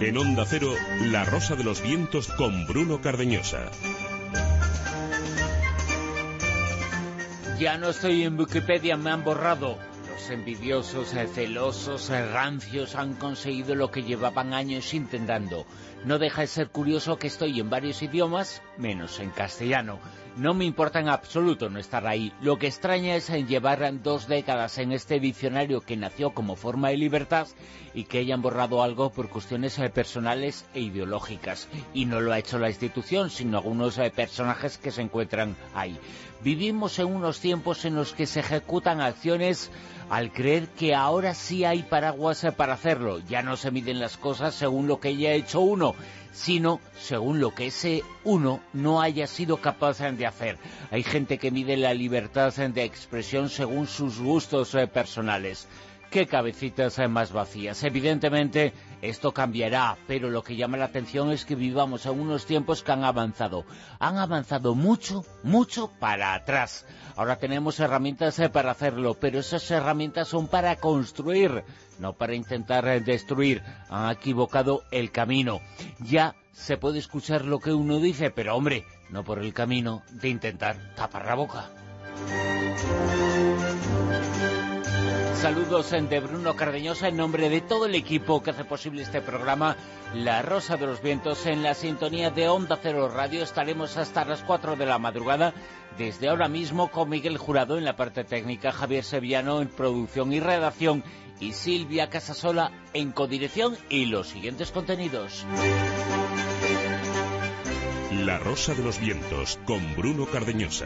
En Onda Cero, La Rosa de los Vientos con Bruno Cardeñosa. Ya no estoy en Wikipedia, me han borrado. Los envidiosos, celosos, rancios han conseguido lo que llevaban años intentando. No deja de ser curioso que estoy en varios idiomas, menos en castellano. No me importa en absoluto no estar ahí. Lo que extraña es llevar 2 décadas en este diccionario que nació como forma de libertad y que hayan borrado algo por cuestiones personales e ideológicas. Y no lo ha hecho la institución, sino algunos personajes que se encuentran ahí. Vivimos en unos tiempos en los que se ejecutan acciones al creer que ahora sí hay paraguas para hacerlo. Ya no se miden las cosas según lo que haya hecho uno, sino según lo que ese uno no haya sido capaz de hacer. Hay gente que mide la libertad de expresión según sus gustos personales. ¡Qué cabecitas más vacías! Evidentemente esto cambiará, pero lo que llama la atención es que vivamos en unos tiempos que han avanzado mucho, mucho para atrás. Ahora tenemos herramientas para hacerlo, pero esas herramientas son para construir, no para intentar destruir. Han equivocado el camino. Ya se puede escuchar lo que uno dice, pero hombre, no por el camino de intentar tapar la boca. Saludos de Bruno Cardeñosa en nombre de todo el equipo que hace posible este programa La Rosa de los Vientos en la sintonía de Onda Cero Radio. Estaremos hasta las 4 de la madrugada, desde ahora mismo, con Miguel Jurado en la parte técnica, Javier Sevillano en producción y redacción y Silvia Casasola en codirección y los siguientes contenidos. La Rosa de los Vientos con Bruno Cardeñosa.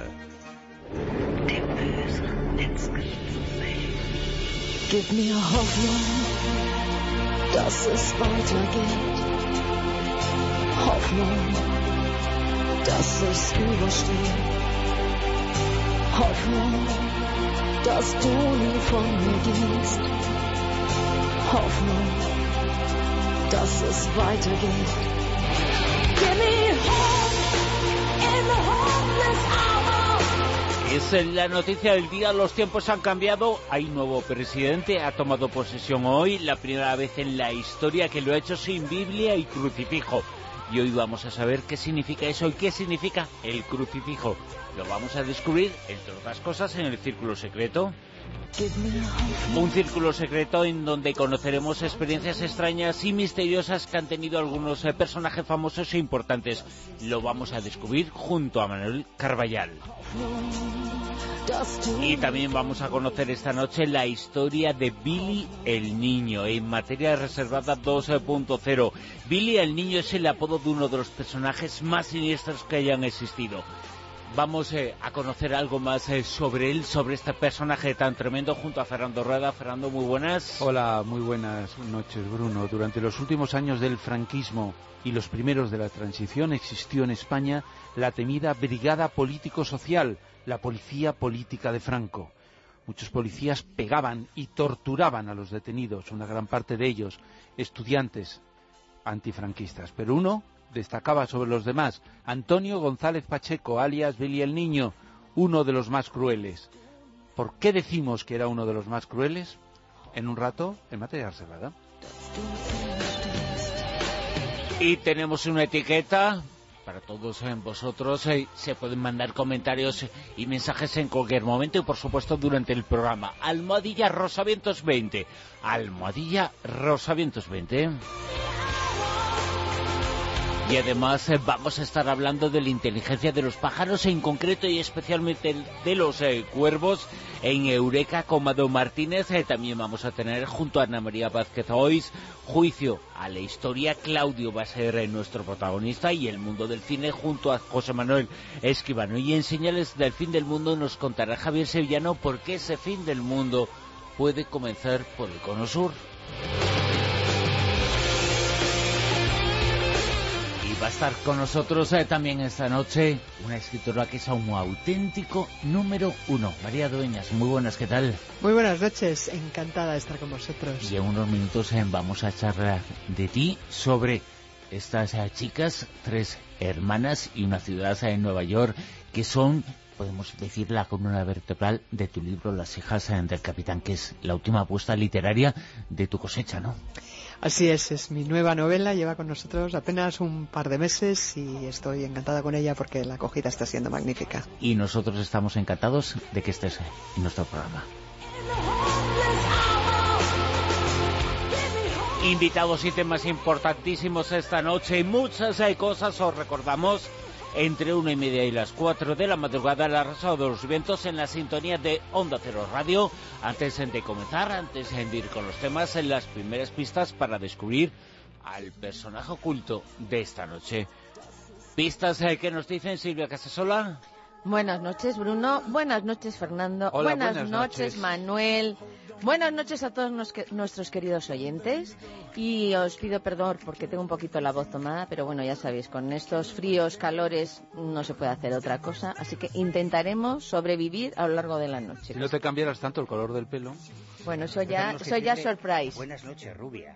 Gib mir Hoffnung, dass es weitergeht. Hoffnung, dass es übersteht. Hoffnung, dass du nie von mir gehst. Hoffnung, dass es weitergeht. Give me hope in the hopeless hour. Es la noticia del día, los tiempos han cambiado, hay nuevo presidente, ha tomado posesión hoy, la primera vez en la historia que lo ha hecho sin Biblia y crucifijo. Y hoy vamos a saber qué significa eso y qué significa el crucifijo. Lo vamos a descubrir, entre otras cosas, en el Círculo Secreto. Un círculo secreto en donde conoceremos experiencias extrañas y misteriosas que han tenido algunos personajes famosos e importantes. Lo vamos a descubrir junto a Manuel Carballal. Y también vamos a conocer esta noche la historia de Billy el Niño, en materia reservada 2.0. Billy el Niño es el apodo de uno de los personajes más siniestros que hayan existido. Vamos a conocer algo más sobre él, sobre este personaje tan tremendo, junto a Fernando Rueda. Fernando, muy buenas. Hola, muy buenas noches, Bruno. Durante los últimos años del franquismo y los primeros de la transición existió en España la temida Brigada Político-Social, la policía política de Franco. Muchos policías pegaban y torturaban a los detenidos, una gran parte de ellos estudiantes antifranquistas, pero uno destacaba sobre los demás: Antonio González Pacheco, alias Billy el Niño, uno de los más crueles. ¿Por qué decimos que era uno de los más crueles? En un rato, en materia reservada. Y tenemos una etiqueta para todos vosotros. Se pueden mandar comentarios y mensajes en cualquier momento y por supuesto durante el programa. Almohadilla Rosavientos 20. Almohadilla Rosavientos 20. Y además vamos a estar hablando de la inteligencia de los pájaros, en concreto y especialmente de los cuervos, en Eureka con Mado Martínez. También vamos a tener junto a Ana María Vázquez Ois Juicio a la historia. Claudio va a ser nuestro protagonista, y el mundo del cine junto a José Manuel Esquivano. Y en Señales del Fin del Mundo nos contará Javier Sevillano por qué ese fin del mundo puede comenzar por el Cono Sur. Va a estar con nosotros también esta noche una escritora que es un auténtico número 1. María Dueñas, muy buenas, ¿qué tal? Muy buenas noches, encantada de estar con vosotros. Y en unos minutos vamos a charlar de ti sobre estas chicas, 3 hermanas y una ciudad en Nueva York, que son, podemos decir, la columna vertebral de tu libro Las hijas del capitán, que es la última apuesta literaria de tu cosecha, ¿no? Así es mi nueva novela, lleva con nosotros apenas un par de meses y estoy encantada con ella porque la acogida está siendo magnífica. Y nosotros estamos encantados de que estés en nuestro programa. Invitados y temas importantísimos esta noche y muchas cosas. Os recordamos, entre 1:30 y las 4 de la madrugada, La Rosa de los Vientos en la sintonía de Onda Cero Radio. Antes de comenzar, antes de ir con los temas, en las primeras pistas para descubrir al personaje oculto de esta noche. Pistas que nos dicen Silvia Casasola. Buenas noches, Bruno. Buenas noches, Fernando. Hola, buenas noches, Manuel. Buenas noches a todos nuestros queridos oyentes. Y os pido perdón porque tengo un poquito la voz tomada, pero bueno, ya sabéis, con estos fríos, calores, no se puede hacer otra cosa. Así que intentaremos sobrevivir a lo largo de la noche. Si no te cambiaras tanto el color del pelo. Bueno, eso ya surprise. Buenas noches, rubia.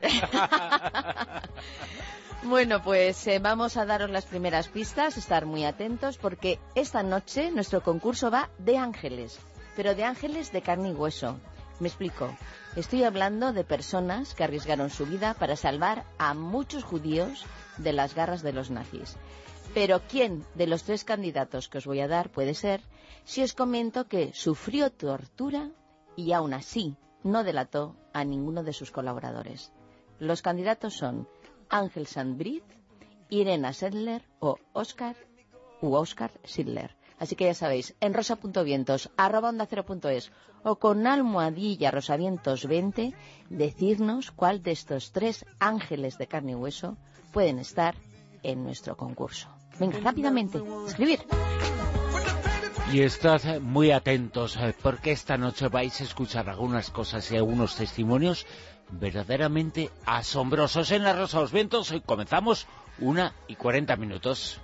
Bueno, pues vamos a daros las primeras pistas, estar muy atentos, porque esta noche nuestro concurso va de ángeles, pero de ángeles de carne y hueso. Me explico. Estoy hablando de personas que arriesgaron su vida para salvar a muchos judíos de las garras de los nazis. Pero ¿quién de los 3 candidatos que os voy a dar puede ser si os comento que sufrió tortura y aún así no delató a ninguno de sus colaboradores? Los candidatos son Ángel Sandbriz, Irena Sendler o Oscar Schindler. Así que ya sabéis, en rosa.vientos, @ondacero.es o con almohadilla rosavientos20, decirnos cuál de estos 3 ángeles de carne y hueso pueden estar en nuestro concurso. Venga, rápidamente, escribir. Y estad muy atentos, porque esta noche vais a escuchar algunas cosas y algunos testimonios verdaderamente asombrosos. En La Rosa de los Vientos hoy comenzamos 1:40.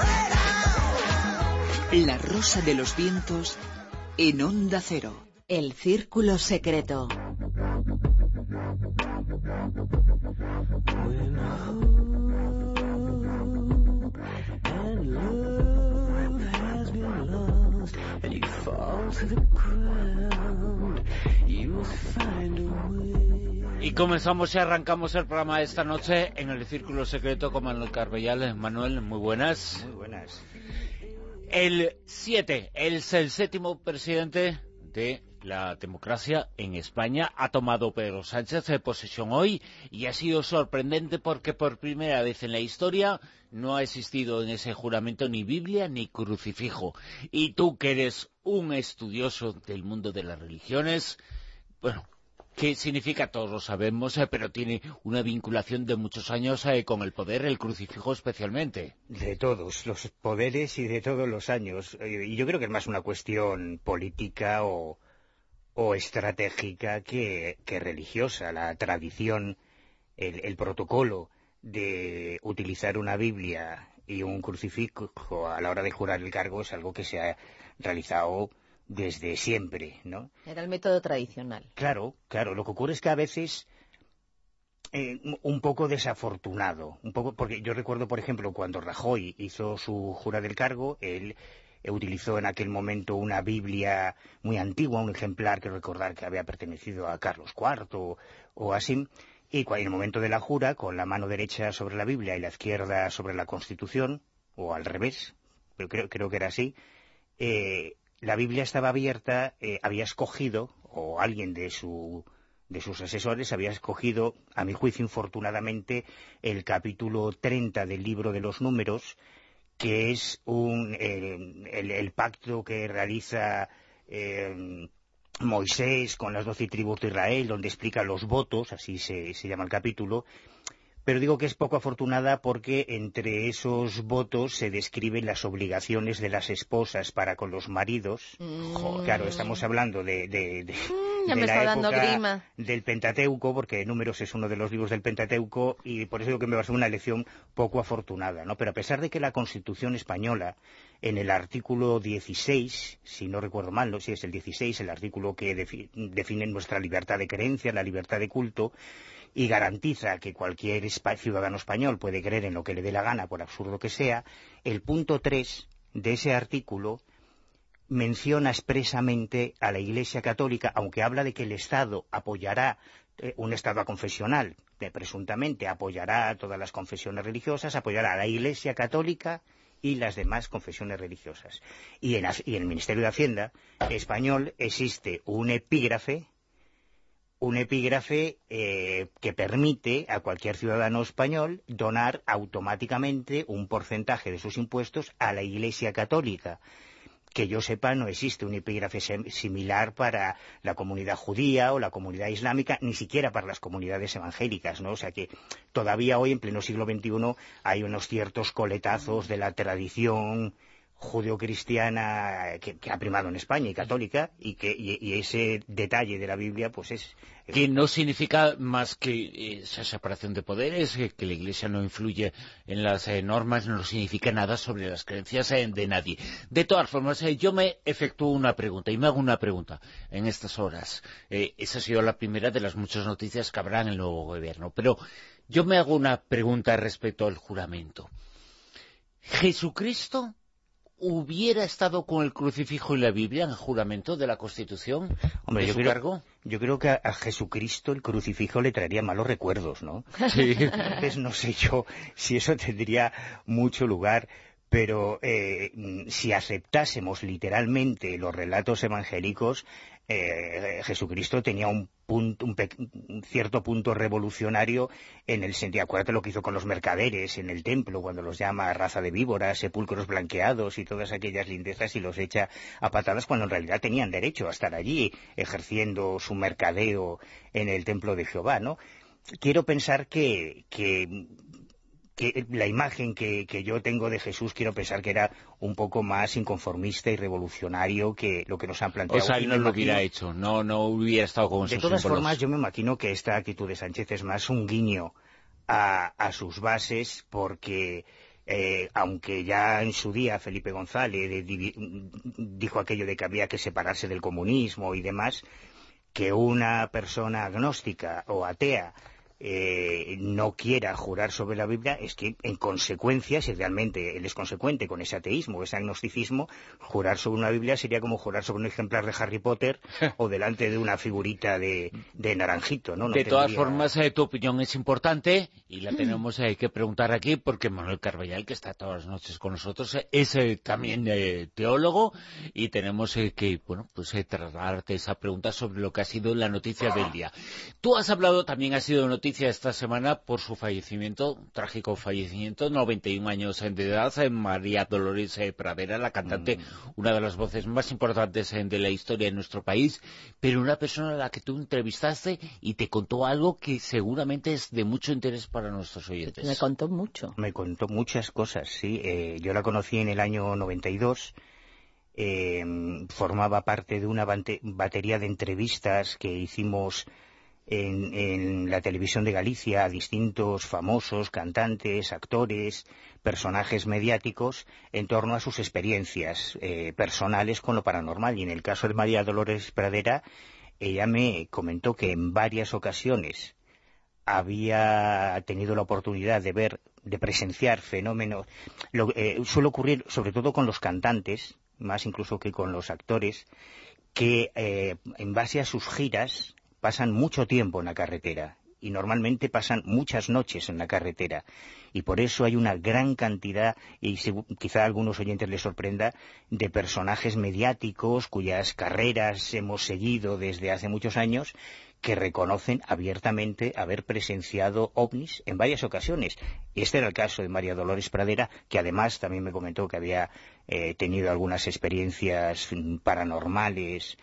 La Rosa de los Vientos en Onda Cero. El Círculo Secreto. Y comenzamos y arrancamos el programa de esta noche en el Círculo Secreto con Manuel Carbellal. Manuel, muy buenas. Muy buenas. El 7 es el 7º presidente de la democracia en España. Ha tomado Pedro Sánchez de posesión hoy y ha sido sorprendente porque por primera vez en la historia no ha existido en ese juramento ni Biblia ni crucifijo. Y tú, que eres un estudioso del mundo de las religiones, bueno, ¿qué significa? Todos lo sabemos, pero tiene una vinculación de muchos años con el poder, el crucifijo especialmente. De todos los poderes y de todos los años. Y yo creo que es más una cuestión política o estratégica que religiosa. La tradición, el protocolo de utilizar una Biblia y un crucifijo a la hora de jurar el cargo es algo que se ha realizado desde siempre, ¿no? Era el método tradicional. Claro. Lo que ocurre es que a veces un poco desafortunado, porque yo recuerdo, por ejemplo, cuando Rajoy hizo su jura del cargo, él utilizó en aquel momento una Biblia muy antigua, un ejemplar que recordar que había pertenecido a Carlos IV o así, y en el momento de la jura, con la mano derecha sobre la Biblia y la izquierda sobre la Constitución, o al revés, pero creo que era así, la Biblia estaba abierta, había escogido, o alguien de sus asesores había escogido, a mi juicio infortunadamente, el capítulo 30 del libro de los Números, que es el pacto que realiza Moisés con las 12 tribus de Israel, donde explica los votos, así se llama el capítulo. Pero digo que es poco afortunada porque entre esos votos se describen las obligaciones de las esposas para con los maridos. Claro, estamos hablando de ya me está dando grima. Del Pentateuco, porque Números es uno de los libros del Pentateuco, y por eso digo que me va a ser una elección poco afortunada, ¿no? Pero a pesar de que la Constitución española, en el artículo 16, si no recuerdo mal, no sé si es el 16, el artículo que define nuestra libertad de creencia, la libertad de culto, y garantiza que cualquier ciudadano español puede creer en lo que le dé la gana, por absurdo que sea, el punto 3 de ese artículo menciona expresamente a la Iglesia Católica, aunque habla de que el Estado apoyará, un Estado aconfesional, presuntamente apoyará a todas las confesiones religiosas, apoyará a la Iglesia Católica y las demás confesiones religiosas. Y en el Ministerio de Hacienda español existe un epígrafe que permite a cualquier ciudadano español donar automáticamente un porcentaje de sus impuestos a la Iglesia Católica. Que yo sepa, no existe un epígrafe similar para la comunidad judía o la comunidad islámica, ni siquiera para las comunidades evangélicas, ¿no? O sea que todavía hoy, en pleno siglo XXI, hay unos ciertos coletazos de la tradición judeocristiana que ha primado en España y católica, y ese detalle de la Biblia pues es... Que no significa más que esa separación de poderes, que la Iglesia no influye en las normas, no significa nada sobre las creencias de nadie. De todas formas, yo me efectúo una pregunta, y me hago una pregunta en estas horas. Esa ha sido la primera de las muchas noticias que habrá en el nuevo gobierno, pero yo me hago una pregunta respecto al juramento. ¿Jesucristo hubiera estado con el crucifijo y la Biblia en el juramento de la Constitución? Hombre, yo creo que a Jesucristo el crucifijo le traería malos recuerdos, ¿no? Sí. Entonces no sé yo si eso tendría mucho lugar, pero si aceptásemos literalmente los relatos evangélicos, Jesucristo tenía un cierto punto revolucionario en el sentido, acuérdate lo que hizo con los mercaderes en el templo, cuando los llama raza de víboras, sepulcros blanqueados y todas aquellas lindezas, y los echa a patadas cuando en realidad tenían derecho a estar allí ejerciendo su mercadeo en el templo de Jehová, ¿no? Quiero pensar que la imagen que yo tengo de Jesús, quiero pensar que era un poco más inconformista y revolucionario que lo que nos han planteado. O sea, él no lo hubiera hecho, no hubiera estado con esos símbolos. De todas formas, yo me imagino que esta actitud de Sánchez es más un guiño a sus bases, porque aunque ya en su día Felipe González dijo aquello de que había que separarse del comunismo y demás, que una persona agnóstica o atea no quiera jurar sobre la Biblia, es que en consecuencia, si realmente él es consecuente con ese ateísmo, ese agnosticismo, jurar sobre una Biblia sería como jurar sobre un ejemplar de Harry Potter o delante de una figurita de Naranjito, ¿no? De todas formas, tu opinión es importante y la tenemos que preguntar aquí, porque Manuel Carballal, que está todas las noches con nosotros, es también teólogo, y tenemos que trasladarte esa pregunta sobre lo que ha sido la noticia del día. Tú has hablado, también ha sido noticia esta semana por su fallecimiento, trágico fallecimiento, 91 años de edad, María Dolores Pradera, la cantante, una de las voces más importantes de la historia de nuestro país, pero una persona a la que tú entrevistaste y te contó algo que seguramente es de mucho interés para nuestros oyentes. Me contó mucho. Me contó muchas cosas, sí. Yo la conocí en el año 92, formaba parte de una batería de entrevistas que hicimos en la televisión de Galicia a distintos famosos, cantantes, actores, personajes mediáticos en torno a sus experiencias personales con lo paranormal. Y en el caso de María Dolores Pradera, ella me comentó que en varias ocasiones había tenido la oportunidad de presenciar fenómenos. Suele ocurrir sobre todo con los cantantes, más incluso que con los actores, que en base a sus giras pasan mucho tiempo en la carretera, y normalmente pasan muchas noches en la carretera, y por eso hay una gran cantidad, y quizá a algunos oyentes les sorprenda, de personajes mediáticos cuyas carreras hemos seguido desde hace muchos años, que reconocen abiertamente haber presenciado ovnis en varias ocasiones. Y este era el caso de María Dolores Pradera, que además también me comentó que había tenido algunas experiencias paranormales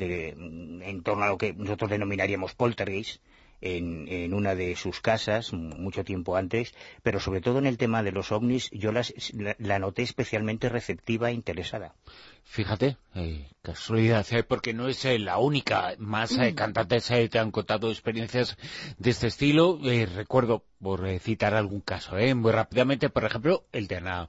en torno a lo que nosotros denominaríamos poltergeist, en una de sus casas, mucho tiempo antes, pero sobre todo en el tema de los ovnis, yo la noté especialmente receptiva e interesada. Fíjate, casualidad, porque no es la única, más cantantes te han contado experiencias de este estilo. Recuerdo, por citar algún caso, muy rápidamente, por ejemplo, el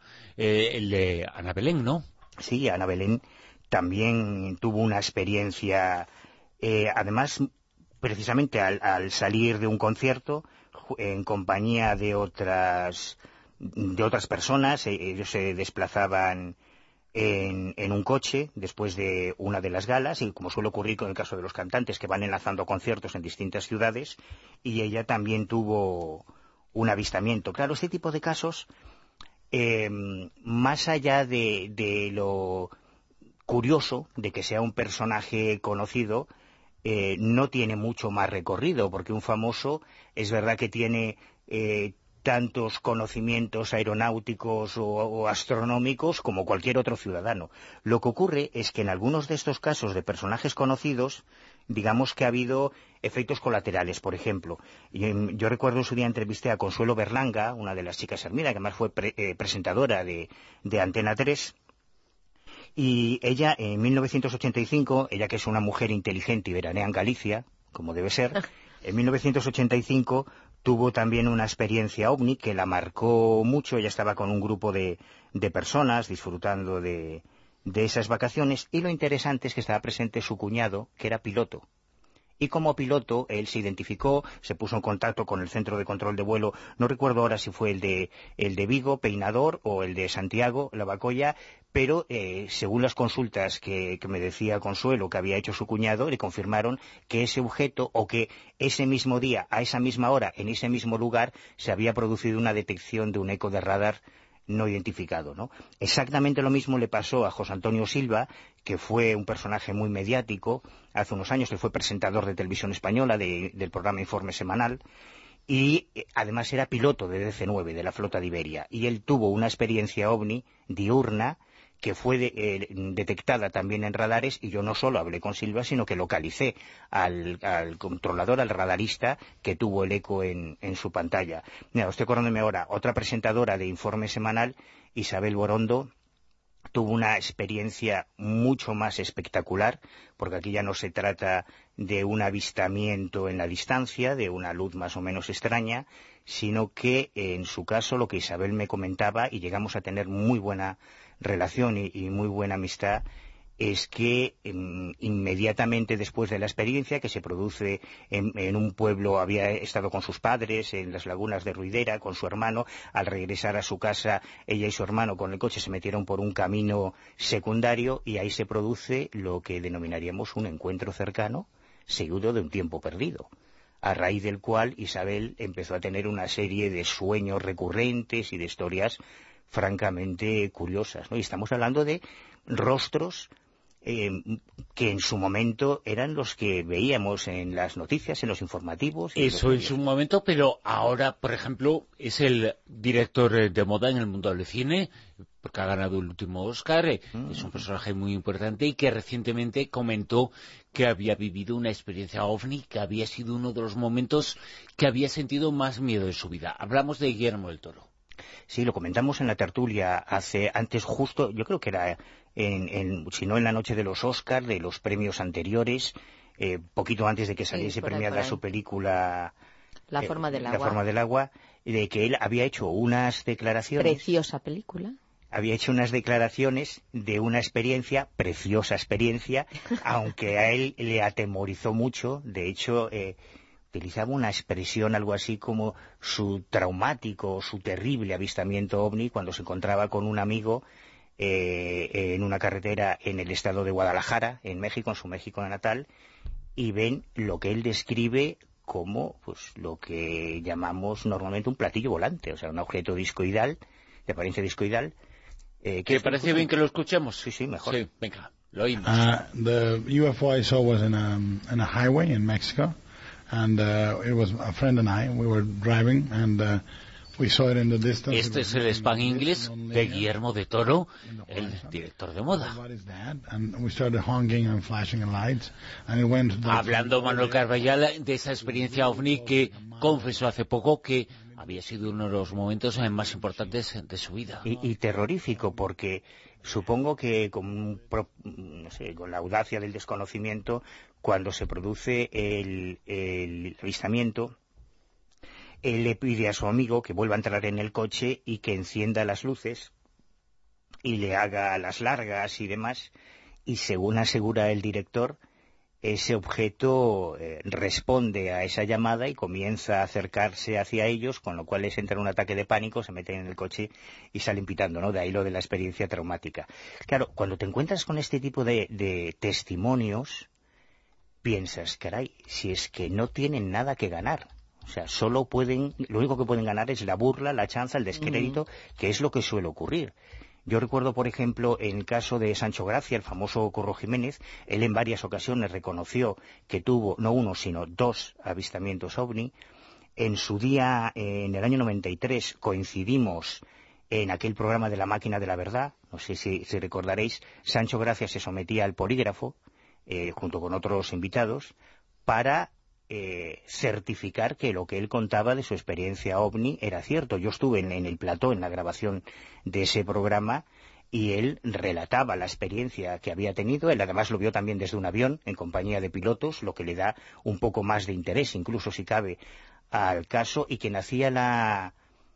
de Ana Belén, ¿no? Sí, Ana Belén también tuvo una experiencia, además, precisamente al salir de un concierto, en compañía de otras personas, ellos se desplazaban en un coche después de una de las galas, y como suele ocurrir con el caso de los cantantes que van enlazando conciertos en distintas ciudades, y ella también tuvo un avistamiento. Claro, este tipo de casos, más allá de lo curioso de que sea un personaje conocido, no tiene mucho más recorrido, porque un famoso es verdad que tiene tantos conocimientos aeronáuticos o astronómicos como cualquier otro ciudadano. Lo que ocurre es que en algunos de estos casos de personajes conocidos, digamos que ha habido efectos colaterales. Por ejemplo, yo recuerdo en su día entrevisté a Consuelo Berlanga, una de las chicas Hermida, que además fue presentadora de Antena 3, y ella en 1985, ella que es una mujer inteligente y veranea en Galicia, como debe ser, en 1985 tuvo también una experiencia ovni que la marcó mucho. Ella estaba con un grupo de personas disfrutando de esas vacaciones, y lo interesante es que estaba presente su cuñado, que era piloto. Y como piloto, él se identificó, se puso en contacto con el centro de control de vuelo, no recuerdo ahora si fue el de Vigo, Peinador, o el de Santiago, Lavacolla, pero según las consultas que me decía Consuelo que había hecho su cuñado, le confirmaron que ese objeto, o que ese mismo día, a esa misma hora, en ese mismo lugar, se había producido una detección de un eco de radar no identificado, ¿no? Exactamente lo mismo le pasó a José Antonio Silva, que fue un personaje muy mediático hace unos años, que fue presentador de Televisión Española del programa Informe Semanal, y además era piloto de DC-9, de la flota de Iberia, y él tuvo una experiencia ovni diurna que fue detectada también en radares, y yo no solo hablé con Silva, sino que localicé al controlador, al radarista, que tuvo el eco en su pantalla. Mira, estoy acordándome ahora, otra presentadora de Informe Semanal, Isabel Borondo, tuvo una experiencia mucho más espectacular, porque aquí ya no se trata de un avistamiento en la distancia, de una luz más o menos extraña, sino que en su caso lo que Isabel me comentaba, y llegamos a tener muy buena relación y muy buena amistad, es que inmediatamente después de la experiencia, que se produce en un pueblo, había estado con sus padres en las lagunas de Ruidera, con su hermano, al regresar a su casa, ella y su hermano con el coche se metieron por un camino secundario, y ahí se produce lo que denominaríamos un encuentro cercano, seguido de un tiempo perdido, a raíz del cual Isabel empezó a tener una serie de sueños recurrentes y de historias francamente curiosas, ¿no? Y estamos hablando de rostros que en su momento eran los que veíamos en las noticias, en los informativos. Eso en su momento, pero ahora, por ejemplo, es el director de moda en el mundo del cine, porque ha ganado el último Oscar, es un personaje muy importante, y que recientemente comentó que había vivido una experiencia ovni, que había sido uno de los momentos que había sentido más miedo en su vida. Hablamos de Guillermo del Toro. Sí, lo comentamos en la tertulia antes justo, yo creo que era si no en la noche de los Oscars, de los premios anteriores, poquito antes de que saliese premiada su película La forma del agua. La forma del agua, de que él había hecho unas declaraciones. Preciosa película. Había hecho unas declaraciones de una experiencia, preciosa experiencia, aunque a él le atemorizó mucho. De hecho, utilizaba una expresión algo así como su traumático, su terrible avistamiento ovni, cuando se encontraba con un amigo en una carretera en el estado de Guadalajara, en México, en su México natal, y ven lo que él describe como pues lo que llamamos normalmente un platillo volante, o sea, un objeto discoidal, de apariencia discoidal. ¿Te parece bien que lo escuchemos? Sí, sí, mejor. Sí, venga, lo oímos. The UFO I saw was in a highway in Mexico, and it was a friend and I. We were driving, and we saw it in the distance. Este es el Span English de Guillermo del Toro, el director de moda. And we started honking and flashing lights, and it went. Hablando Manuel Carballal de esa experiencia ovni que confesó hace poco que había sido uno de los momentos más importantes de su vida. Y terrorífico, porque supongo que con la audacia del desconocimiento, cuando se produce el avistamiento, él le pide a su amigo que vuelva a entrar en el coche y que encienda las luces y le haga las largas y demás, y según asegura el director, ese objeto responde a esa llamada y comienza a acercarse hacia ellos, con lo cual les entra un ataque de pánico, se meten en el coche y salen pitando, ¿no? De ahí lo de la experiencia traumática. Claro, cuando te encuentras con este tipo de testimonios, piensas, caray, si es que no tienen nada que ganar. O sea, lo único que pueden ganar es la burla, la chanza, el descrédito, que es lo que suele ocurrir. Yo recuerdo, por ejemplo, en el caso de Sancho Gracia, el famoso Curro Jiménez, él en varias ocasiones reconoció que tuvo no uno, sino 2 avistamientos OVNI. En su día, en el año 93, coincidimos en aquel programa de La Máquina de la Verdad. No sé si recordaréis, Sancho Gracia se sometía al polígrafo, junto con otros invitados, para certificar que lo que él contaba de su experiencia OVNI era cierto. Yo estuve en el plató, en la grabación de ese programa, y él relataba la experiencia que había tenido. Él además lo vio también desde un avión, en compañía de pilotos, lo que le da un poco más de interés, incluso si cabe, al caso. Y quien hacía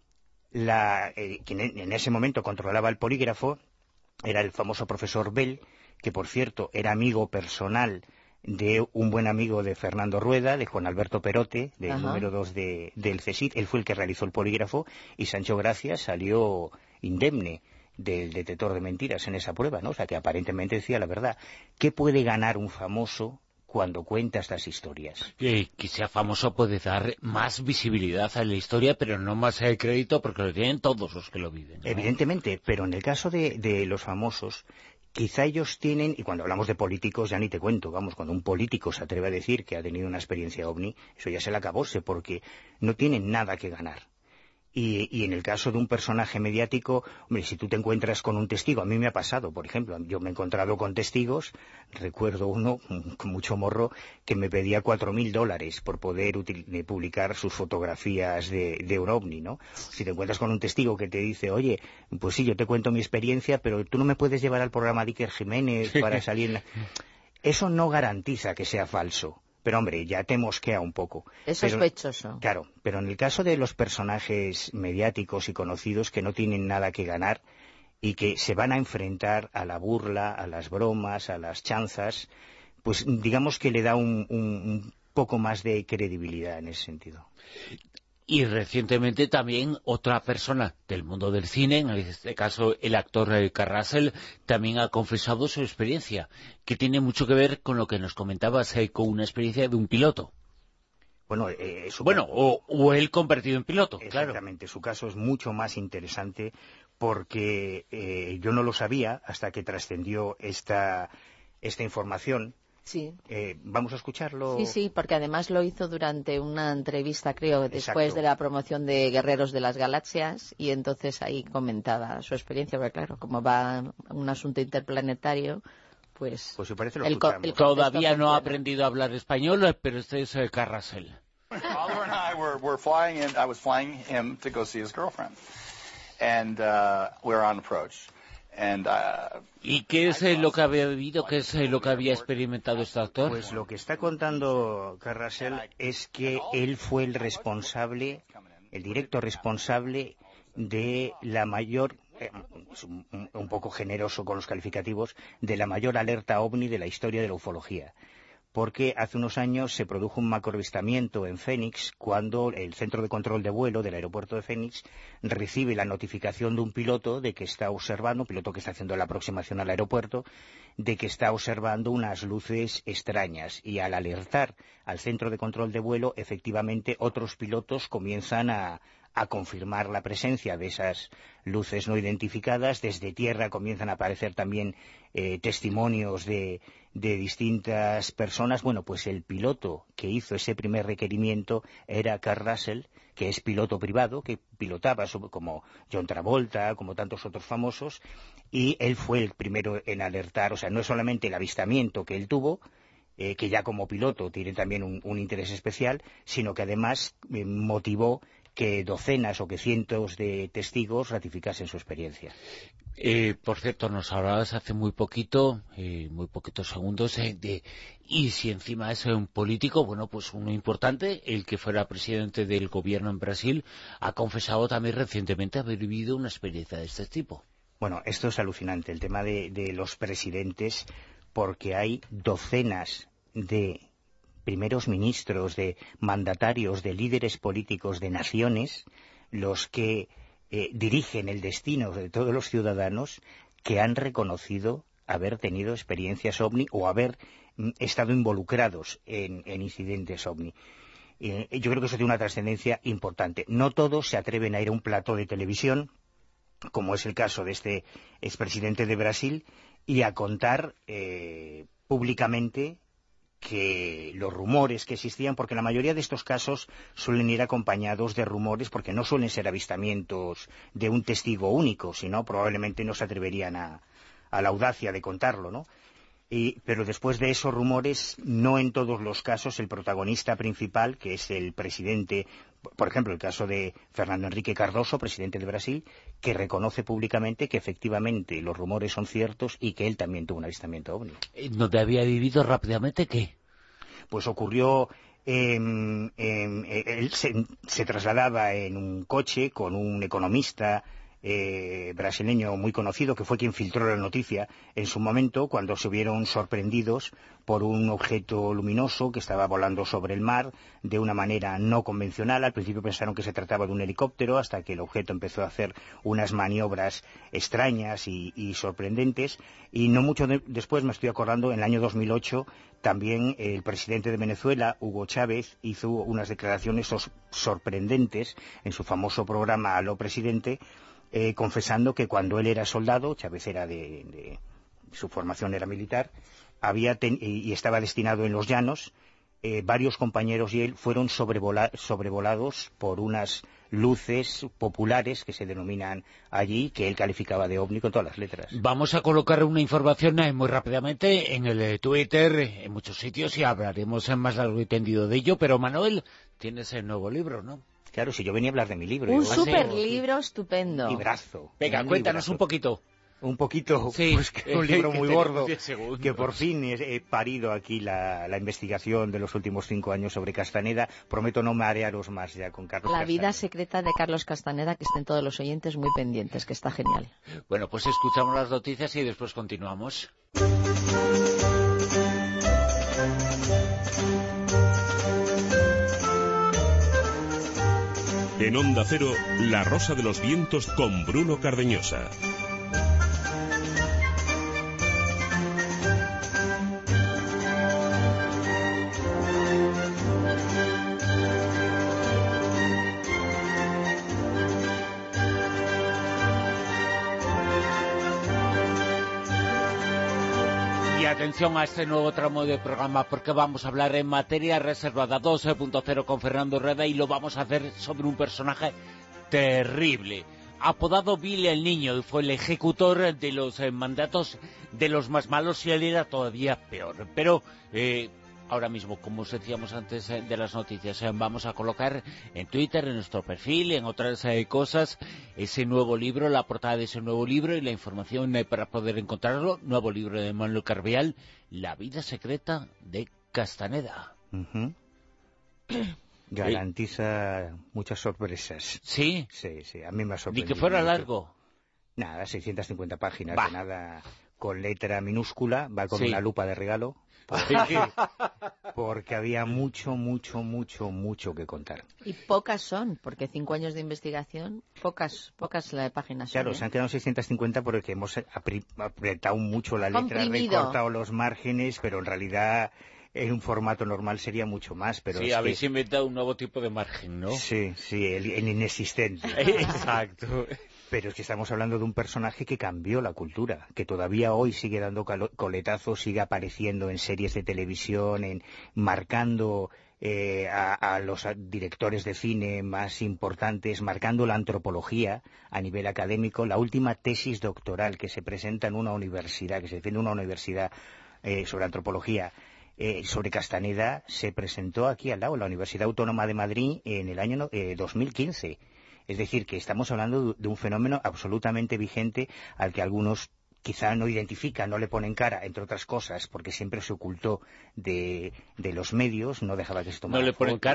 quien en ese momento controlaba el polígrafo era el famoso profesor Bell, que por cierto era amigo personal de un buen amigo de Fernando Rueda, de Juan Alberto Perote, del número 2 del CSIC. Él fue el que realizó el polígrafo, y Sancho Gracia salió indemne del detector de mentiras en esa prueba, ¿no? O sea, que aparentemente decía la verdad. ¿Qué puede ganar un famoso cuando cuenta estas historias? Que sea famoso puede dar más visibilidad a la historia, pero no más crédito, porque lo tienen todos los que lo viven, ¿no? Evidentemente, pero en el caso de los famosos, quizá ellos tienen, y cuando hablamos de políticos ya ni te cuento, vamos, cuando un político se atreve a decir que ha tenido una experiencia OVNI, eso ya se le acabóse, porque no tienen nada que ganar. Y en el caso de un personaje mediático, hombre, si tú te encuentras con un testigo, a mí me ha pasado, por ejemplo, yo me he encontrado con testigos, recuerdo uno con mucho morro que me pedía $4.000 por poder publicar sus fotografías de un ovni, ¿no? Si te encuentras con un testigo que te dice, oye, pues sí, yo te cuento mi experiencia, pero tú no me puedes llevar al programa de Iker Jiménez para salir... Eso no garantiza que sea falso. Pero, hombre, ya te mosquea un poco. Es sospechoso. Claro, pero en el caso de los personajes mediáticos y conocidos que no tienen nada que ganar y que se van a enfrentar a la burla, a las bromas, a las chanzas, pues digamos que le da un poco más de credibilidad en ese sentido. Y recientemente también otra persona del mundo del cine, en este caso el actor Kurt Russell, también ha confesado su experiencia, que tiene mucho que ver con lo que nos comentabas, con una experiencia de un piloto. Bueno, o él convertido en piloto. Exactamente, claro. Su caso es mucho más interesante porque yo no lo sabía hasta que trascendió esta información. Sí. ¿Vamos a escucharlo? Sí, porque además lo hizo durante una entrevista, creo, después Exacto. de la promoción de Guerreros de las Galaxias, y entonces ahí comentaba su experiencia, porque claro, como va un asunto interplanetario, pues si parece lo escuchamos. Todavía no ha aprendido a hablar español, pero este es Kurt Russell. Oliver and I were flying in. I was flying him to go see his girlfriend, and we were on approach. ¿Y qué es lo que había vivido? ¿Qué es lo que había experimentado este actor? Pues lo que está contando Kurt Russell es que él fue el directo responsable de la mayor, un poco generoso con los calificativos, de la mayor alerta OVNI de la historia de la ufología. Porque hace unos años se produjo un macroavistamiento en Phoenix cuando el centro de control de vuelo del aeropuerto de Phoenix recibe la notificación de un piloto de que está observando, un piloto que está haciendo la aproximación al aeropuerto, de que está observando unas luces extrañas, y al alertar al centro de control de vuelo, efectivamente otros pilotos comienzan a confirmar la presencia de esas luces no identificadas. Desde tierra comienzan a aparecer también testimonios de distintas personas. Bueno, pues el piloto que hizo ese primer requerimiento era Kurt Russell, que es piloto privado, que pilotaba como John Travolta, como tantos otros famosos, y él fue el primero en alertar. O sea, no es solamente el avistamiento que él tuvo, que ya como piloto tiene también un interés especial, sino que además motivó que docenas o que cientos de testigos ratificasen su experiencia. Por cierto, nos hablabas hace muy poquitos segundos, y si encima es un político, bueno, pues uno importante, el que fuera presidente del gobierno en Brasil, ha confesado también recientemente haber vivido una experiencia de este tipo. Bueno, esto es alucinante, el tema de los presidentes, porque hay docenas de primeros ministros, de mandatarios, de líderes políticos de naciones, los que dirigen el destino de todos los ciudadanos, que han reconocido haber tenido experiencias OVNI o haber estado involucrados en incidentes OVNI. Yo creo que eso tiene una trascendencia importante. No todos se atreven a ir a un plató de televisión, como es el caso de este expresidente de Brasil, y a contar públicamente que los rumores que existían, porque la mayoría de estos casos suelen ir acompañados de rumores, porque no suelen ser avistamientos de un testigo único, sino probablemente no se atreverían a la audacia de contarlo, ¿no? Pero después de esos rumores, no en todos los casos el protagonista principal, que es el presidente, por ejemplo, el caso de Fernando Henrique Cardoso, presidente de Brasil, que reconoce públicamente que efectivamente los rumores son ciertos y que él también tuvo un avistamiento OVNI. ¿Dónde había vivido rápidamente qué? Pues ocurrió, él se trasladaba en un coche con un economista brasileño muy conocido, que fue quien filtró la noticia en su momento, cuando se vieron sorprendidos por un objeto luminoso que estaba volando sobre el mar de una manera no convencional. Al principio pensaron que se trataba de un helicóptero, hasta que el objeto empezó a hacer unas maniobras extrañas y sorprendentes, y no mucho después, me estoy acordando, en el año 2008 también el presidente de Venezuela, Hugo Chávez, hizo unas declaraciones sorprendentes en su famoso programa Aló Presidente, confesando que cuando él era soldado, Chávez era su formación era militar, y estaba destinado en los llanos, varios compañeros y él fueron sobrevolados por unas luces populares que se denominan allí, que él calificaba de ovni con todas las letras. Vamos a colocar una información muy rápidamente en el Twitter, en muchos sitios, y hablaremos más largo y tendido de ello, pero Manuel, tienes el nuevo libro, ¿no? Claro, si yo venía a hablar de mi libro. Un super libro estupendo. Librazo. Venga, cuéntanos un poquito. Un poquito, sí, pues que un libro muy gordo, que por fin he parido aquí la investigación de los últimos 5 años sobre Castaneda. Prometo no marearos más ya con Carlos Castaneda. La vida secreta de Carlos Castaneda, que estén todos los oyentes muy pendientes, que está genial. Bueno, pues escuchamos las noticias y después continuamos. En Onda Cero, La Rosa de los Vientos con Bruno Cardeñosa. Atención a este nuevo tramo de programa, porque vamos a hablar en materia reservada 2.0 con Fernando Rueda, y lo vamos a hacer sobre un personaje terrible, apodado Billy el Niño, y fue el ejecutor de los mandatos de los más malos, y él era todavía peor. Pero ahora mismo, como os decíamos antes de las noticias, vamos a colocar en Twitter, en nuestro perfil, en otras cosas, ese nuevo libro, la portada de ese nuevo libro y la información para poder encontrarlo. Nuevo libro de Manuel Carvial, La vida secreta de Castaneda. Garantiza muchas sorpresas. ¿Sí? Sí, a mí me ha sorprendido. Ni que fuera largo. Nada, 650 páginas, de nada, con letra minúscula, va con una lupa de regalo. Porque había mucho que contar. Y pocas son, porque 5 años de investigación, pocas páginas son. Claro, se han quedado 650 porque hemos apretado mucho la letra, recortado los márgenes, pero en realidad en un formato normal sería mucho más. Pero sí, habéis inventado un nuevo tipo de margen, ¿no? Sí, el inexistente. Exacto. Pero es que estamos hablando de un personaje que cambió la cultura, que todavía hoy sigue dando coletazos, sigue apareciendo en series de televisión, marcando a los directores de cine más importantes, marcando la antropología a nivel académico. La última tesis doctoral que se presenta en una universidad, que se defiende en una universidad sobre antropología, sobre Castaneda, se presentó aquí al lado, en la Universidad Autónoma de Madrid, en el año 2015. Es decir, que estamos hablando de un fenómeno absolutamente vigente, al que algunos quizá no identifican, no le ponen cara, entre otras cosas, porque siempre se ocultó de los medios, no dejaba que se tomara ¿No le ponen foto. cara?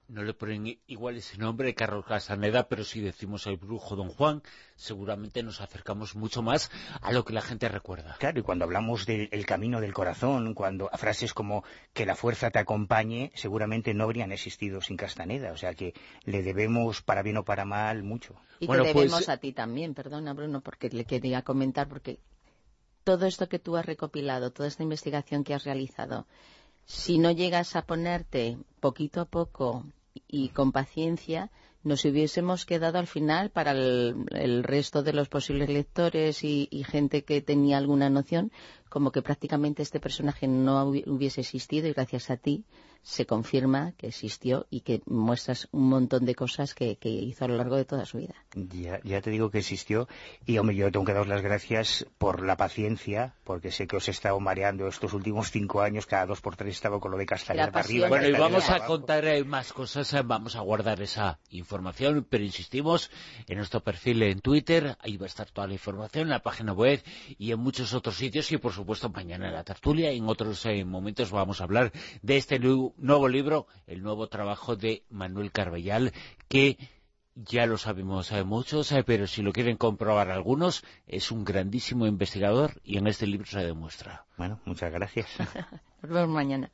no le ponen igual ese nombre, Carlos Castaneda, pero si decimos el brujo Don Juan, seguramente nos acercamos mucho más a lo que la gente recuerda. Claro, y cuando hablamos del camino del corazón, cuando frases como que la fuerza te acompañe, seguramente no habrían existido sin Castaneda, o sea que le debemos, para bien o para mal, mucho. Y te debemos a ti también, perdona Bruno, porque le quería comentar, porque todo esto que tú has recopilado, toda esta investigación que has realizado, si no llegas a ponerte poquito a poco y con paciencia, nos hubiésemos quedado al final para el resto de los posibles lectores y gente que tenía alguna noción, como que prácticamente este personaje no hubiese existido, y gracias a ti se confirma que existió y que muestras un montón de cosas que hizo a lo largo de toda su vida. Ya te digo que existió, y hombre, yo tengo que daros las gracias por la paciencia, porque sé que os he estado mareando estos últimos 5 años, cada 2 por 3 estaba con lo de Castaneda para arriba. Bueno, y vamos a contar más cosas, vamos a guardar esa información, pero insistimos en nuestro perfil en Twitter, ahí va a estar toda la información, en la página web y en muchos otros sitios, y por supuesto mañana en la tertulia y en otros momentos vamos a hablar de este nuevo libro, el nuevo trabajo de Manuel Carballal, que ya lo sabemos muchos, pero si lo quieren comprobar algunos, es un grandísimo investigador y en este libro se demuestra. Bueno, muchas gracias. Nos vemos mañana.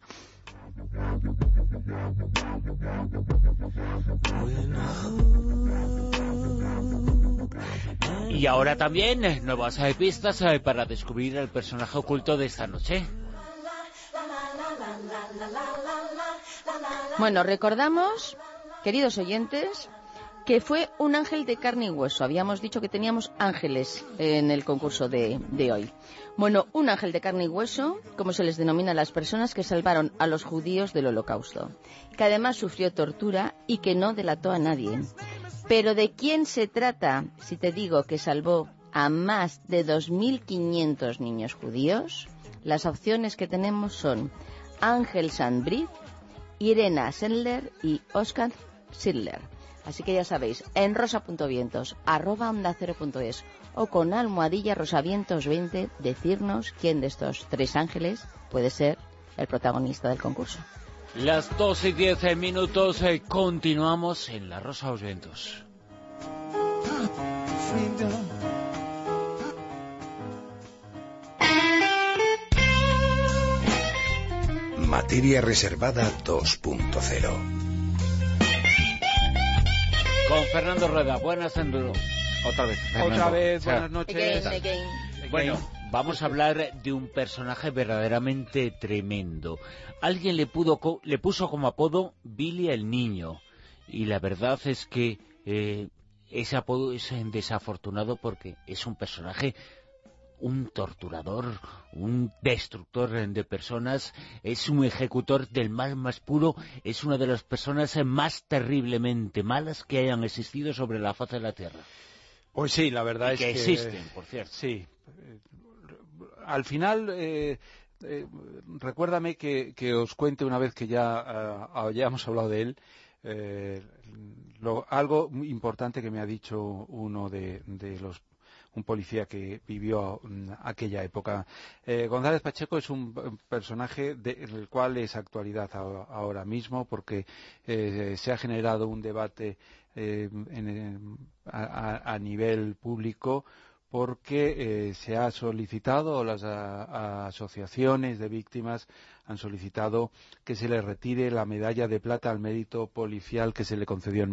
Y ahora también nuevas pistas para descubrir el personaje oculto de esta noche. Bueno, recordamos, queridos oyentes, que fue un ángel de carne y hueso. Habíamos dicho que teníamos ángeles en el concurso de hoy. Bueno, un ángel de carne y hueso, como se les denomina a las personas que salvaron a los judíos del Holocausto, que además sufrió tortura y que no delató a nadie. Pero ¿de quién se trata si te digo que salvó a más de 2.500 niños judíos? Las opciones que tenemos son Ángel Sandbrid, Irena Sendler y Oscar Schindler. Así que ya sabéis, en rosa.vientos, @onda0.es o con almohadilla rosavientos20, decirnos quién de estos 3 ángeles puede ser el protagonista del concurso. Las 2:10, continuamos en La Rosa de los Vientos. Materia reservada 2.0. Con Fernando Rueda. Buenas, Enduro. Otra vez, Fernando. Otra vez, buenas noches. Again. Bueno, vamos a hablar de un personaje verdaderamente tremendo. Alguien le puso como apodo Billy el Niño. Y la verdad es que ese apodo es desafortunado porque es un personaje, un torturador, un destructor de personas, es un ejecutor del mal más puro, es una de las personas más terriblemente malas que hayan existido sobre la faz de la Tierra. Pues sí, la verdad es que existen, por cierto. Sí. Al final, recuérdame que os cuente una vez que ya hayamos hablado de él, algo importante que me ha dicho uno de un policía que vivió aquella época. González Pacheco es un personaje del cual es actualidad ahora mismo, porque se ha generado un debate a nivel público, porque se ha solicitado, las asociaciones de víctimas han solicitado que se le retire la medalla de plata al mérito policial que se le concedió en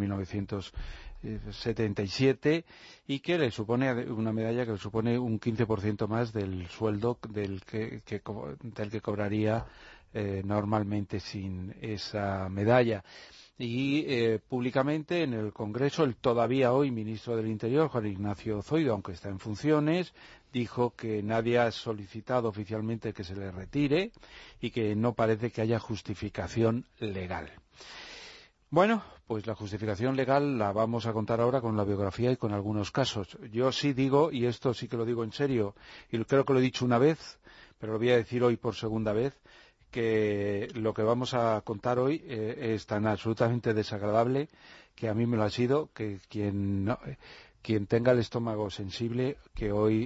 1977 y que le supone una medalla que le supone un 15% más del sueldo del que cobraría normalmente sin esa medalla. Y públicamente en el Congreso, el todavía hoy ministro del Interior, Juan Ignacio Zoido, aunque está en funciones, dijo que nadie ha solicitado oficialmente que se le retire y que no parece que haya justificación legal. Bueno, pues la justificación legal la vamos a contar ahora con la biografía y con algunos casos. Yo sí digo, y esto sí que lo digo en serio, y creo que lo he dicho una vez, pero lo voy a decir hoy por segunda vez, que lo que vamos a contar hoy es tan absolutamente desagradable que a mí me lo ha sido, que quien tenga el estómago sensible, que hoy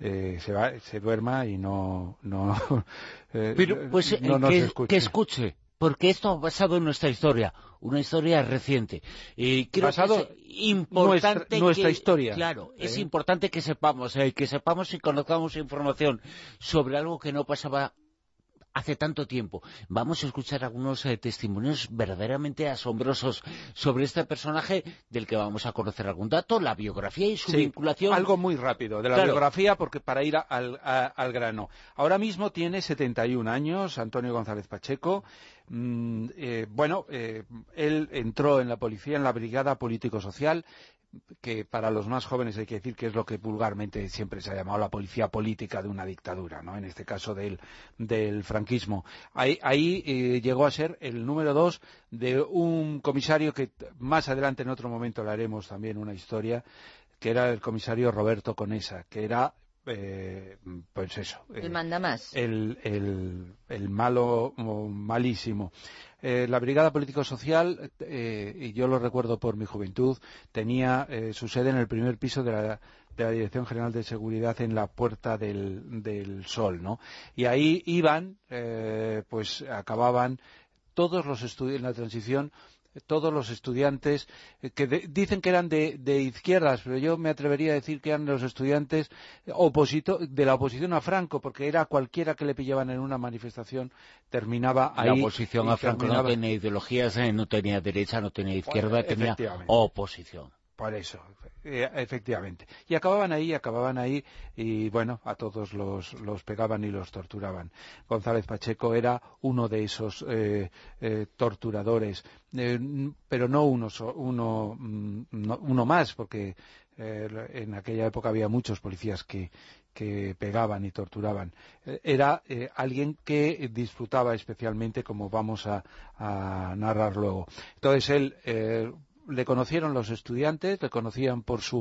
se duerma y no pero pues nos escuche. que escuche, porque esto ha pasado en nuestra historia, una historia reciente. Creo Basado que es importante nuestra historia. Claro, es importante que sepamos y conozcamos información sobre algo que no pasaba hace tanto tiempo. Vamos a escuchar algunos testimonios verdaderamente asombrosos sobre este personaje del que vamos a conocer algún dato, la biografía y su vinculación. Algo muy rápido de la biografía, porque para ir al grano. Ahora mismo tiene 71 años, Antonio González Pacheco. Él entró en la policía, en la Brigada Político-Social, que para los más jóvenes hay que decir que es lo que vulgarmente siempre se ha llamado la policía política de una dictadura, ¿no? En este caso del franquismo. Ahí llegó a ser el número 2 de un comisario que más adelante en otro momento le haremos también una historia, que era el comisario Roberto Conesa, que era pues eso, el mandamás, el malo, malísimo. La Brigada Político-Social, y yo lo recuerdo por mi juventud, tenía su sede en el primer piso de la Dirección General de Seguridad, en la Puerta del Sol, ¿no? Y ahí iban, pues acababan todos los estudiantes en la transición, todos los estudiantes que dicen que eran de izquierdas, pero yo me atrevería a decir que eran los estudiantes de la oposición a Franco, porque era cualquiera que le pillaban en una manifestación, terminaba ahí. La oposición a Franco no tenía ideologías, no tenía derecha, no tenía izquierda, tenía oposición. Por eso, efectivamente. Y acababan ahí, y bueno, a todos los pegaban y los torturaban. González Pacheco era uno de esos torturadores, pero no uno más, porque en aquella época había muchos policías que pegaban y torturaban. Era alguien que disfrutaba especialmente, como vamos a narrar luego. Entonces él... le conocieron los estudiantes, le conocían por su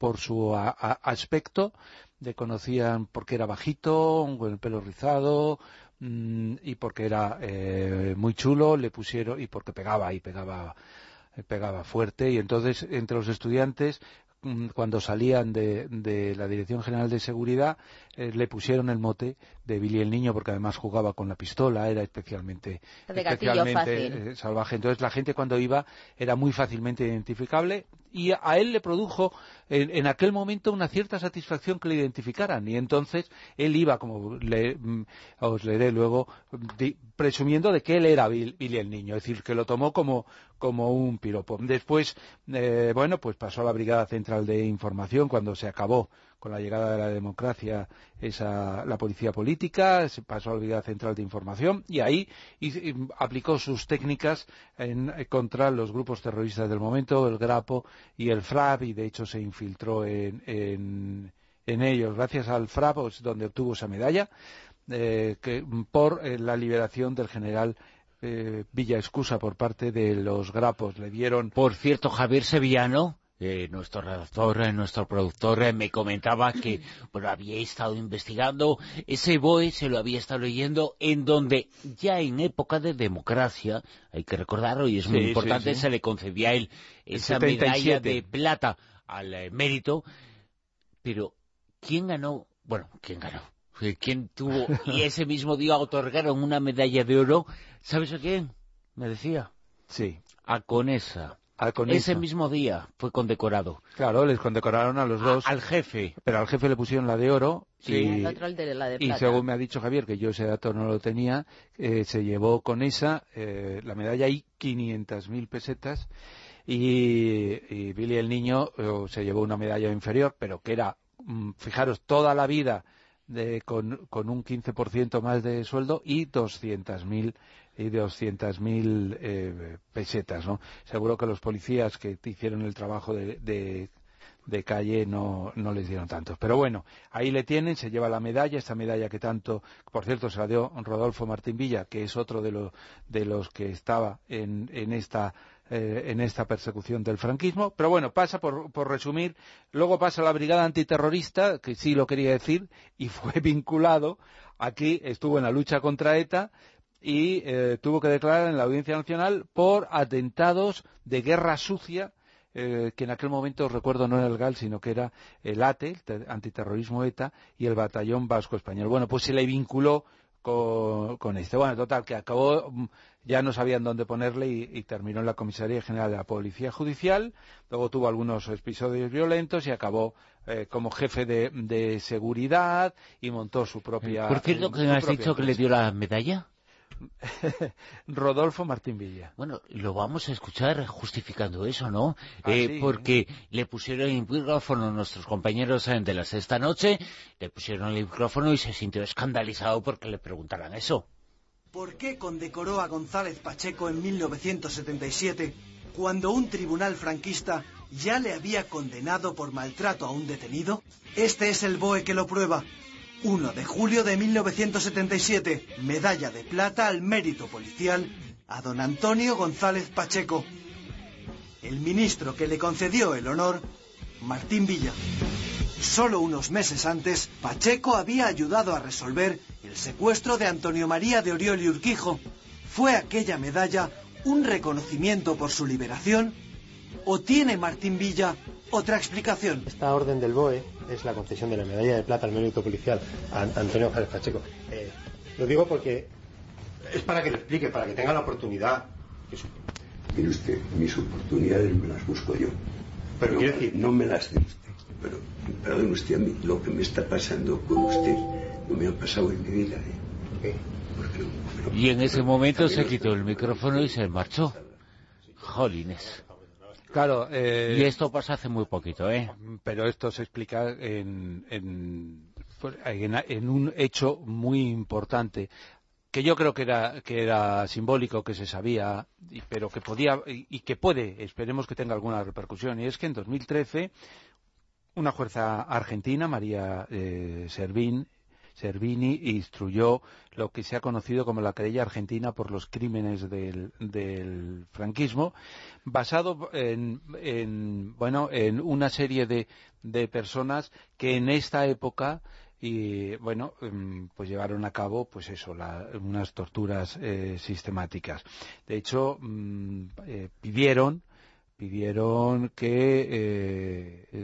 aspecto, le conocían porque era bajito, con el pelo rizado, y porque era muy chulo, le pusieron, y porque pegaba fuerte, y entonces entre los estudiantes, cuando salían de la Dirección General de Seguridad, le pusieron el mote de Billy el Niño, porque además jugaba con la pistola, era especialmente salvaje. Entonces la gente cuando iba era muy fácilmente identificable, y a él le produjo en aquel momento una cierta satisfacción que le identificaran, y entonces él iba, como os leeré luego, presumiendo de que él era Billy el Niño, es decir, que lo tomó como un piropo. Después, pues pasó a la Brigada Central de Información cuando se acabó con la llegada de la democracia la policía política, se pasó a la Brigada Central de Información, y ahí aplicó sus técnicas contra los grupos terroristas del momento, el Grapo y el FRAP, y de hecho se infiltró en ellos. Gracias al FRAP, es donde obtuvo esa medalla, por la liberación del general Villa Escusa por parte de los Grapos. Le dieron... Por cierto, Javier Sevillano, nuestro redactor, nuestro productor, me comentaba que había estado investigando ese BOE, se lo había estado leyendo, en donde ya en época de democracia, hay que recordarlo y es muy importante, se le concedía a él esa medalla de plata al mérito, pero ¿quién ganó? ¿Quién tuvo? Y ese mismo día otorgaron una medalla de oro, ¿sabes a quién? Me decía. Sí. A Conesa. Ese mismo día fue condecorado. Claro, les condecoraron a los dos. Al jefe. Pero al jefe le pusieron la de oro. Sí, y al otro el de la de plata. Y según me ha dicho Javier, que yo ese dato no lo tenía, se llevó con esa la medalla y 500.000 pesetas. Y Billy el Niño se llevó una medalla inferior, pero que era, fijaros, toda la vida con un 15% más de sueldo y 200.000 pesetas, ¿no? Seguro que los policías que hicieron el trabajo de calle no les dieron tantos. Pero bueno, ahí le tienen, se lleva la medalla, esta medalla que tanto, por cierto, se la dio Rodolfo Martín Villa, que es otro de los que estaba en esta persecución del franquismo. Pero bueno, pasa, por resumir, luego pasa a la Brigada Antiterrorista, que sí lo quería decir, y fue vinculado, aquí estuvo en la lucha contra ETA, y tuvo que declarar en la Audiencia Nacional por atentados de guerra sucia, que en aquel momento, os recuerdo, no era el GAL, sino que era el ATE, Antiterrorismo ETA, y el Batallón Vasco Español. Bueno, pues se le vinculó con este. Bueno, total, que acabó, ya no sabían dónde ponerle y terminó en la Comisaría General de la Policía Judicial. Luego tuvo algunos episodios violentos y acabó como jefe de seguridad y montó su propia... Por cierto, ¿quién has dicho que le dio la medalla? Rodolfo Martín Villa. Bueno, lo vamos a escuchar justificando eso, ¿no? Sí. Porque le pusieron el micrófono a nuestros compañeros de La Sexta Noche, le pusieron el micrófono y se sintió escandalizado porque le preguntaran eso. ¿Por qué condecoró a González Pacheco en 1977 cuando un tribunal franquista ya le había condenado por maltrato a un detenido? Este es el BOE que lo prueba. 1 de julio de 1977, medalla de plata al mérito policial a don Antonio González Pacheco. El ministro que le concedió el honor, Martín Villa. Solo unos meses antes, Pacheco había ayudado a resolver el secuestro de Antonio María de Oriol y Urquijo. ¿Fue aquella medalla un reconocimiento por su liberación? ¿O tiene Martín Villa otra explicación? Esta orden del BOE es la concesión de la medalla de plata al mérito policial a Antonio González Pacheco. Lo digo porque es para que lo explique, para que tenga la oportunidad. Mire usted, mis oportunidades me las busco yo. Pero quiero decir, no me las dé usted. Pero perdone usted a mí, lo que me está pasando con usted no me ha pasado en mi vida. Y en ese momento se quitó el micrófono y se marchó. Jolines. Claro, y esto pasa hace muy poquito, pero esto se explica en un hecho muy importante que yo creo que era simbólico, que se sabía, pero que podía y que puede, esperemos que tenga alguna repercusión, y es que en 2013 una jueza argentina, María Servini, instruyó lo que se ha conocido como la querella argentina por los crímenes del franquismo, basado en una serie de personas que en esta época pues llevaron a cabo unas torturas sistemáticas. De hecho, pidieron que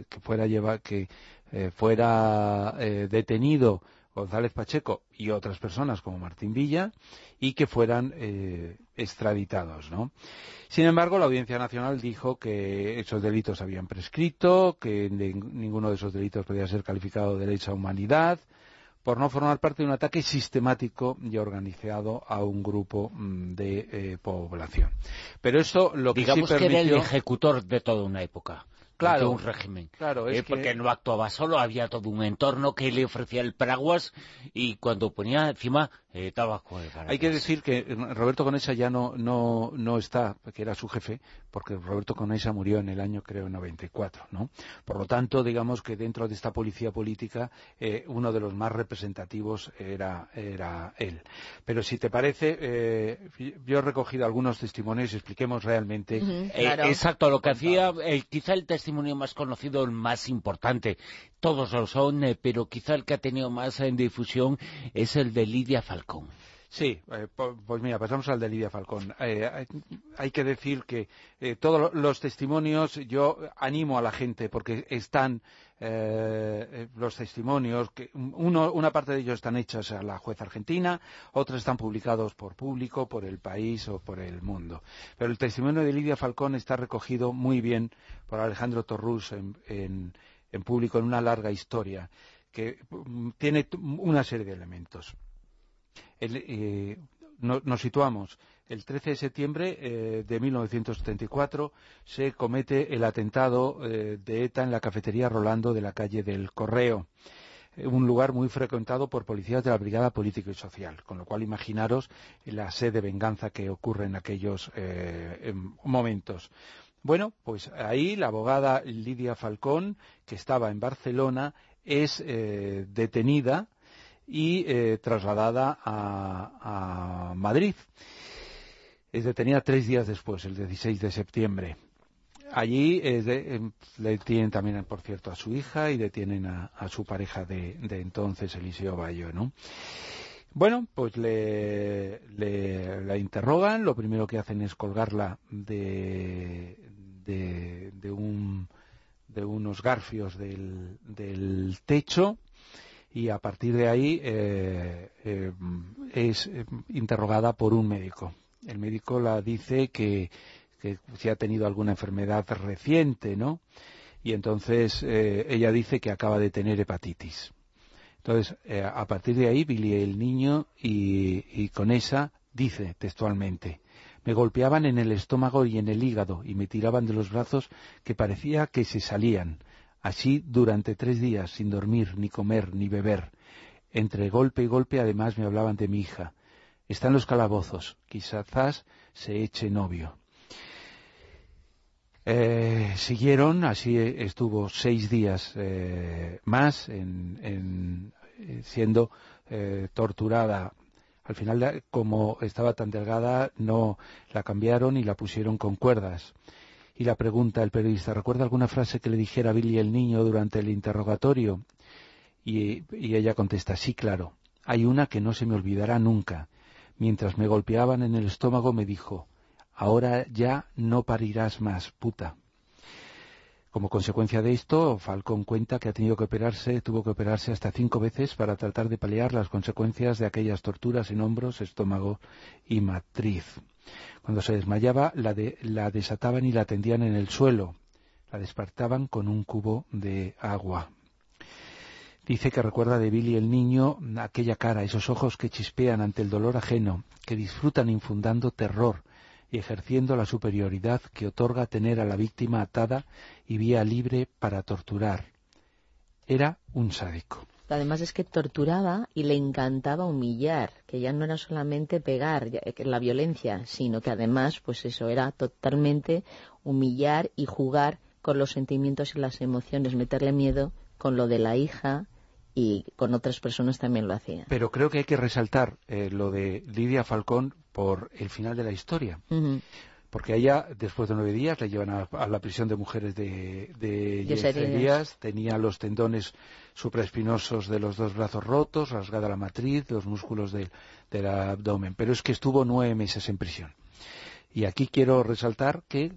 fuera detenido González Pacheco y otras personas como Martín Villa y que fueran extraditados, ¿no? Sin embargo, la Audiencia Nacional dijo que esos delitos habían prescrito, que ninguno de esos delitos podía ser calificado de lesa humanidad, por no formar parte de un ataque sistemático y organizado a un grupo de población. Pero eso lo que digamos sí permitió... que era el ejecutor de toda una época. Claro, de un régimen. Claro, porque no actuaba solo, había todo un entorno que le ofrecía el paraguas y cuando ponía encima tabaco de paraguas. Hay que decir que Roberto Conesa ya no está, que era su jefe, porque Roberto Conesa murió en el año, creo, 94, ¿no? Por lo tanto, digamos que dentro de esta policía política, uno de los más representativos era él. Pero si te parece, yo he recogido algunos testimonios y expliquemos realmente... claro. Exacto, lo que hacía, quizá el testimonio más conocido, el más importante, todos lo son, pero quizá el que ha tenido más en difusión es el de Lidia Falcón. Sí, pues mira, pasamos al de Lidia Falcón. Hay que decir que todos los testimonios, yo animo a la gente, porque están los testimonios, que una parte de ellos están hechos a la jueza argentina, otros están publicados por Público, por El País o por El Mundo. Pero el testimonio de Lidia Falcón está recogido muy bien por Alejandro Torrús en Público, en una larga historia, que tiene una serie de elementos. Nos situamos. El 13 de septiembre de 1974 se comete el atentado de ETA en la cafetería Rolando de la calle del Correo, un lugar muy frecuentado por policías de la Brigada Político y Social, con lo cual imaginaros la sed de venganza que ocurre en aquellos momentos. Bueno, pues ahí la abogada Lidia Falcón, que estaba en Barcelona, es detenida y trasladada a Madrid. Es detenida 3 días después, el 16 de septiembre. Allí le detienen también, por cierto, a su hija y detienen a su pareja de entonces, Eliseo Bayo, ¿no? Bueno, pues la interrogan, lo primero que hacen es colgarla de unos garfios del techo, y a partir de ahí es interrogada por un médico. El médico la dice que si ha tenido alguna enfermedad reciente, ¿no? Y entonces ella dice que acaba de tener hepatitis. Entonces, a partir de ahí, Billy el niño, y con esa, dice textualmente: me golpeaban en el estómago y en el hígado y me tiraban de los brazos que parecía que se salían. Así durante 3 días, sin dormir, ni comer, ni beber. Entre golpe y golpe, además, me hablaban de mi hija. Está en los calabozos, quizás se eche novio. Siguieron, así estuvo 6 días más siendo torturada. Al final, como estaba tan delgada, no la cambiaron y la pusieron con cuerdas. Y la pregunta el periodista: ¿recuerda alguna frase que le dijera a Billy el niño durante el interrogatorio? Y ella contesta: sí, claro. Hay una que no se me olvidará nunca. Mientras me golpeaban en el estómago me dijo: ahora ya no parirás más, puta. Como consecuencia de esto, Falcón cuenta que tuvo que operarse hasta 5 veces para tratar de paliar las consecuencias de aquellas torturas en hombros, estómago y matriz. Cuando se desmayaba, la desataban y la tendían en el suelo. La despertaban con un cubo de agua. Dice que recuerda de Billy el niño aquella cara, esos ojos que chispean ante el dolor ajeno, que disfrutan infundando terror y ejerciendo la superioridad que otorga tener a la víctima atada y vía libre para torturar. Era un sádico. Además es que torturaba y le encantaba humillar, que ya no era solamente pegar la violencia, sino que además, pues eso, era totalmente humillar y jugar con los sentimientos y las emociones, meterle miedo con lo de la hija, y con otras personas también lo hacía. Pero creo que hay que resaltar lo de Lidia Falcón por el final de la historia. Uh-huh. Porque a ella, después de 9 días, la llevan a la prisión de mujeres de Yeserías. Tenía los tendones supraespinosos de los 2 brazos rotos, rasgada la matriz, los músculos del abdomen. Pero es que estuvo 9 meses en prisión. Y aquí quiero resaltar que,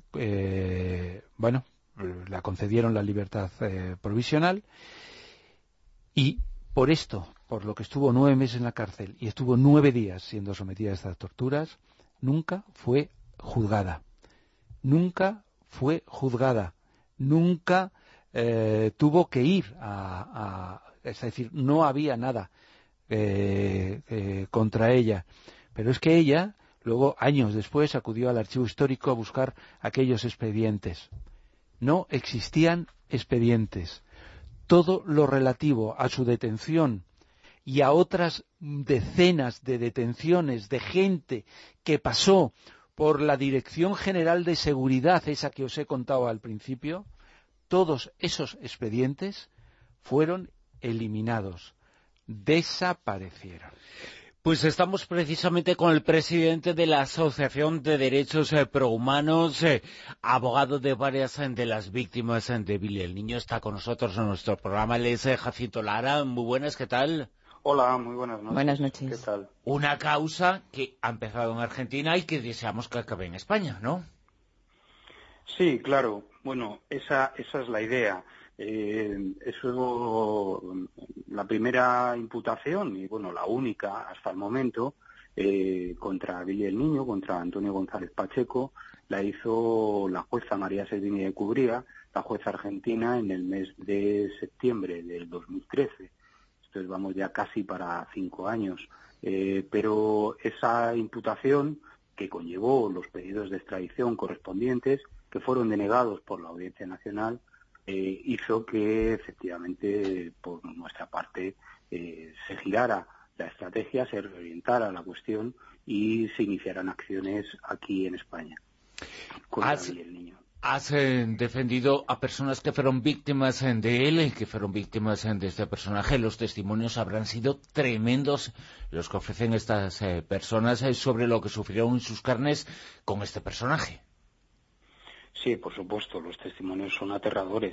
la concedieron la libertad provisional. Y por esto, por lo que estuvo 9 meses en la cárcel y estuvo 9 días siendo sometida a estas torturas, nunca fue juzgada. Nunca fue juzgada. Nunca tuvo que ir es decir, no había nada contra ella. Pero es que ella, luego, años después, acudió al archivo histórico a buscar aquellos expedientes. No existían expedientes. Todo lo relativo a su detención y a otras decenas de detenciones de gente que pasó por la Dirección General de Seguridad, esa que os he contado al principio, todos esos expedientes fueron eliminados, desaparecieron. Pues estamos precisamente con el presidente de la Asociación de Derechos Prohumanos, abogado de varias de las víctimas de Billy el niño. Está con nosotros en nuestro programa. Él es Jacinto Lara. Muy buenas, ¿qué tal? Hola, muy buenas noches. Buenas noches. ¿Qué tal? Una causa que ha empezado en Argentina y que deseamos que acabe en España, ¿no? Sí, claro. Bueno, esa es la idea. Eso, la primera imputación, y bueno, la única hasta el momento, contra Billy el niño, contra Antonio González Pacheco, la hizo la jueza María Servini de Cubría, la jueza argentina, en el mes de septiembre del 2013. Entonces vamos ya casi para 5 años. Pero esa imputación, que conllevó los pedidos de extradición correspondientes, que fueron denegados por la Audiencia Nacional, hizo que efectivamente por nuestra parte se girara la estrategia, se reorientara la cuestión y se iniciaran acciones aquí en España contra Billy el niño. Has defendido a personas que fueron víctimas de él, que fueron víctimas de este personaje. Los testimonios habrán sido tremendos los que ofrecen estas personas sobre lo que sufrieron en sus carnes con este personaje. Sí, por supuesto, los testimonios son aterradores.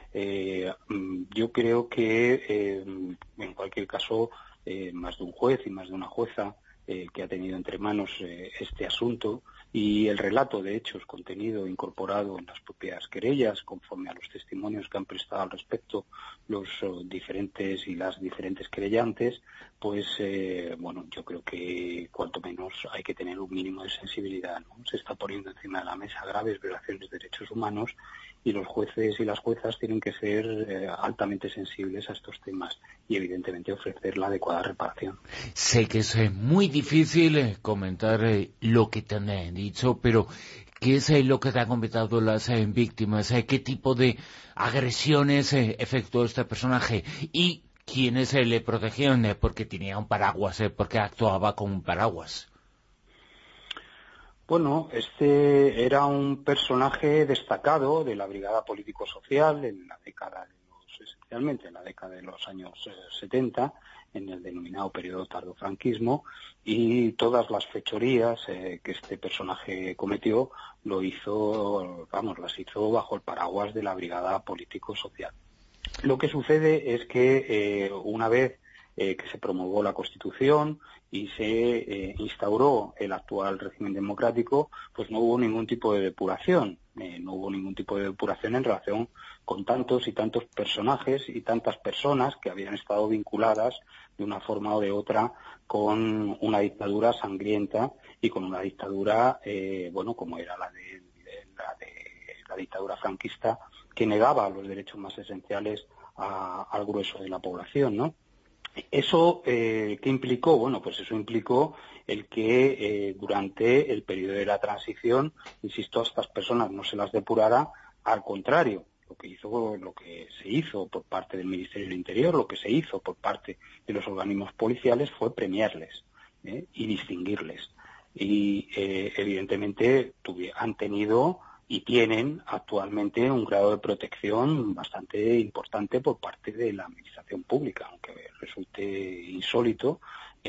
Yo creo que, en cualquier caso, más de un juez y más de una jueza que ha tenido entre manos este asunto, y el relato de hechos contenido, incorporado en las propias querellas, conforme a los testimonios que han prestado al respecto los diferentes y las diferentes querellantes, pues bueno, yo creo que cuanto menos hay que tener un mínimo de sensibilidad, ¿no? Se está poniendo encima de la mesa graves violaciones de derechos humanos, y los jueces y las juezas tienen que ser altamente sensibles a estos temas y evidentemente ofrecer la adecuada reparación. Sé que es muy difícil comentar lo que te han dicho, pero ¿qué es lo que te han comentado las víctimas? ¿Qué tipo de agresiones efectuó este personaje? ¿Y quiénes le protegían? Porque tenía un paraguas, porque actuaba con un paraguas. Bueno, este era un personaje destacado de la Brigada Político-Social en la década esencialmente en la década de los años 70, en el denominado periodo tardofranquismo, y todas las fechorías que este personaje cometió las hizo bajo el paraguas de la Brigada Político-Social. Lo que sucede es que una vez que se promulgó la Constitución y se instauró el actual régimen democrático, pues no hubo ningún tipo de depuración. No hubo ningún tipo de depuración en relación con tantos y tantos personajes y tantas personas que habían estado vinculadas de una forma o de otra con una dictadura sangrienta y con una dictadura, como era la de la dictadura franquista, que negaba los derechos más esenciales al grueso de la población, ¿no? ¿Eso qué implicó? Bueno, pues eso implicó el que durante el periodo de la transición, insisto, a estas personas no se las depurara, al contrario, lo que se hizo por parte del Ministerio del Interior, lo que se hizo por parte de los organismos policiales fue premiarles y distinguirles. Y evidentemente han tenido y tienen actualmente un grado de protección bastante importante por parte de la administración pública, aunque resulte insólito.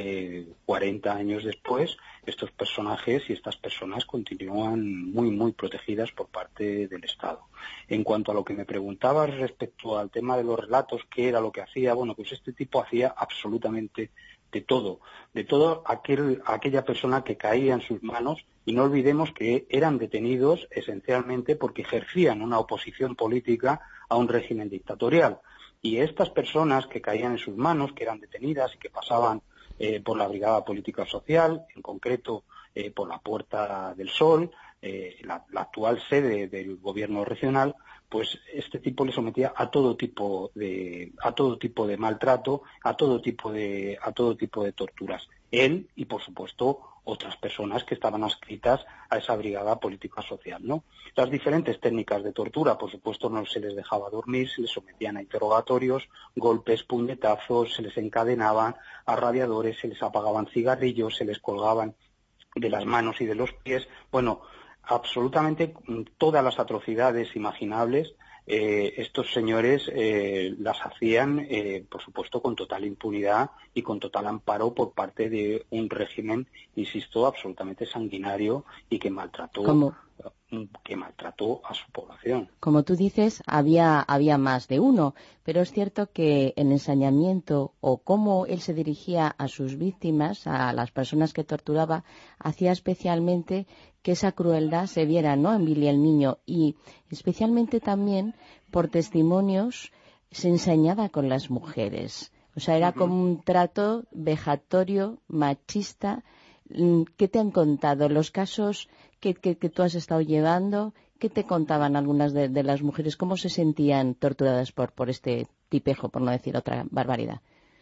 40 años después, estos personajes y estas personas continúan muy, muy protegidas por parte del Estado. En cuanto a lo que me preguntabas respecto al tema de los relatos, ¿qué era lo que hacía? Bueno, pues este tipo hacía absolutamente de todo aquella persona que caía en sus manos, y no olvidemos que eran detenidos esencialmente porque ejercían una oposición política a un régimen dictatorial. Y estas personas que caían en sus manos, que eran detenidas y que pasaban por la Brigada Política Social, en concreto por la Puerta del Sol, la actual sede del gobierno regional, pues este tipo le sometía a todo tipo de maltrato, a todo tipo de torturas. Él y, por supuesto, otras personas que estaban adscritas a esa Brigada Política Social, ¿no? Las diferentes técnicas de tortura, por supuesto, no se les dejaba dormir, se les sometían a interrogatorios, golpes, puñetazos, se les encadenaban a radiadores, se les apagaban cigarrillos, se les colgaban de las manos y de los pies. Bueno, absolutamente todas las atrocidades imaginables, estos señores las hacían, por supuesto, con total impunidad y con total amparo por parte de un régimen, insisto, absolutamente sanguinario y que maltrató a su población. Como tú dices, había más de uno, pero es cierto que el ensañamiento o cómo él se dirigía a sus víctimas, a las personas que torturaba, hacía especialmente que esa crueldad se viera, ¿no?, en Billy el Niño, y especialmente también por testimonios se ensañaba con las mujeres. O sea, era como un trato vejatorio, machista. ¿Qué te han contado? Los casos que tú has estado llevando, ¿qué te contaban algunas de las mujeres? ¿Cómo se sentían torturadas por este tipejo, por no decir otra barbaridad?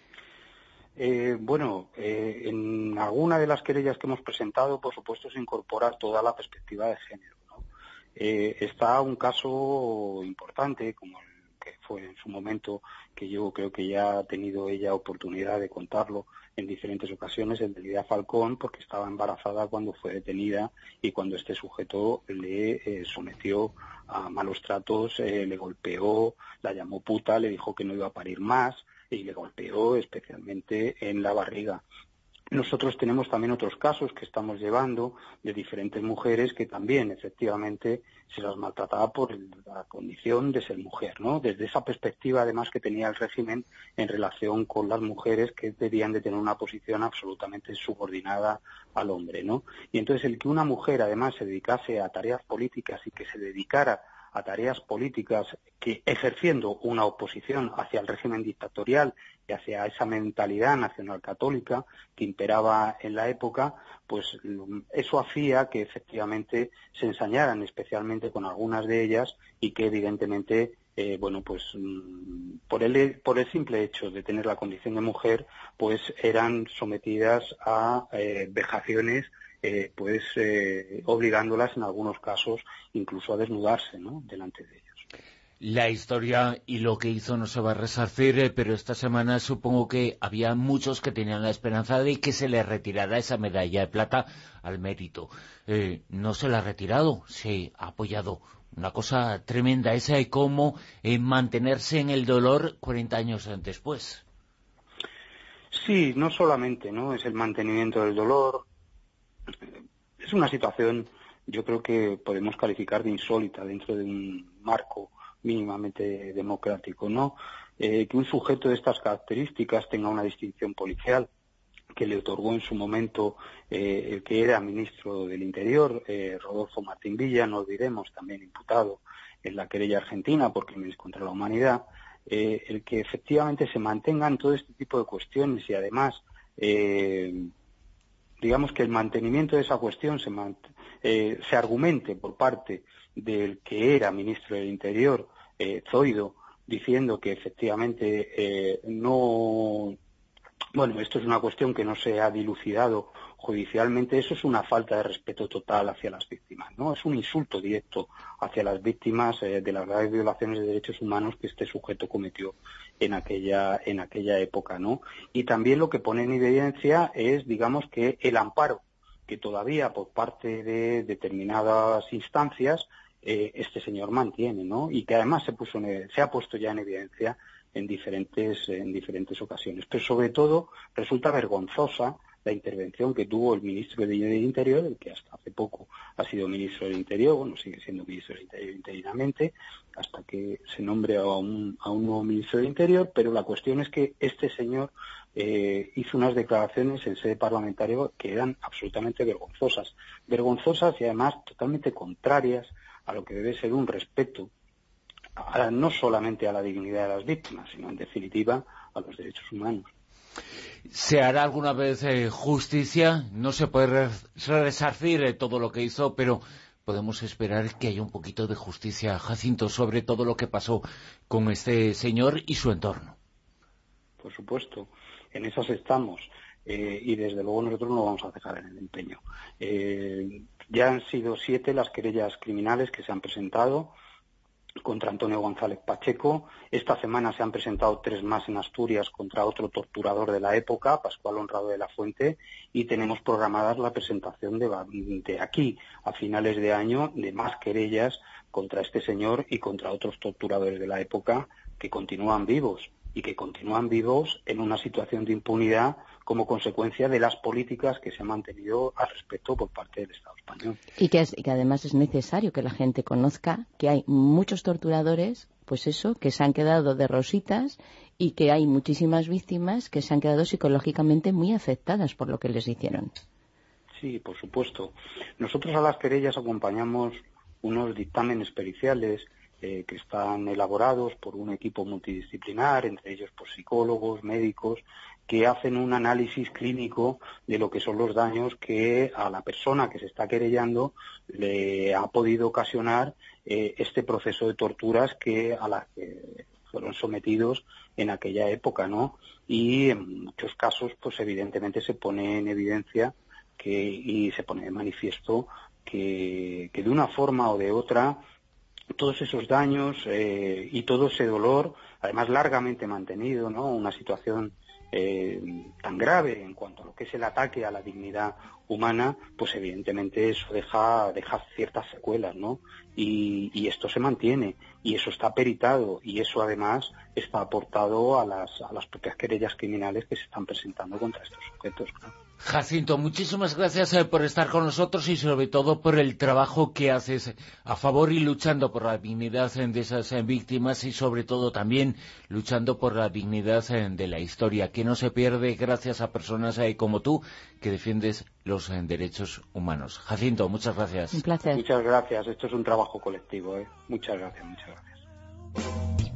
En alguna de las querellas que hemos presentado, por supuesto, se incorpora toda la perspectiva de género, ¿no? Está un caso importante, como el que fue en su momento, que yo creo que ya ha tenido ella oportunidad de contarlo en diferentes ocasiones, el de Lidia Falcón, porque estaba embarazada cuando fue detenida y cuando este sujeto le sometió a malos tratos, le golpeó, la llamó puta, le dijo que no iba a parir más y le golpeó especialmente en la barriga. nosotros tenemos también otros casos que estamos llevando de diferentes mujeres que también efectivamente se las maltrataba por la condición de ser mujer, ¿no? Desde esa perspectiva además que tenía el régimen en relación con las mujeres que debían de tener una posición absolutamente subordinada al hombre, ¿no? Y entonces el que una mujer además se dedicase a tareas políticas y que se dedicara a tareas políticas que ejerciendo una oposición hacia el régimen dictatorial y hacia esa mentalidad nacional católica que imperaba en la época, pues eso hacía que efectivamente se ensañaran especialmente con algunas de ellas y que evidentemente por el simple hecho de tener la condición de mujer, pues eran sometidas a vejaciones, obligándolas en algunos casos incluso a desnudarse, ¿no?, delante de ellos. La historia y lo que hizo no se va a resarcir, pero esta semana supongo que había muchos que tenían la esperanza de que se le retirara esa medalla de plata al mérito. No se la ha retirado, se ha apoyado. Una cosa tremenda esa de cómo mantenerse en el dolor 40 años después. Sí, no solamente, ¿no?, es el mantenimiento del dolor. Es una situación, yo creo que podemos calificar de insólita dentro de un marco mínimamente democrático, ¿no? Que un sujeto de estas características tenga una distinción policial que le otorgó en su momento el que era ministro del Interior, Rodolfo Martín Villa, no olvidemos, también imputado en la querella argentina por crímenes contra la humanidad, el que efectivamente se mantengan todo este tipo de cuestiones y además digamos que el mantenimiento de esa cuestión se argumente por parte del que era ministro del Interior, Zoido, diciendo que efectivamente esto es una cuestión que no se ha dilucidado judicialmente. Eso es una falta de respeto total hacia las víctimas, ¿no? Es un insulto directo hacia las víctimas de las graves violaciones de derechos humanos que este sujeto cometió en aquella época, ¿no? Y también lo que pone en evidencia es, digamos, que el amparo que todavía por parte de determinadas instancias este señor mantiene, ¿no? Y que además se ha puesto ya en evidencia en diferentes ocasiones. Pero sobre todo resulta vergonzosa la intervención que tuvo el ministro del Interior, el que hasta hace poco ha sido ministro del Interior, sigue siendo ministro del Interior interinamente, hasta que se nombre a un nuevo ministro del Interior, pero la cuestión es que este señor hizo unas declaraciones en sede parlamentaria que eran absolutamente vergonzosas y además totalmente contrarias a lo que debe ser un respeto no solamente a la dignidad de las víctimas, sino en definitiva a los derechos humanos. ¿Se hará alguna vez justicia? No se puede resarcir todo lo que hizo, pero podemos esperar que haya un poquito de justicia, Jacinto, sobre todo lo que pasó con este señor y su entorno. Por supuesto, en esas estamos. Y desde luego nosotros no vamos a dejar en el empeño. Ya han sido 7 las querellas criminales que se han presentado contra Antonio González Pacheco. Esta semana se han presentado 3 más en Asturias contra otro torturador de la época, Pascual Honrado de la Fuente, y tenemos programadas la presentación de aquí a finales de año de más querellas contra este señor y contra otros torturadores de la época que continúan vivos y que continúan vivos en una situación de impunidad como consecuencia de las políticas que se han mantenido al respecto por parte del Estado español. Y que además es necesario que la gente conozca que hay muchos torturadores, pues eso, que se han quedado de rositas y que hay muchísimas víctimas que se han quedado psicológicamente muy afectadas por lo que les hicieron. Sí, por supuesto. Nosotros a las querellas acompañamos unos dictámenes periciales que están elaborados por un equipo multidisciplinar, entre ellos por psicólogos, médicos, que hacen un análisis clínico de lo que son los daños que a la persona que se está querellando le ha podido ocasionar este proceso de torturas a las que fueron sometidos en aquella época, ¿no? Y en muchos casos, pues evidentemente se pone en evidencia y se pone de manifiesto que de una forma o de otra todos esos daños y todo ese dolor, además largamente mantenido, ¿no? Una situación tan grave en cuanto a lo que es el ataque a la dignidad humana, pues evidentemente eso deja ciertas secuelas, ¿no? Y esto se mantiene, y eso está peritado, y eso además está aportado a las propias querellas criminales que se están presentando contra estos sujetos, ¿no? Jacinto, muchísimas gracias por estar con nosotros y sobre todo por el trabajo que haces a favor y luchando por la dignidad de esas víctimas y sobre todo también luchando por la dignidad de la historia, que no se pierde gracias a personas como tú que defiendes los derechos humanos. Jacinto, muchas gracias. Un placer. Muchas gracias, esto es un trabajo colectivo, ¿eh? Muchas gracias, muchas gracias.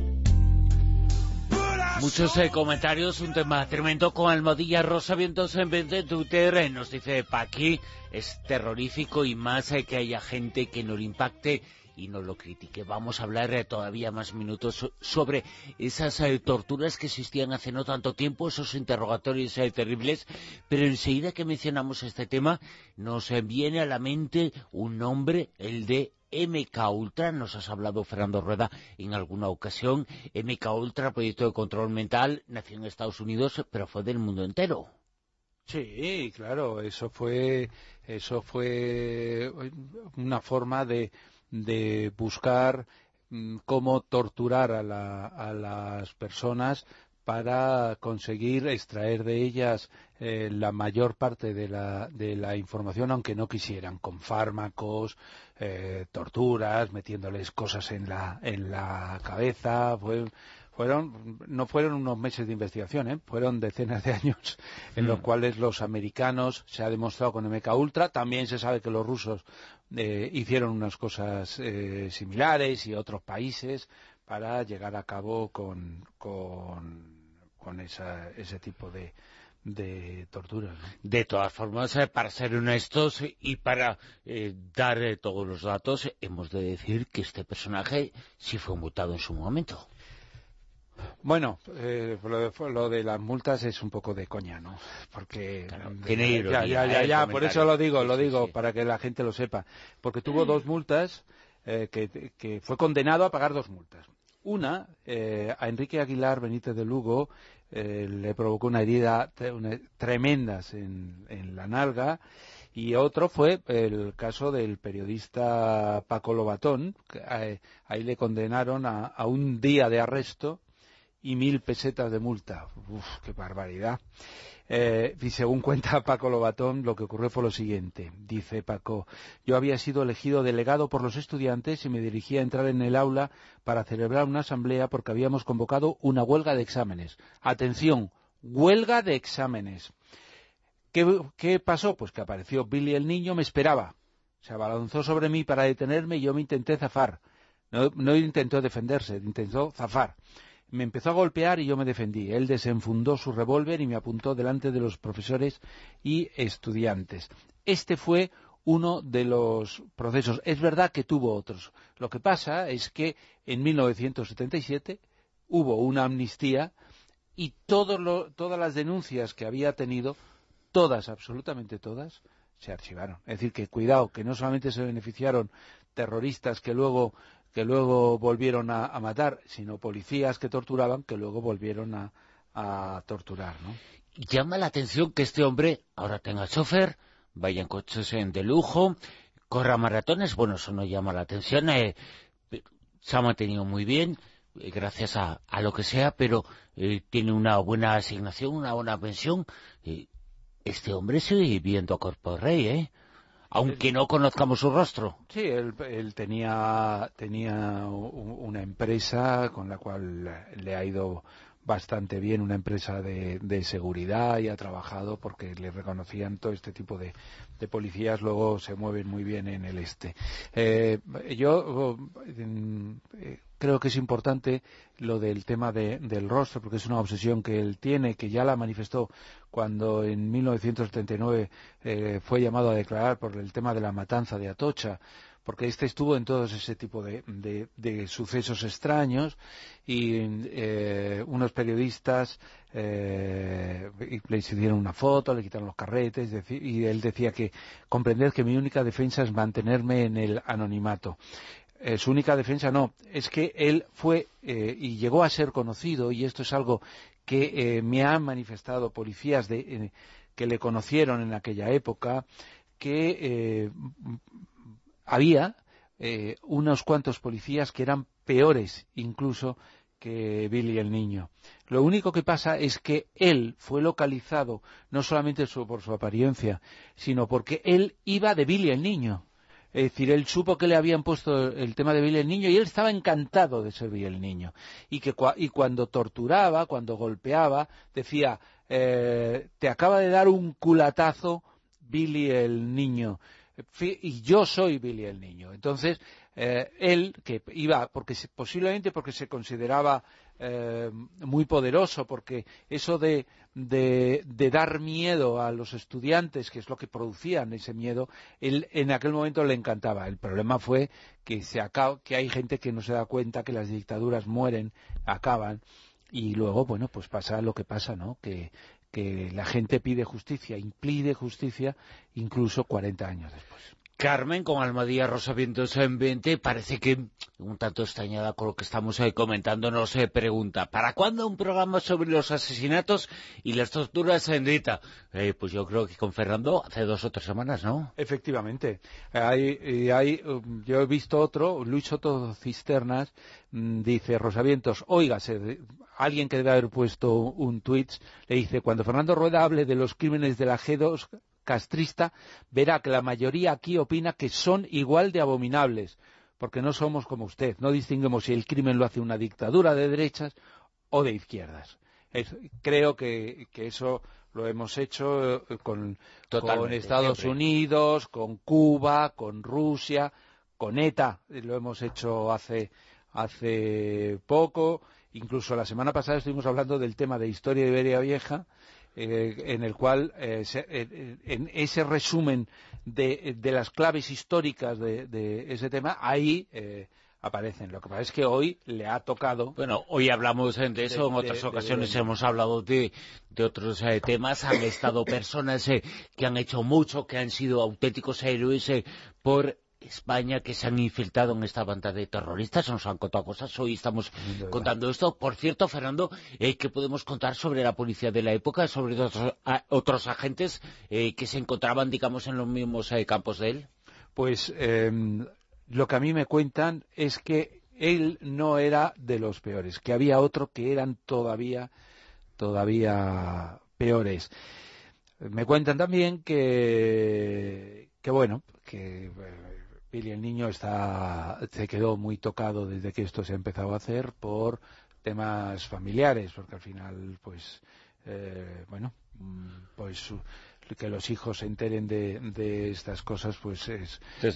Muchos comentarios, un tema tremendo con Almohadilla Rosa Vientos en vez de Twitter, nos dice Paqui, es terrorífico y más que haya gente que no le impacte y no lo critique. Vamos a hablar todavía más minutos sobre esas torturas que existían hace no tanto tiempo, esos interrogatorios terribles, pero enseguida que mencionamos este tema nos viene a la mente un nombre, el de MKUltra. Nos has hablado, Fernando Rueda, en alguna ocasión. MKUltra, proyecto de control mental, nació en Estados Unidos, pero fue del mundo entero. Sí, claro, eso fue una forma de buscar cómo torturar a las personas para conseguir extraer de ellas la mayor parte de la información, aunque no quisieran, con fármacos, torturas, metiéndoles cosas en la cabeza. No fueron unos meses de investigación, fueron decenas de años en los cuales los americanos, se ha demostrado con MKUltra, también se sabe que los rusos hicieron unas cosas similares y otros países para llegar a cabo con ese tipo de torturas, ¿no? De todas formas, para ser honestos y para dar todos los datos, hemos de decir que este personaje sí fue multado en su momento. Bueno, lo de las multas es un poco de coña, ¿no? Porque claro, por eso lo digo, sí. Para que la gente lo sepa. Porque tuvo dos multas, que fue condenado a pagar dos multas. Una, a Enrique Aguilar Benítez de Lugo le provocó una herida tremendas en la nalga, y otro fue el caso del periodista Paco Lobatón, que ahí le condenaron a un día de arresto y 1.000 pesetas de multa. ¡Uf, qué barbaridad! Y según cuenta Paco Lobatón, lo que ocurrió fue lo siguiente. Dice Paco: yo había sido elegido delegado por los estudiantes y me dirigía a entrar en el aula para celebrar una asamblea porque habíamos convocado una huelga de exámenes. Atención, huelga de exámenes. ¿Qué pasó? Pues que apareció Billy el niño, me esperaba. Se abalanzó sobre mí para detenerme y yo me intenté zafar. No intentó defenderse, intentó zafar. Me empezó a golpear y yo me defendí. Él desenfundó su revólver y me apuntó delante de los profesores y estudiantes. Este fue uno de los procesos. Es verdad que tuvo otros. Lo que pasa es que en 1977 hubo una amnistía y todas las denuncias que había tenido, todas, absolutamente todas, se archivaron. Es decir, que cuidado, que no solamente se beneficiaron terroristas que luego volvieron a matar, sino policías que torturaban que luego volvieron a torturar, ¿no? Llama la atención que este hombre ahora tenga chofer, vaya en coches de lujo, corra maratones. Bueno, eso no llama la atención, se ha mantenido muy bien, gracias a lo que sea, pero tiene una buena asignación, una buena pensión. Este hombre sigue viviendo a cuerpo de rey, aunque no conozcamos su rostro. Sí, él tenía una empresa con la cual le ha ido bastante bien, una empresa de seguridad, y ha trabajado porque le reconocían todo este tipo de policías, luego se mueven muy bien en el este. Yo creo que es importante lo del tema del rostro, porque es una obsesión que él tiene, que ya la manifestó cuando en 1979 fue llamado a declarar por el tema de la matanza de Atocha, porque estuvo en todos ese tipo de sucesos extraños, y unos periodistas le hicieron una foto, le quitaron los carretes, y él decía que comprender que mi única defensa es mantenerme en el anonimato. Su única defensa no, es que él fue y llegó a ser conocido, y esto es algo que me han manifestado policías que le conocieron en aquella época, que había unos cuantos policías que eran peores incluso que Billy el Niño. Lo único que pasa es que él fue localizado no solamente por su apariencia, sino porque él iba de Billy el Niño. Es decir, él supo que le habían puesto el tema de Billy el Niño y él estaba encantado de ser Billy el Niño. Y cuando torturaba, cuando golpeaba, decía, te acaba de dar un culatazo Billy el Niño. Y yo soy Billy el Niño. Entonces, él, que iba, posiblemente porque se consideraba muy poderoso, porque eso de dar miedo a los estudiantes, que es lo que producían ese miedo, él en aquel momento le encantaba. El problema fue que hay gente que no se da cuenta que las dictaduras mueren, acaban, y luego, bueno, pues pasa lo que pasa, ¿no? Que la gente pide justicia incluso 40 años después. Carmen, con Almadía Rosavientos en 20, parece que un tanto extrañada con lo que estamos comentando, nos pregunta, ¿para cuándo un programa sobre los asesinatos y las torturas en ETA? Pues yo creo que con Fernando hace 2 o 3 semanas, ¿no? Efectivamente. Yo he visto otro, Luis Soto Cisternas, dice, Rosavientos, óigase, alguien que debe haber puesto un tuit, le dice, cuando Fernando Rueda hable de los crímenes de la G2 castrista, verá que la mayoría aquí opina que son igual de abominables, porque no somos como usted, no distinguimos si el crimen lo hace una dictadura de derechas o de izquierdas. Creo que eso lo hemos hecho con Estados siempre. Unidos, con Cuba, con Rusia, con ETA, lo hemos hecho hace poco, incluso la semana pasada estuvimos hablando del tema de Historia de Iberia Vieja, en el cual, en ese resumen de las claves históricas de ese tema, ahí aparecen. Lo que pasa es que hoy le ha tocado... Bueno, hoy hablamos de eso, en otras ocasiones hemos hablado de otros temas. Han estado personas que han hecho mucho, que han sido auténticos héroes por España, que se han infiltrado en esta banda de terroristas, nos han contado cosas, hoy estamos contando esto. Por cierto, Fernando, ¿qué podemos contar sobre la policía de la época, sobre otros agentes que se encontraban, digamos, en los mismos campos de él? Pues lo que a mí me cuentan es que él no era de los peores, que había otro que eran todavía peores. Me cuentan también que Billy el Niño se quedó muy tocado desde que esto se ha empezado a hacer por temas familiares, porque al final, pues que los hijos se enteren de estas cosas, pues es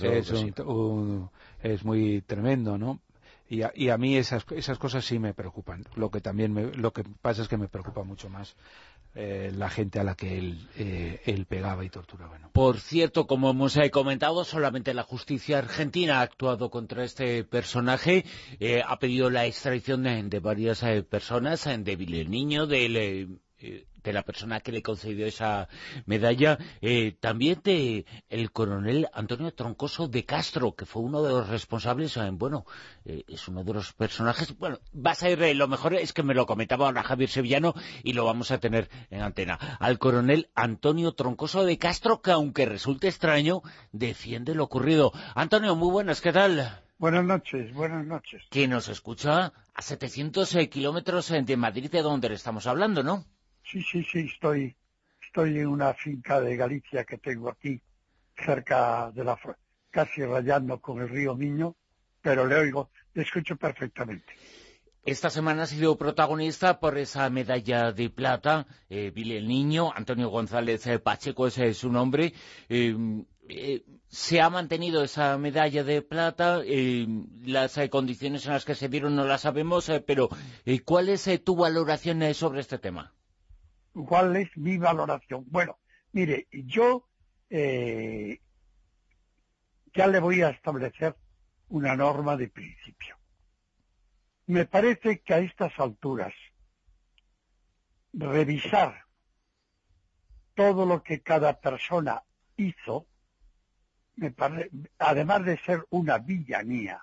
muy tremendo, ¿no? Y a mí esas cosas sí me preocupan. Lo que pasa es que me preocupa mucho más la gente a la que él pegaba y torturaba, ¿no? Por cierto, como hemos comentado, solamente la justicia argentina ha actuado contra este personaje, ha pedido la extradición de varias personas, de Billy el Niño, de la persona que le concedió esa medalla, también de el coronel Antonio Troncoso de Castro, que fue uno de los responsables, es uno de los personajes, bueno, va a ser, lo mejor es que me lo comentaba ahora Javier Sevillano y lo vamos a tener en antena, al coronel Antonio Troncoso de Castro, que aunque resulte extraño, defiende lo ocurrido. Antonio, muy buenas, ¿qué tal? Buenas noches, buenas noches. Que nos escucha a 700 kilómetros de Madrid, de donde le estamos hablando, ¿no? Sí, estoy en una finca de Galicia que tengo aquí, cerca de casi rayando con el río Miño, pero le escucho perfectamente. Esta semana ha sido protagonista por esa medalla de plata, Billy el Niño, Antonio González Pacheco, ese es su nombre. Se ha mantenido esa medalla de plata, las condiciones en las que se dieron no las sabemos, pero ¿cuál es tu valoración sobre este tema? ¿Cuál es mi valoración? Bueno, mire, yo ya le voy a establecer una norma de principio. Me parece que a estas alturas revisar todo lo que cada persona hizo, además de ser una villanía,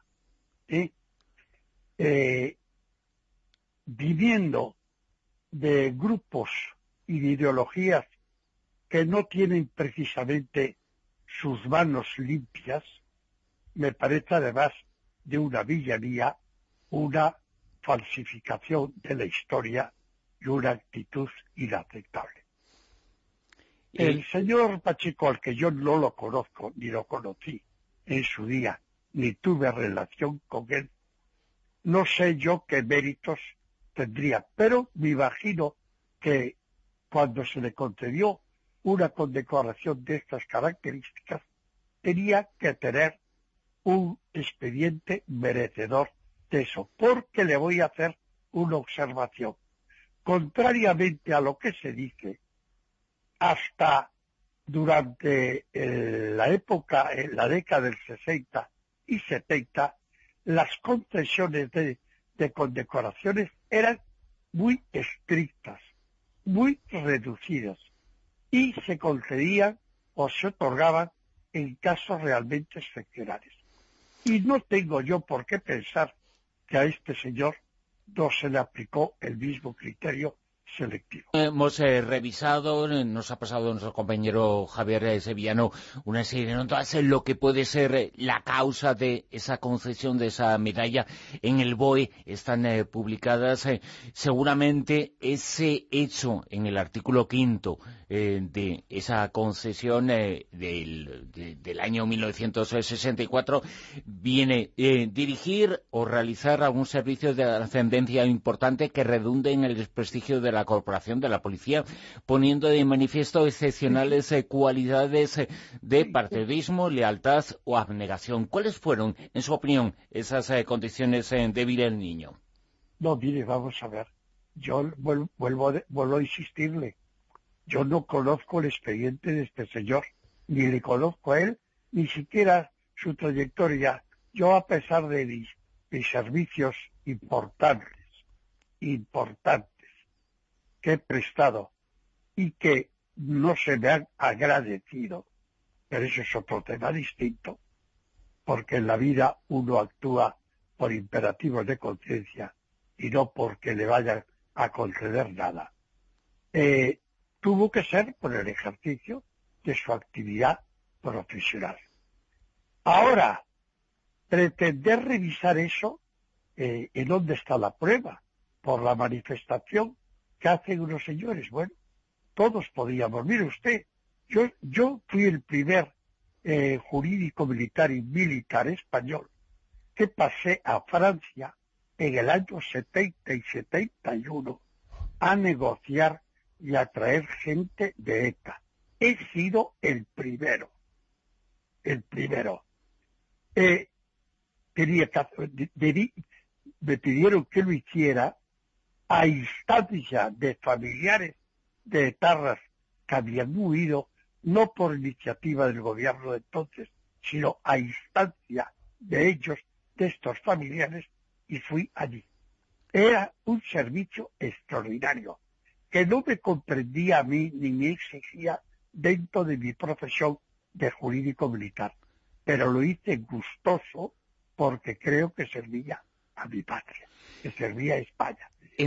viniendo de grupos y de ideologías que no tienen precisamente sus manos limpias, me parece además de una villanía, una falsificación de la historia y una actitud inaceptable. El señor Pacheco, al que yo no lo conozco, ni lo conocí en su día, ni tuve relación con él, no sé yo qué méritos tendría, pero me imagino que cuando se le concedió una condecoración de estas características, tenía que tener un expediente merecedor de eso, porque le voy a hacer una observación. Contrariamente a lo que se dice, hasta durante la década del 60 y 70, las concesiones de condecoraciones eran muy estrictas, muy reducidas, y se concedían o se otorgaban en casos realmente excepcionales. Y no tengo yo por qué pensar que a este señor no se le aplicó el mismo criterio selectivo. Hemos revisado, nos ha pasado nuestro compañero Javier Sevillano una serie de notas en lo que puede ser la causa de esa concesión de esa medalla. En el BOE están publicadas. Seguramente ese hecho en el artículo 5 de esa concesión del año 1964 viene dirigir o realizar algún servicio de ascendencia importante que redunde en el desprestigio de la corporación de la policía, poniendo de manifiesto excepcionales cualidades de partidismo, lealtad o abnegación. ¿Cuáles fueron, en su opinión, esas condiciones de Billy el Niño? No, mire, vamos a ver. Yo vuelvo a insistirle. Yo no conozco el expediente de este señor, ni le conozco a él, ni siquiera su trayectoria. Yo, a pesar de mis servicios importantes, que he prestado y que no se me han agradecido, pero eso es otro tema distinto, porque en la vida uno actúa por imperativos de conciencia y no porque le vayan a conceder nada. Tuvo que ser por el ejercicio de su actividad profesional. Ahora, pretender revisar eso, ¿en dónde está la prueba? Por la manifestación que hacen unos señores. Bueno, todos podíamos. Mire usted, yo fui el primer jurídico militar y militar español que pasé a Francia en el año 70 y 71 a negociar y a traer gente de ETA. He sido el primero. Me pidieron que lo hiciera a instancia de familiares de etarras que habían huido, no por iniciativa del gobierno de entonces, sino a instancia de ellos, de estos familiares, y fui allí. Era un servicio extraordinario, que no me comprendía a mí ni me exigía dentro de mi profesión de jurídico militar, pero lo hice gustoso porque creo que servía a mi patria, que servía a España.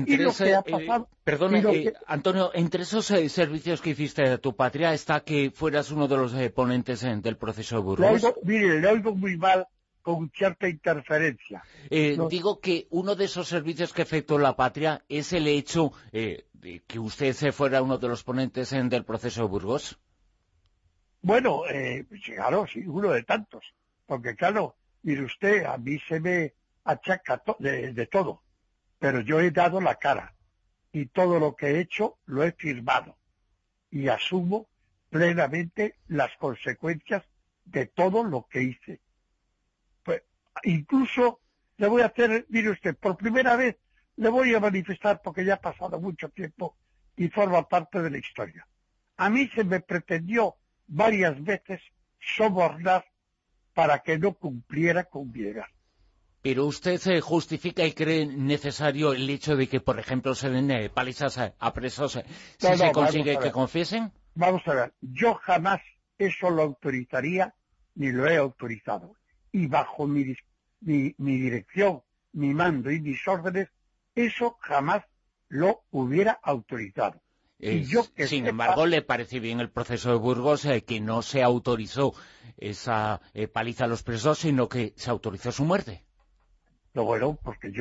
Antonio, entre esos servicios que hiciste a tu patria está que fueras uno de los ponentes del proceso de Burgos. Le oigo muy mal, con cierta interferencia. Digo que uno de esos servicios que efectuó la patria es el hecho de que usted fuera uno de los ponentes del proceso de Burgos. Bueno, claro, sí, uno de tantos. Porque claro, mire usted, a mí se me achaca de todo. Pero yo he dado la cara y todo lo que he hecho lo he firmado y asumo plenamente las consecuencias de todo lo que hice. Pues, incluso le voy a hacer, mire usted, por primera vez le voy a manifestar, porque ya ha pasado mucho tiempo y forma parte de la historia. A mí se me pretendió varias veces sobornar para que no cumpliera con mi deber. Pero usted justifica y cree necesario el hecho de que, por ejemplo, se den palizas a presos si se consigue que confiesen. Vamos a ver, yo jamás eso lo autorizaría ni lo he autorizado. Y bajo mi dirección, mi mando y mis órdenes, eso jamás lo hubiera autorizado. Sin embargo, le parece bien el proceso de Burgos que no se autorizó esa paliza a los presos, sino que se autorizó su muerte. No, bueno, porque yo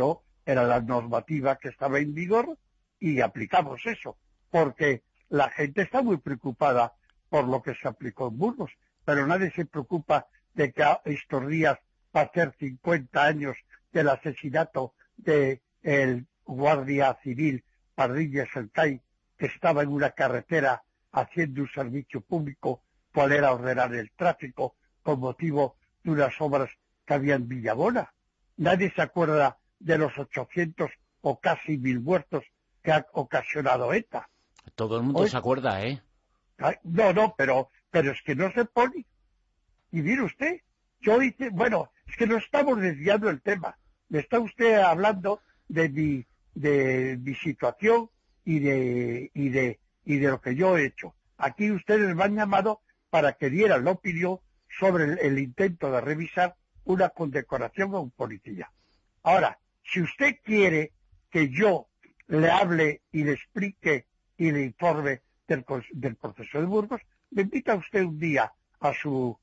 era la normativa que estaba en vigor y aplicamos eso, porque la gente está muy preocupada por lo que se aplicó en Burgos, pero nadie se preocupa de que estos días va a ser 50 años del asesinato del guardia civil Pardillas Elcay, que estaba en una carretera haciendo un servicio público, cual era ordenar el tráfico con motivo de unas obras que había en Villabona. Nadie se acuerda de los 800 o casi 1000 muertos que ha ocasionado ETA. Todo el mundo se acuerda, ¿eh? No, pero es que no se pone. Y mire usted, yo hice, bueno, es que no estamos desviando el tema. Me está usted hablando de mi situación y de lo que yo he hecho. Aquí ustedes me han llamado para que dieran la opinión sobre el intento de revisar una condecoración a un policía. Ahora, si usted quiere que yo le hable y le explique y le informe del proceso de Burgos, me invita usted un día a su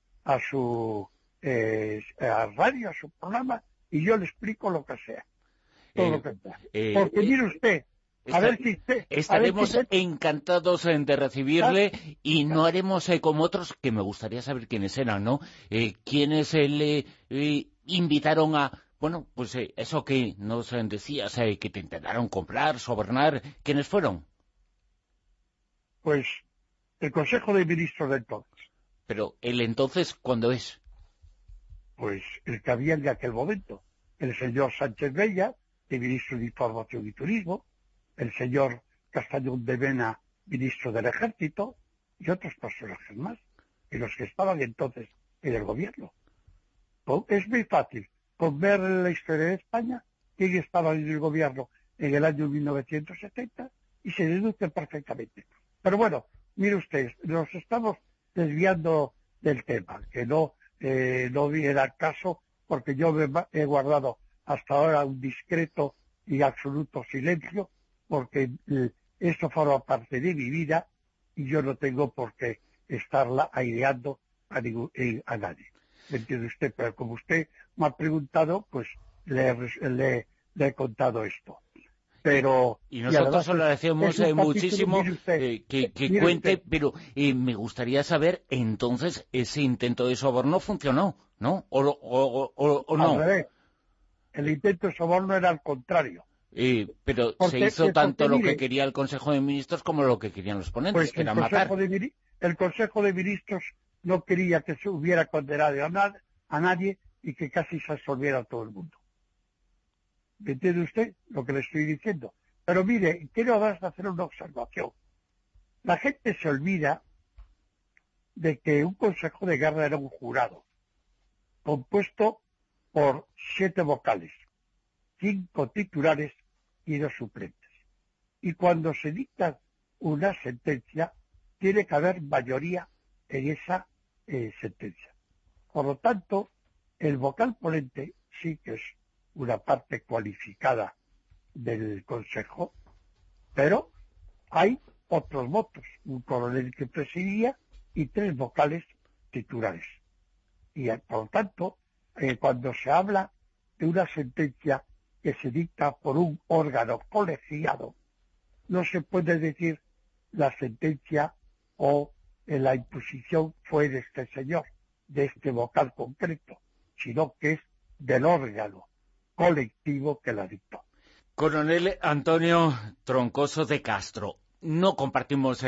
radio, a su programa, y yo le explico lo que sea. Todo lo que sea. Porque mire usted, estaremos encantados de recibirle y no haremos como otros, que me gustaría saber quiénes eran, ¿no? Quiénes le invitaron a... Bueno, pues eso que nos decías, que te intentaron comprar, sobornar, ¿quiénes fueron? Pues el Consejo de Ministros de entonces. Pero el entonces, ¿cuándo es? Pues el que había en aquel momento. El señor Sánchez Bella, de Ministro de Información y Turismo, el señor Castañón de Mena, Ministro del Ejército, y otros personajes más, y los que estaban entonces en el gobierno. Es muy fácil. Con ver la historia de España, quién estaba en el gobierno en el año 1970, y se deduce perfectamente. Pero bueno, mire usted, nos estamos desviando del tema, que no viera caso, porque yo me he guardado hasta ahora un discreto y absoluto silencio, porque esto forma parte de mi vida y yo no tengo por qué estarla aireando a nadie. ¿Me entiende usted? Pero como usted me ha preguntado, pues le he contado esto. Pero y nosotros se lo agradecemos muchísimo que cuente, usted. Pero me gustaría saber, entonces, ese intento de soborno funcionó, ¿no? ¿O no? Al revés. El intento de soborno era al contrario. Pero se hizo tanto lo que quería el Consejo de Ministros como lo que querían los ponentes, pues que era matar. El Consejo de Ministros no quería que se hubiera condenado a nadie y que casi se absolviera a todo el mundo. ¿Me entiende usted lo que le estoy diciendo? Pero mire, quiero hacer una observación. La gente se olvida de que un Consejo de Guerra era un jurado compuesto por 7 vocales, 5 titulares y 2 suplentes. Y cuando se dicta una sentencia, tiene que haber mayoría en esa sentencia. Por lo tanto, el vocal ponente sí que es una parte cualificada del Consejo, pero hay otros votos, un coronel que presidía y 3 vocales titulares. Y por lo tanto, cuando se habla de una sentencia que se dicta por un órgano colegiado, no se puede decir la sentencia o la imposición fue de este señor, de este vocal concreto, sino que es del órgano colectivo que la dictó. Coronel Antonio Troncoso de Castro, no compartimos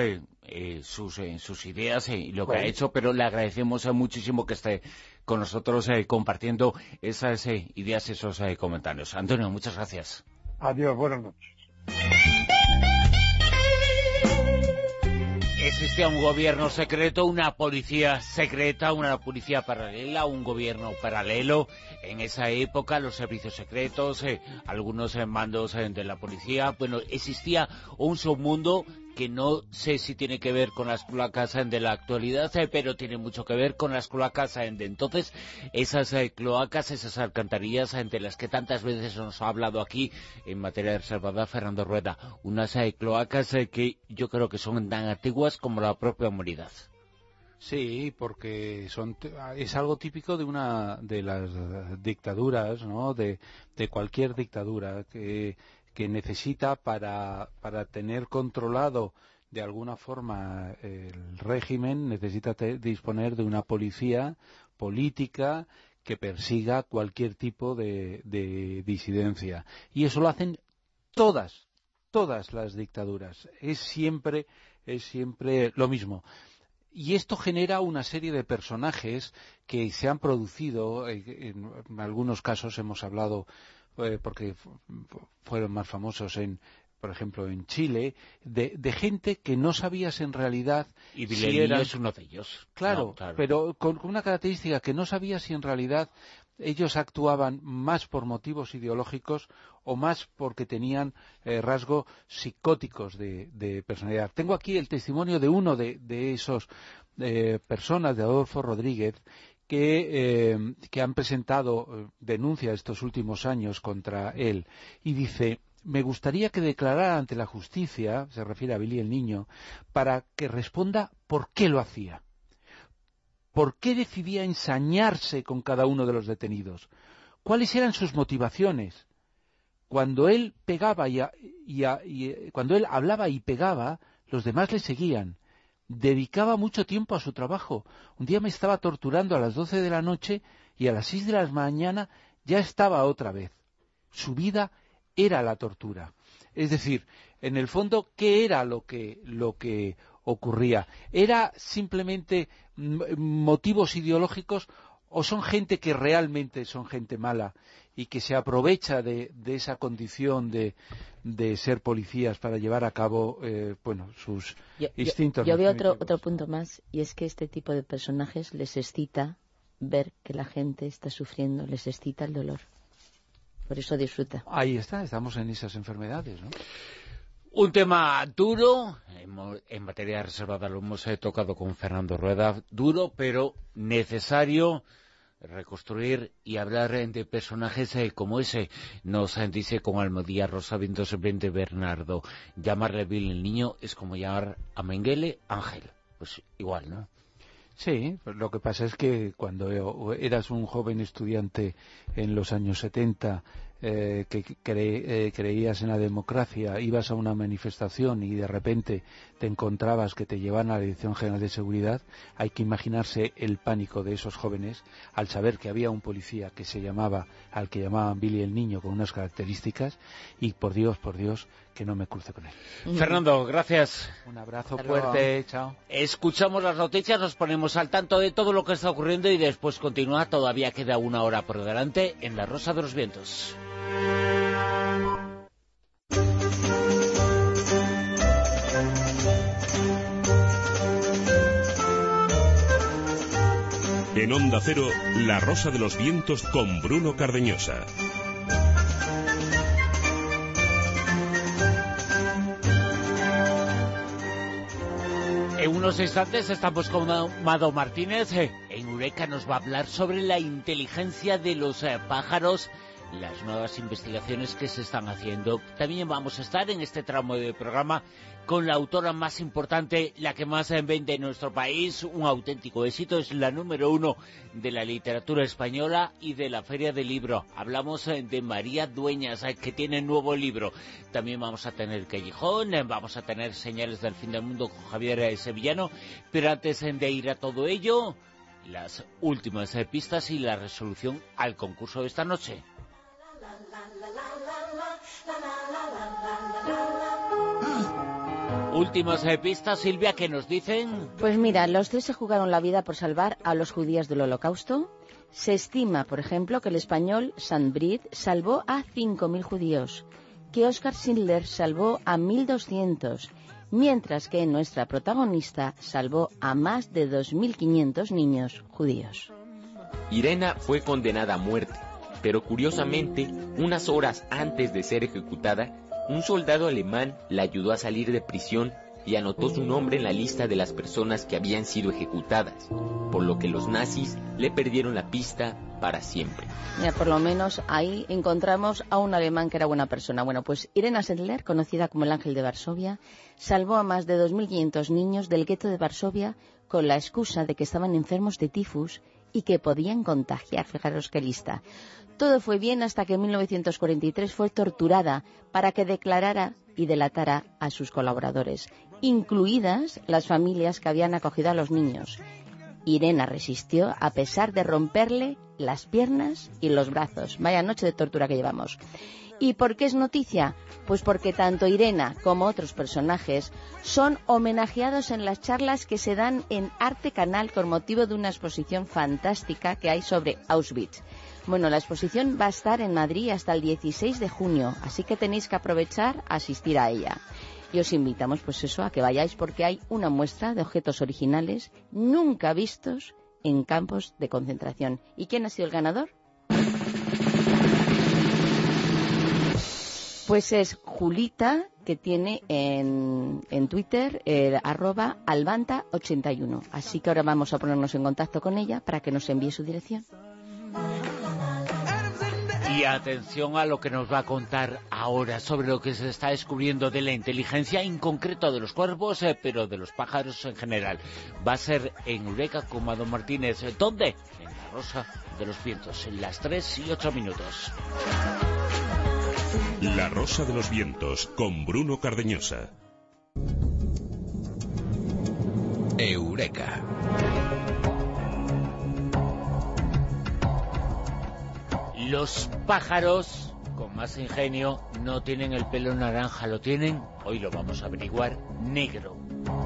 sus ideas y lo que ha hecho, pero le agradecemos muchísimo que esté con nosotros compartiendo esas ideas, esos comentarios. Antonio, muchas gracias. Adiós, buenas noches. Existía un gobierno secreto, una policía secreta, una policía paralela, un gobierno paralelo. En esa época, los servicios secretos, algunos mandos de la policía. Bueno, existía un submundo que no sé si tiene que ver con las cloacas de la actualidad, pero tiene mucho que ver con las cloacas de entonces. Esas cloacas, esas alcantarillas de las que tantas veces nos ha hablado aquí en materia reservada Fernando Rueda. Unas cloacas que yo creo que son tan antiguas como la propia humanidad. Sí, porque es algo típico de las dictaduras, ¿no? De cualquier dictadura que necesita para tener controlado de alguna forma el régimen, necesita disponer de una policía política que persiga cualquier tipo de disidencia. Y eso lo hacen todas las dictaduras. Es siempre lo mismo. Y esto genera una serie de personajes que se han producido, en algunos casos hemos hablado, porque fueron más famosos por ejemplo, en Chile, de gente que no sabías en realidad... Y Vilelino es uno de ellos. Claro, pero con una característica que no sabías si en realidad ellos actuaban más por motivos ideológicos o más porque tenían rasgos psicóticos de personalidad. Tengo aquí el testimonio de uno de esos personas, de Adolfo Rodríguez, que han presentado denuncias estos últimos años contra él, y dice: me gustaría que declarara ante la justicia, se refiere a Billy el Niño, para que responda por qué lo hacía. ¿Por qué decidía ensañarse con cada uno de los detenidos? ¿Cuáles eran sus motivaciones? Cuando él pegaba cuando él hablaba y pegaba, los demás le seguían. Dedicaba mucho tiempo a su trabajo. Un día me estaba torturando a las 12 de la noche y a las 6 de la mañana ya estaba otra vez. Su vida era la tortura. Es decir, en el fondo, ¿qué era lo que ocurría? ¿Era simplemente motivos ideológicos o son gente que realmente son gente mala y que se aprovecha de esa condición de ser policías para llevar a cabo sus instintos? Yo veo otro punto más, y es que este tipo de personajes les excita ver que la gente está sufriendo, les excita el dolor. Por eso disfruta. Ahí estamos en esas enfermedades, ¿no? Un tema duro, en materia reservada lo hemos tocado con Fernando Rueda, duro pero necesario reconstruir y hablar de personajes como ese. Nos dice con Almodía Rosa Vientos Vente Bernardo, llamarle Billy el Niño es como llamar a Mengele Ángel. Pues igual, ¿no? Sí, lo que pasa es que cuando eras un joven estudiante en los años 70 que creías en la democracia, ibas a una manifestación y de repente te encontrabas que te llevaban a la Dirección General de Seguridad, hay que imaginarse el pánico de esos jóvenes al saber que había un policía al que llamaban Billy el Niño, con unas características, y por Dios, que no me cruce con él. Fernando, gracias. Un abrazo fuerte, chao. Escuchamos las noticias, nos ponemos al tanto de todo lo que está ocurriendo y después continúa, todavía queda una hora por delante en La Rosa de los Vientos. En Onda Cero, La Rosa de los Vientos con Bruno Cardeñosa. En unos instantes estamos con Amado Martínez. En Eureka nos va a hablar sobre la inteligencia de los pájaros, las nuevas investigaciones que se están haciendo. También vamos a estar en este tramo de programa con la autora más importante, la que más vende en nuestro país, un auténtico éxito, es la número 1 de la literatura española y de la Feria del Libro. Hablamos de María Dueñas, que tiene nuevo libro. También vamos a tener Callejón, vamos a tener Señales del Fin del Mundo con Javier Sevillano, pero antes de ir a todo ello, las últimas pistas y la resolución al concurso de esta noche. Últimas pistas, Silvia, ¿qué nos dicen? Pues mira, los 3 se jugaron la vida por salvar a los judíos del Holocausto. Se estima, por ejemplo, que el español Saint-Brid salvó a 5.000 judíos, que Oskar Schindler salvó a 1.200, mientras que nuestra protagonista salvó a más de 2.500 niños judíos. Irena fue condenada a muerte, pero curiosamente, unas horas antes de ser ejecutada, un soldado alemán la ayudó a salir de prisión y anotó su nombre en la lista de las personas que habían sido ejecutadas, por lo que los nazis le perdieron la pista para siempre. Mira, por lo menos ahí encontramos a un alemán que era buena persona. Bueno, pues Irena Sendler, conocida como el Ángel de Varsovia, salvó a más de 2.500 niños del gueto de Varsovia con la excusa de que estaban enfermos de tifus y que podían contagiar. Fijaros qué lista. Todo fue bien hasta que en 1943 fue torturada para que declarara y delatara a sus colaboradores, incluidas las familias que habían acogido a los niños. Irena resistió a pesar de romperle las piernas y los brazos. Vaya noche de tortura que llevamos. ¿Y por qué es noticia? Pues porque tanto Irena como otros personajes son homenajeados en las charlas que se dan en Arte Canal con motivo de una exposición fantástica que hay sobre Auschwitz. Bueno, la exposición va a estar en Madrid hasta el 16 de junio, así que tenéis que aprovechar a asistir a ella. Y os invitamos, pues eso, a que vayáis porque hay una muestra de objetos originales nunca vistos en campos de concentración. ¿Y quién ha sido el ganador? Pues es Julita, que tiene en Twitter @albanta81. Así que ahora vamos a ponernos en contacto con ella para que nos envíe su dirección. Y atención a lo que nos va a contar ahora sobre lo que se está descubriendo de la inteligencia, en concreto de los cuervos, pero de los pájaros en general. Va a ser en Eureka con Mado Martínez. ¿Dónde? En La Rosa de los Vientos, en las 3:08. La Rosa de los Vientos, con Bruno Cardeñosa. Eureka. Los pájaros, con más ingenio, no tienen el pelo naranja, lo tienen, hoy lo vamos a averiguar, negro.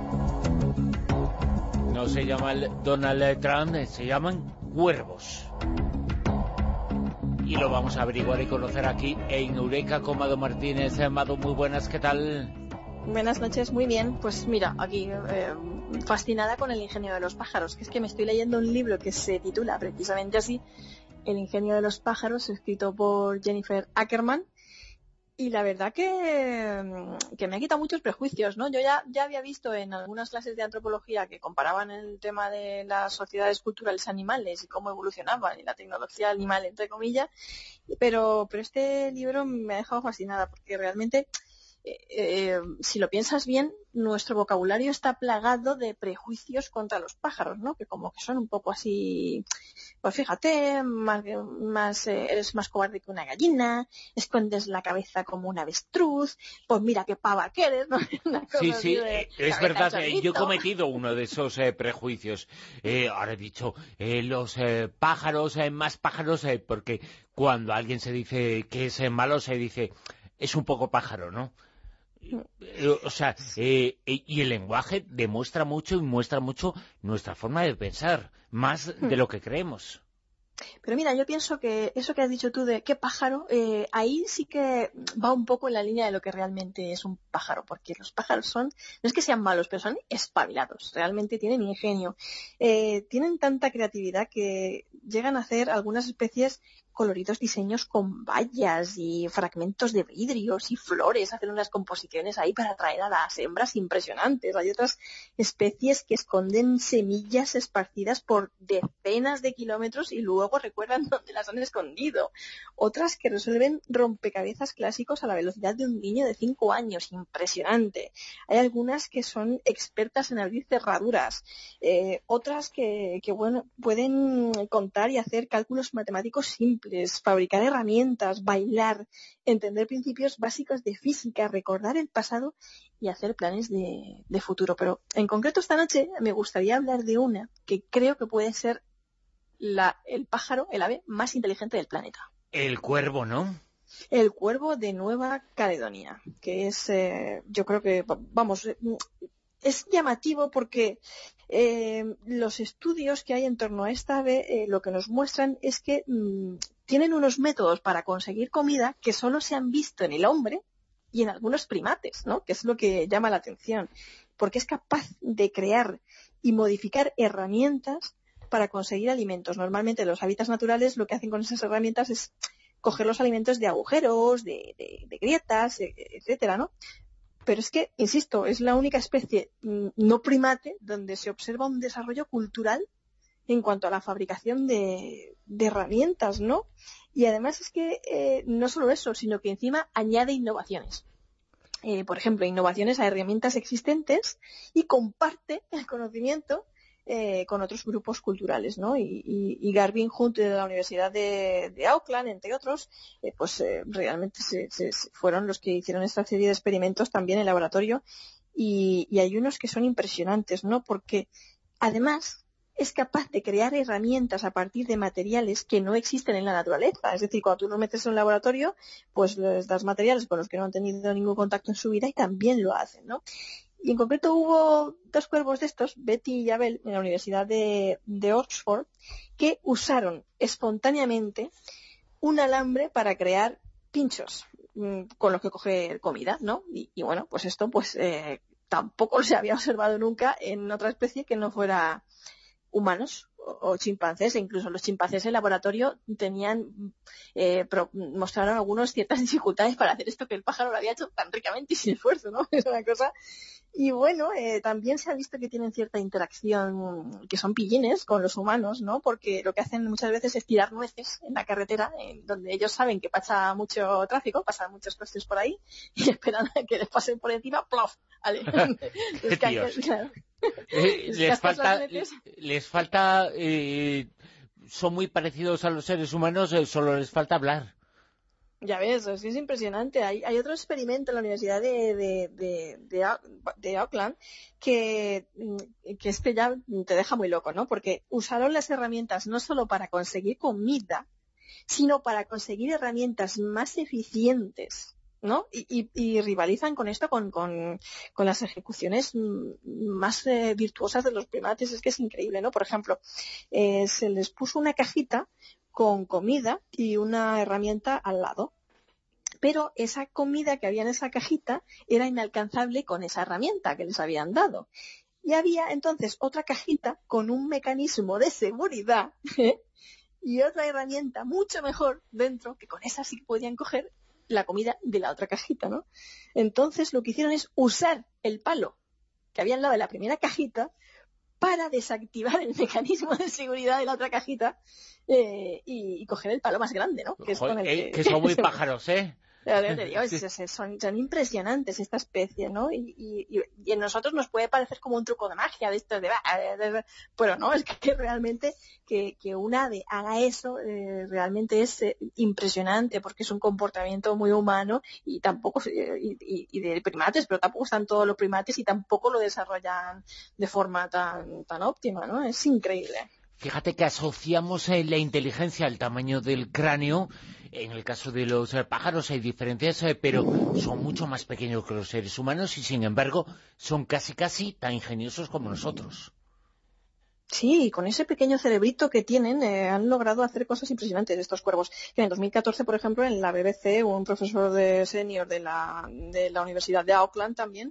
No se llama Donald Trump, se llaman cuervos. Y lo vamos a averiguar y conocer aquí en Eureka con Mado Martínez. Mado, muy buenas, ¿qué tal? Buenas noches, muy bien. Pues mira, aquí fascinada con el ingenio de los pájaros, que es que me estoy leyendo un libro que se titula precisamente así, El ingenio de los pájaros, escrito por Jennifer Ackerman, y la verdad que me ha quitado muchos prejuicios, ¿no? Yo ya había visto en algunas clases de antropología que comparaban el tema de las sociedades culturales animales y cómo evolucionaban y la tecnología animal, entre comillas, pero este libro me ha dejado fascinada porque realmente, si lo piensas bien, nuestro vocabulario está plagado de prejuicios contra los pájaros, ¿no? Que como que son un poco así, pues fíjate, eres más cobarde que una gallina, escondes la cabeza como un avestruz, pues mira qué pava que eres, ¿no? Sí, es verdad, yo he cometido uno de esos prejuicios. Ahora he dicho, los pájaros, más pájaros, porque cuando alguien se dice que es malo, se dice, es un poco pájaro, ¿no? O sea, y el lenguaje demuestra mucho y muestra mucho nuestra forma de pensar, más de lo que creemos. Pero mira, yo pienso que eso que has dicho tú de qué pájaro, ahí sí que va un poco en la línea de lo que realmente es un pájaro, porque los pájaros no es que sean malos, pero son espabilados, realmente tienen ingenio, tienen tanta creatividad que llegan a hacer algunas especies coloridos diseños con bayas y fragmentos de vidrios y flores, hacen unas composiciones ahí para atraer a las hembras impresionantes. Hay otras especies que esconden semillas esparcidas por decenas de kilómetros y luego recuerdan dónde las han escondido. Otras que resuelven rompecabezas clásicos a la velocidad de un niño de 5 años, impresionante. Hay algunas que son expertas en abrir cerraduras, otras que pueden contar y hacer cálculos matemáticos simples, fabricar herramientas, bailar, entender principios básicos de física, recordar el pasado y hacer planes de futuro. Pero en concreto esta noche me gustaría hablar de una que creo que puede ser el pájaro, el ave más inteligente del planeta. El cuervo, ¿no? El cuervo de Nueva Caledonia, que es, yo creo que, es llamativo porque los estudios que hay en torno a esta ave lo que nos muestran es que tienen unos métodos para conseguir comida que solo se han visto en el hombre y en algunos primates, ¿no? Que es lo que llama la atención, porque es capaz de crear y modificar herramientas para conseguir alimentos. Normalmente los hábitats naturales lo que hacen con esas herramientas es coger los alimentos de agujeros, de grietas, etcétera, ¿no? Pero es que, insisto, es la única especie no primate donde se observa un desarrollo cultural en cuanto a la fabricación de herramientas, ¿no? Y además es que no solo eso, sino que encima añade innovaciones. Por ejemplo, innovaciones a herramientas existentes y comparte el conocimiento con otros grupos culturales, ¿no? Y Garvin Hunt de la Universidad de Auckland, entre otros, realmente fueron los que hicieron esta serie de experimentos también en laboratorio, y hay unos que son impresionantes, ¿no? Porque además es capaz de crear herramientas a partir de materiales que no existen en la naturaleza. Es decir, cuando tú los metes en un laboratorio, pues les das materiales con los que no han tenido ningún contacto en su vida y también lo hacen, ¿no? Y en concreto hubo 2 cuervos de estos, Betty y Abel, en la Universidad de Oxford, que usaron espontáneamente un alambre para crear pinchos con los que coger comida, ¿no? Y bueno, pues esto tampoco se había observado nunca en otra especie que no fuera humanos o chimpancés. E incluso los chimpancés en laboratorio mostraron algunos ciertas dificultades para hacer esto que el pájaro lo había hecho tan ricamente y sin esfuerzo, ¿no? Es una cosa. Y bueno, también se ha visto que tienen cierta interacción, que son pillines con los humanos, ¿no? Porque lo que hacen muchas veces es tirar nueces en la carretera, donde ellos saben que pasa mucho tráfico, pasan muchos coches por ahí, y esperan a que les pasen por encima, ¡plof! ¿Vale? Claro. Les falta son muy parecidos a los seres humanos, solo les falta hablar. Ya ves, es impresionante. Hay otro experimento en la Universidad de Auckland que este ya te deja muy loco, ¿no? Porque usaron las herramientas no solo para conseguir comida, sino para conseguir herramientas más eficientes, ¿no? Y rivalizan con esto con las ejecuciones más virtuosas de los primates. Es que es increíble, ¿no? Por ejemplo, se les puso una cajita con comida y una herramienta al lado, pero esa comida que había en esa cajita era inalcanzable con esa herramienta que les habían dado. Y había entonces otra cajita con un mecanismo de seguridad y otra herramienta mucho mejor dentro, que con esa sí podían coger la comida de la otra cajita, ¿no? Entonces lo que hicieron es usar el palo que había al lado de la primera cajita para desactivar el mecanismo de seguridad de la otra cajita y coger el palo más grande, ¿no? Que es con el que son muy pájaros, ¿eh? Te digo, son impresionantes esta especie, ¿no? Y en nosotros nos puede parecer como un truco de magia de esto pero no, es que realmente que un ave haga eso realmente es impresionante, porque es un comportamiento muy humano y tampoco y de primates, pero tampoco están todos los primates y tampoco lo desarrollan de forma tan óptima, ¿no? Es increíble. Fíjate que asociamos la inteligencia al tamaño del cráneo. En el caso de los pájaros hay diferencias, pero son mucho más pequeños que los seres humanos y, sin embargo, son casi tan ingeniosos como nosotros. Sí, con ese pequeño cerebrito que tienen han logrado hacer cosas impresionantes estos cuervos. Que en 2014, por ejemplo, en la BBC, un profesor senior de la Universidad de Auckland también,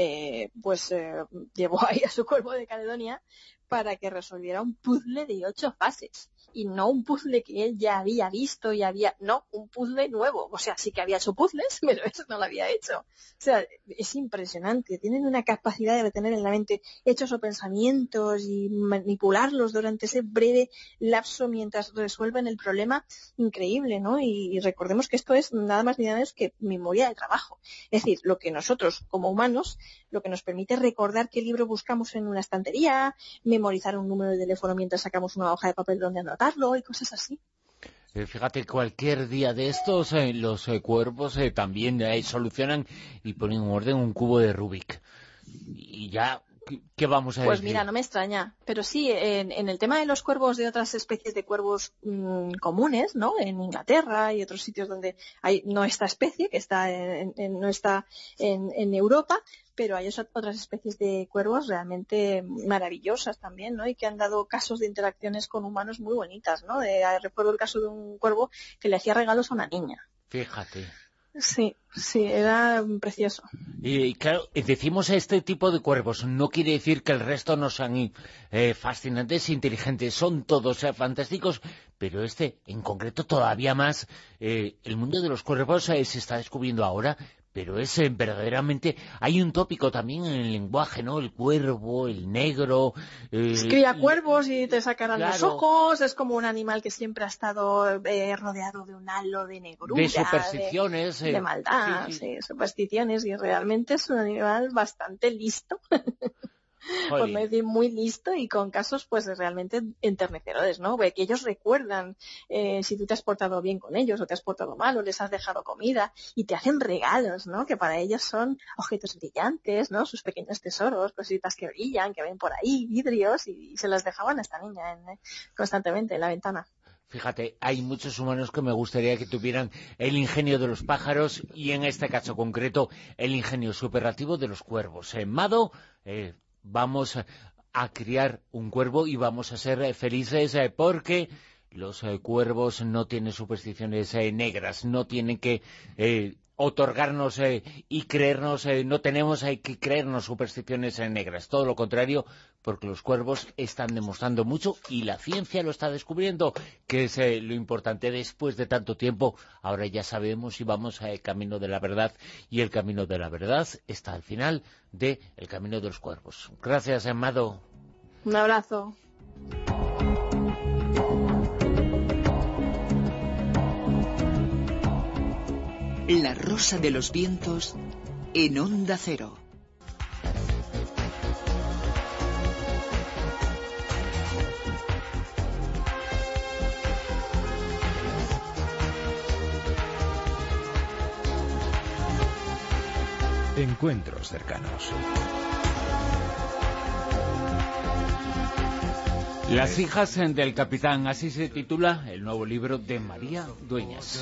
llevó ahí a su cuervo de Caledonia para que resolviera un puzzle de 8 fases. Y no un puzzle que él ya había visto no, un puzzle nuevo. O sea, sí que había hecho puzzles, pero eso no lo había hecho. O sea, es impresionante. Tienen una capacidad de retener en la mente hechos o pensamientos y manipularlos durante ese breve lapso mientras resuelven el problema, increíble, ¿no? Y recordemos que esto es nada más ni nada menos que memoria de trabajo. Es decir, lo que nosotros, como humanos, lo que nos permite recordar qué libro buscamos en una estantería, memorizar un número de teléfono mientras sacamos una hoja de papel donde anotarlo y cosas así. Fíjate, cualquier día de estos, los cuervos también solucionan y ponen en orden un cubo de Rubik. Y ya, ¿qué vamos a decir? Pues mira, no me extraña. Pero sí, en el tema de los cuervos, de otras especies de cuervos comunes, ¿no? En Inglaterra y otros sitios donde hay no esta especie, que está no está en Europa, pero hay otras especies de cuervos realmente maravillosas también, ¿no? Y que han dado casos de interacciones con humanos muy bonitas, ¿no? Recuerdo el caso de un cuervo que le hacía regalos a una niña. Fíjate. Sí, era precioso. Y claro, decimos este tipo de cuervos, no quiere decir que el resto no sean fascinantes e inteligentes, son todos fantásticos, pero en concreto todavía más. El mundo de los cuervos se está descubriendo ahora, pero es verdaderamente... Hay un tópico también en el lenguaje, ¿no? El cuervo, el negro... Cría cuervos y te sacarán los Claro. ojos, es como un animal que siempre ha estado rodeado de un halo de negrura, De supersticiones. de maldad, sí, supersticiones, y realmente es un animal bastante listo. Por no decir muy listo, y con casos pues realmente enternecedores, ¿no? Que ellos recuerdan si tú te has portado bien con ellos o te has portado mal o les has dejado comida, y te hacen regalos, ¿no? Que para ellos son objetos brillantes, ¿no? Sus pequeños tesoros, cositas que brillan, que ven por ahí, vidrios, y se las dejaban a esta niña constantemente en la ventana. Fíjate, hay muchos humanos que me gustaría que tuvieran el ingenio de los pájaros y en este caso concreto el ingenio superlativo de los cuervos. Mado, vamos a criar un cuervo y vamos a ser felices porque los cuervos no tienen supersticiones negras, no tienen que otorgarnos y creernos, no tenemos que creernos supersticiones negras, todo lo contrario, porque los cuervos están demostrando mucho y la ciencia lo está descubriendo, que es lo importante después de tanto tiempo. Ahora ya sabemos y vamos al camino de la verdad, y el camino de la verdad está al final de El camino de los cuervos. Gracias, Amado. Un abrazo. La rosa de los vientos en Onda Cero. Encuentros cercanos. Las hijas del capitán, así se titula el nuevo libro de María Dueñas.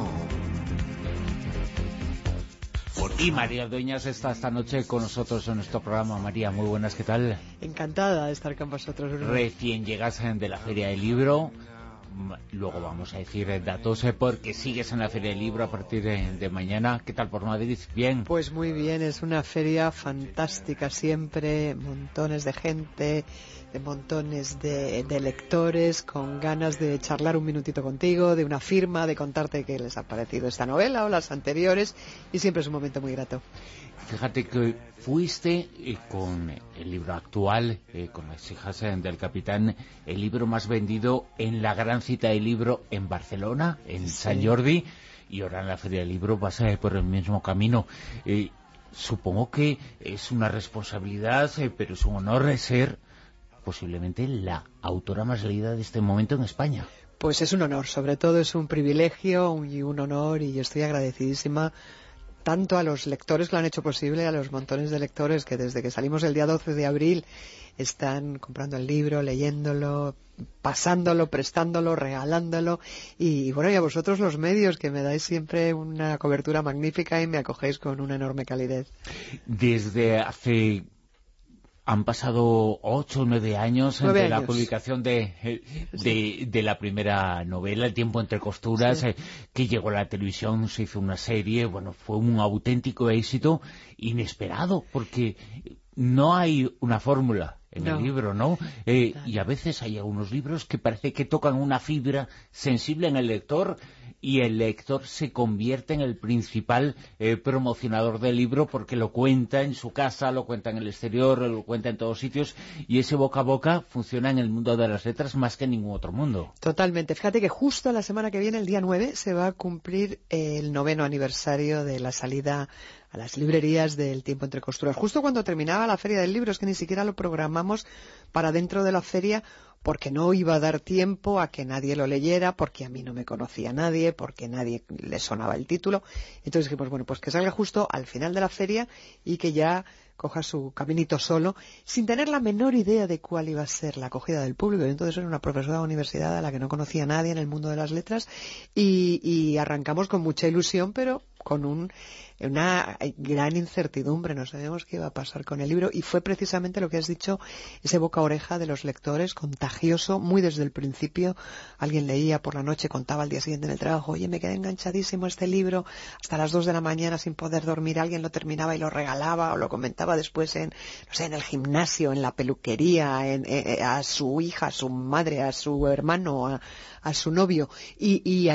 Y María Dueñas está esta noche con nosotros en nuestro programa. María, muy buenas, ¿qué tal? Encantada de estar con vosotros, Bruno. Recién llegas de la Feria del Libro. Luego vamos a decir datos porque sigues en la Feria del Libro a partir de mañana. ¿Qué tal por Madrid? ¿Bien? Pues muy bien, es una feria fantástica siempre, montones de gente, montones de lectores con ganas de charlar un minutito contigo, de una firma, de contarte qué les ha parecido esta novela o las anteriores, y siempre es un momento muy grato. Fíjate que fuiste con el libro actual, con Las hijas del capitán, el libro más vendido en la gran cita del libro en Barcelona, en Sant Jordi, y ahora en la Feria del Libro vas por el mismo camino. Supongo que es una responsabilidad, pero es un honor ser posiblemente la autora más leída de este momento en España. Pues es un honor, sobre todo es un privilegio y un honor, y yo estoy agradecidísima tanto a los lectores que lo han hecho posible, a los montones de lectores que desde que salimos el día 12 de abril están comprando el libro, leyéndolo, pasándolo, prestándolo, regalándolo, y bueno, y a vosotros los medios, que me dais siempre una cobertura magnífica y me acogéis con una enorme calidez. Desde hace... Han pasado 8 o 9 años de la publicación de la primera novela, El tiempo entre costuras, que llegó a la televisión, se hizo una serie, bueno, fue un auténtico éxito inesperado, porque no hay una fórmula en el libro, ¿no? Y a veces hay algunos libros que parece que tocan una fibra sensible en el lector, y el lector se convierte en el principal promocionador del libro, porque lo cuenta en su casa, lo cuenta en el exterior, lo cuenta en todos sitios, y ese boca a boca funciona en el mundo de las letras más que en ningún otro mundo. Totalmente. Fíjate que justo la semana que viene, el día 9, se va a cumplir el 9º aniversario de la salida a las librerías del Tiempo entre costuras. Justo cuando terminaba la Feria del Libro, es que ni siquiera lo programamos para dentro de la feria, porque no iba a dar tiempo a que nadie lo leyera, porque a mí no me conocía nadie, porque nadie le sonaba el título. Entonces dijimos, bueno, pues que salga justo al final de la feria y que ya coja su caminito solo, sin tener la menor idea de cuál iba a ser la acogida del público. Y entonces era una profesora de universidad a la que no conocía a nadie en el mundo de las letras, y arrancamos con mucha ilusión, pero con una gran incertidumbre. No sabíamos qué iba a pasar con el libro, y fue precisamente lo que has dicho, ese boca a oreja de los lectores, contagioso, muy desde el principio. Alguien leía por la noche, contaba al día siguiente en el trabajo, oye, me quedé enganchadísimo a este libro hasta las 2 de la mañana sin poder dormir. Alguien lo terminaba y lo regalaba o lo comentaba después en el gimnasio, en la peluquería, a su hija, a su madre, a su hermano, a su novio, y ahí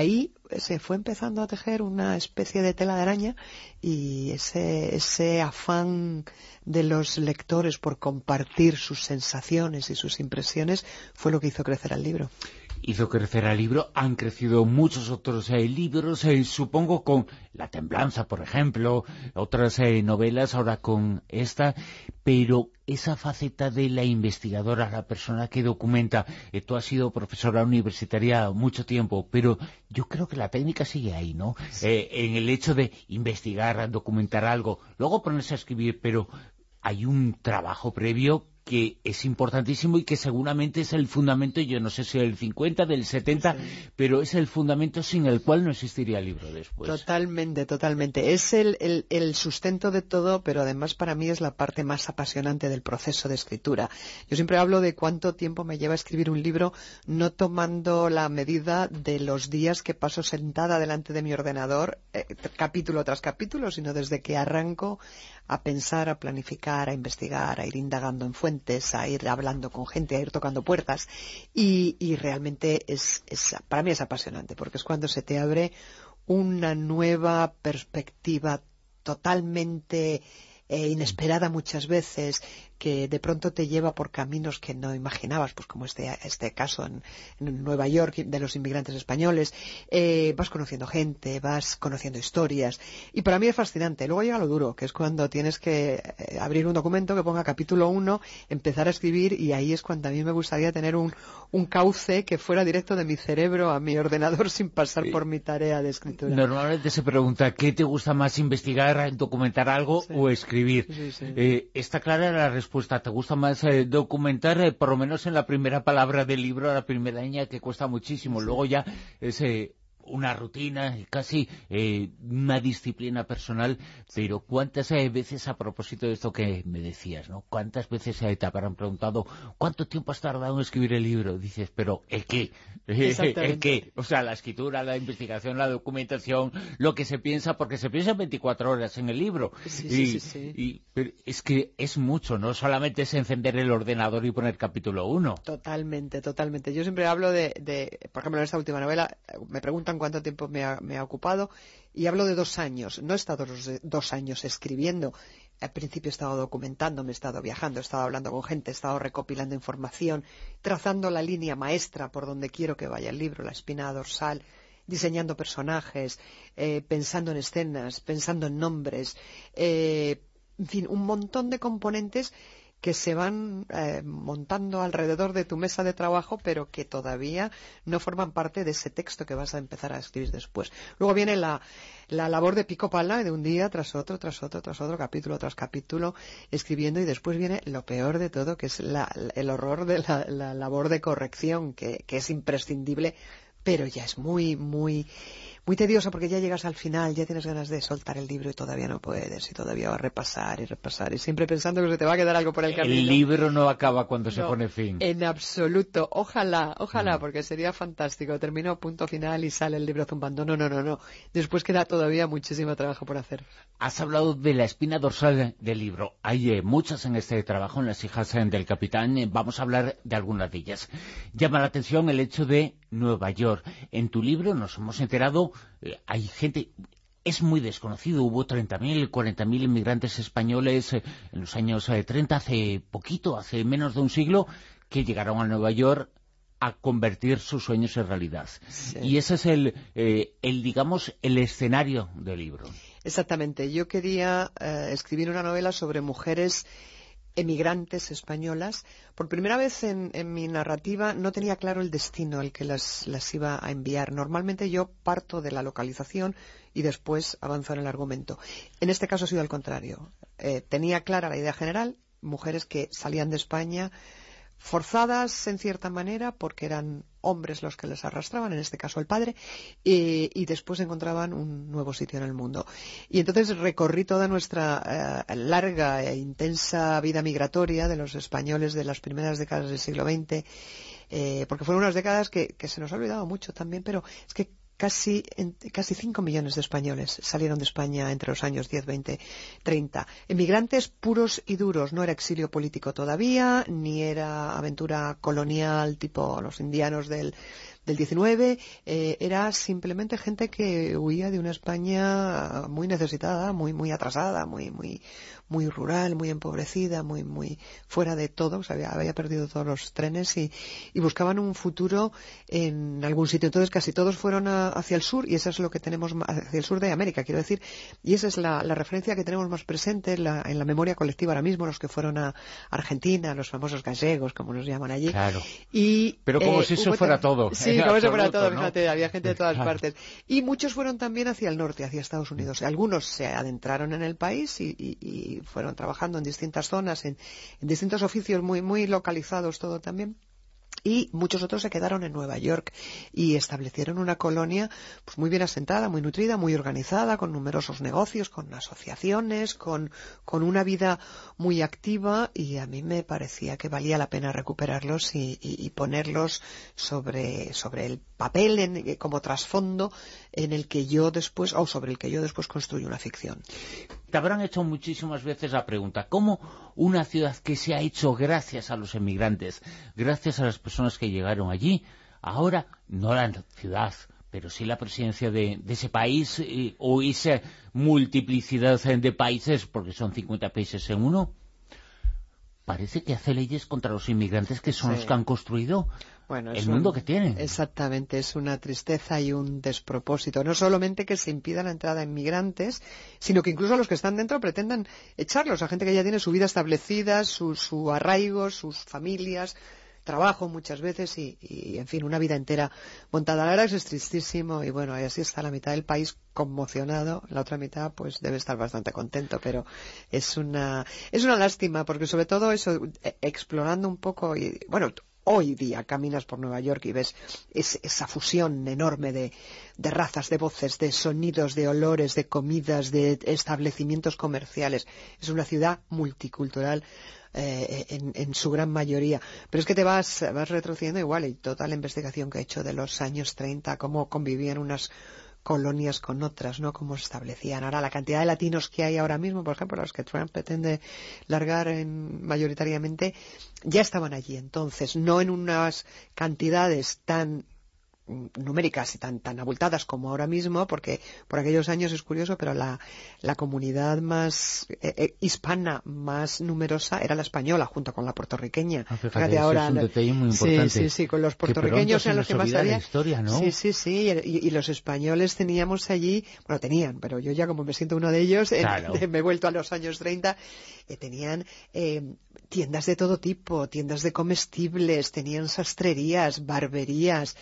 se fue empezando a tejer una especie de tela de araña, y ese afán de los lectores por compartir sus sensaciones y sus impresiones fue lo que hizo crecer al libro. Hizo crecer al libro, han crecido muchos otros libros, supongo con La Temblanza, por ejemplo, otras novelas, ahora con esta, pero esa faceta de la investigadora, la persona que documenta, tú has sido profesora universitaria mucho tiempo, pero yo creo que la técnica sigue ahí, ¿no? Sí. En el hecho de investigar, documentar algo, luego ponerse a escribir, pero hay un trabajo previo que es importantísimo y que seguramente es el fundamento, yo no sé si el 50, del 70, sí, pero es el fundamento sin el cual no existiría el libro después. Totalmente, totalmente. Es el sustento de todo, pero además para mí es la parte más apasionante del proceso de escritura. Yo siempre hablo de cuánto tiempo me lleva escribir un libro, no tomando la medida de los días que paso sentada delante de mi ordenador, capítulo tras capítulo, sino desde que arranco a pensar, a planificar, a investigar, a ir indagando en fuentes, a ir hablando con gente, a ir tocando puertas, y realmente para mí es apasionante, porque es cuando se te abre una nueva perspectiva totalmente inesperada muchas veces, que de pronto te lleva por caminos que no imaginabas, pues como este caso en Nueva York de los inmigrantes españoles. Vas conociendo gente, vas conociendo historias, y para mí es fascinante. Luego llega lo duro, que es cuando tienes que abrir un documento que ponga capítulo 1, empezar a escribir, y ahí es cuando a mí me gustaría tener un cauce que fuera directo de mi cerebro a mi ordenador sin pasar por mi tarea de escritura. Normalmente se pregunta, ¿qué te gusta más, investigar, documentar algo o escribir? Sí, sí. Está clara la respuesta. ¿Te gusta más documentar, por lo menos en la primera palabra del libro, la primera línea, que cuesta muchísimo? Sí. Luego ya es una rutina, casi una disciplina personal, pero ¿cuántas veces, a propósito de esto que me decías, ¿no? ¿Cuántas veces te habrán preguntado cuánto tiempo has tardado en escribir el libro? Dices, pero ¿el qué? ¿El qué? O sea, la escritura, la investigación, la documentación, lo que se piensa, porque se piensa en 24 horas en el libro. Sí, sí. Pero es que es mucho, no solamente es encender el ordenador y poner capítulo 1. Totalmente, totalmente. Yo siempre hablo por ejemplo, en esta última novela, me preguntan cuánto tiempo me ha ocupado, y hablo de 2 años. No he estado los 2 años escribiendo. Al principio he estado documentando, me he estado viajando, he estado hablando con gente, he estado recopilando información, trazando la línea maestra por donde quiero que vaya el libro, la espina dorsal, diseñando personajes, pensando en escenas, pensando en nombres, en fin, un montón de componentes que se van montando alrededor de tu mesa de trabajo, pero que todavía no forman parte de ese texto que vas a empezar a escribir después. Luego viene la labor de pico pala, de un día tras otro, capítulo tras capítulo, escribiendo, y después viene lo peor de todo, que es el horror de la labor de corrección, que es imprescindible, pero ya es muy, muy, muy tediosa, porque ya llegas al final, ya tienes ganas de soltar el libro y todavía no puedes, y todavía vas a repasar, y siempre pensando que se te va a quedar algo por el camino. El libro no acaba cuando se pone fin. En absoluto. Ojalá, porque sería fantástico. Termino, punto final, y sale el libro zumbando. No. Después queda todavía muchísimo trabajo por hacer. Has hablado de la espina dorsal del libro. Hay muchas en este trabajo, en Las hijas del capitán. Vamos a hablar de algunas de ellas. Llama la atención el hecho de Nueva York. En tu libro nos hemos enterado, hay gente, es muy desconocido, hubo 30.000, 40.000 inmigrantes españoles en los años 30, hace poquito, hace menos de un siglo, que llegaron a Nueva York a convertir sus sueños en realidad. Sí. Y ese es digamos, el escenario del libro. Exactamente. Yo quería escribir una novela sobre mujeres emigrantes españolas. Por primera vez en mi narrativa no tenía claro el destino al que las iba a enviar. Normalmente yo parto de la localización y después avanzo en el argumento. En este caso ha sido al contrario. Tenía clara la idea general, mujeres que salían de España forzadas en cierta manera, porque eran hombres los que les arrastraban, en este caso el padre, y después encontraban un nuevo sitio en el mundo. Y entonces recorrí toda nuestra larga e intensa vida migratoria de los españoles de las primeras décadas del siglo XX, porque fueron unas décadas que se nos ha olvidado mucho también, pero es que casi 5 millones de españoles salieron de España entre los años 10, 20, 30. Emigrantes puros y duros. No era exilio político todavía, ni era aventura colonial tipo los indianos del del 19, era simplemente gente que huía de una España muy necesitada, muy atrasada, muy rural, muy empobrecida, muy fuera de todo, o sea, había perdido todos los trenes y buscaban un futuro en algún sitio. Entonces casi todos fueron hacia el sur, y eso es lo que tenemos hacia el sur de América, quiero decir, y esa es la referencia que tenemos más presente en la memoria colectiva ahora mismo, los que fueron a Argentina, los famosos gallegos, como nos llaman allí. Claro. Y, pero como si eso fuera todo. Sí, como si fuera todo, ¿no? fíjate, había gente de todas partes. Y muchos fueron también hacia el norte, hacia Estados Unidos. Algunos se adentraron en el país y fueron trabajando en distintas zonas, en distintos oficios muy localizados todo también. Y muchos otros se quedaron en Nueva York y establecieron una colonia pues muy bien asentada, muy nutrida, muy organizada, con numerosos negocios, con asociaciones, con una vida muy activa, y a mí me parecía que valía la pena recuperarlos y ponerlos sobre el papel como trasfondo en el que yo después, sobre el que yo después construyo una ficción. Te habrán hecho muchísimas veces la pregunta, ¿cómo una ciudad que se ha hecho gracias a los emigrantes, gracias a las personas que llegaron allí, ahora no la ciudad, pero sí la presidencia de ese país o esa multiplicidad de países, porque son 50 países en uno, parece que hace leyes contra los inmigrantes que son los que han construido el mundo que tienen? Exactamente, es una tristeza y un despropósito. No solamente que se impida la entrada de inmigrantes, sino que incluso los que están dentro pretendan echarlos, a gente que ya tiene su vida establecida, su arraigo, sus familias, trabajo muchas veces y en fin, una vida entera montada. La verdad es tristísimo y bueno, y así está la mitad del país conmocionado, la otra mitad pues debe estar bastante contento, pero es una lástima, porque sobre todo eso, explorando un poco, y bueno, hoy día caminas por Nueva York y ves esa fusión enorme de razas, de voces, de sonidos, de olores, de comidas, de establecimientos comerciales. Es una ciudad multicultural en su gran mayoría. Pero es que te vas retrocediendo igual, y toda la investigación que he hecho de los años 30, cómo convivían unas colonias con otras, ¿no? Cómo se establecían. Ahora, la cantidad de latinos que hay ahora mismo, por ejemplo, los que Trump pretende largar mayoritariamente, ya estaban allí entonces, no en unas cantidades tan numéricas y tan abultadas como ahora mismo, porque por aquellos años es curioso, pero la comunidad más hispana más numerosa era la española, junto con la puertorriqueña. Fíjate, ahora es un detalle muy importante. Sí, con los puertorriqueños eran los que más había. Historia, ¿no? Sí, y los españoles teníamos allí, bueno, tenían, pero yo ya como me siento uno de ellos, claro, me he vuelto a los años 30, tenían tiendas de todo tipo, tiendas de comestibles, tenían sastrerías, barberías,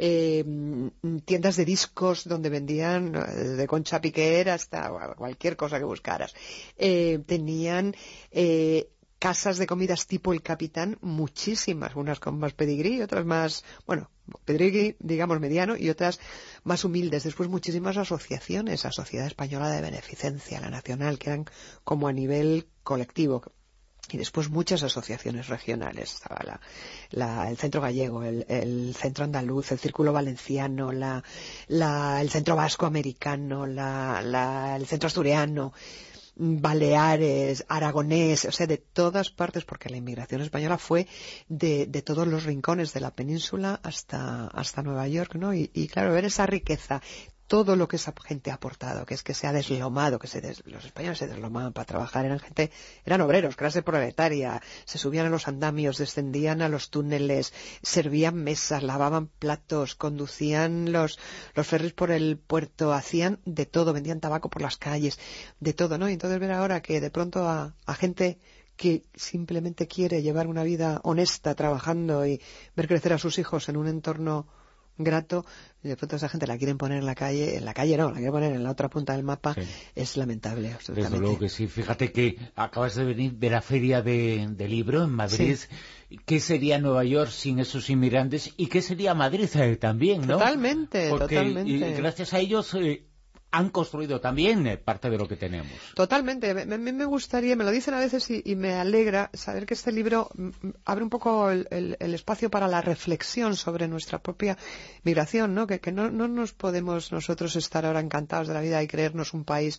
tiendas de discos donde vendían de Concha Piquer hasta cualquier cosa que buscaras. Tenían casas de comidas tipo El Capitán, muchísimas, unas con más pedigrí, otras más, bueno, pedigrí, digamos, mediano, y otras más humildes. Después muchísimas asociaciones, la Sociedad Española de Beneficencia, la Nacional, que eran como a nivel colectivo. Y después muchas asociaciones regionales. Estaba el Centro Gallego, el Centro Andaluz, el Círculo Valenciano, el Centro Vasco Americano, el Centro Asturiano, Baleares, Aragonés, o sea, de todas partes, porque la inmigración española fue de todos los rincones de la península hasta Nueva York, ¿no? Y claro, ver esa riqueza, todo lo que esa gente ha aportado, que es que se ha deslomado, los españoles se deslomaban para trabajar, eran obreros, clase proletaria, se subían a los andamios, descendían a los túneles, servían mesas, lavaban platos, conducían los ferries por el puerto, hacían de todo, vendían tabaco por las calles, de todo, ¿no? Y entonces ver ahora que de pronto a gente que simplemente quiere llevar una vida honesta, trabajando y ver crecer a sus hijos en un entorno grato, y de pronto esa gente la quieren poner en la calle no, la quieren poner en la otra punta del mapa, sí. Es lamentable, absolutamente. Desde luego que sí. Fíjate que acabas de venir de la Feria de Libro en Madrid. Sí. ¿Qué sería Nueva York sin esos inmigrantes? ¿Y qué sería Madrid también, no? Totalmente. Y gracias a ellos han construido también parte de lo que tenemos. Totalmente. A mí me gustaría, me lo dicen a veces y me alegra saber que este libro abre un poco el espacio para la reflexión sobre nuestra propia migración, ¿no? Que no nos podemos nosotros estar ahora encantados de la vida y creernos un país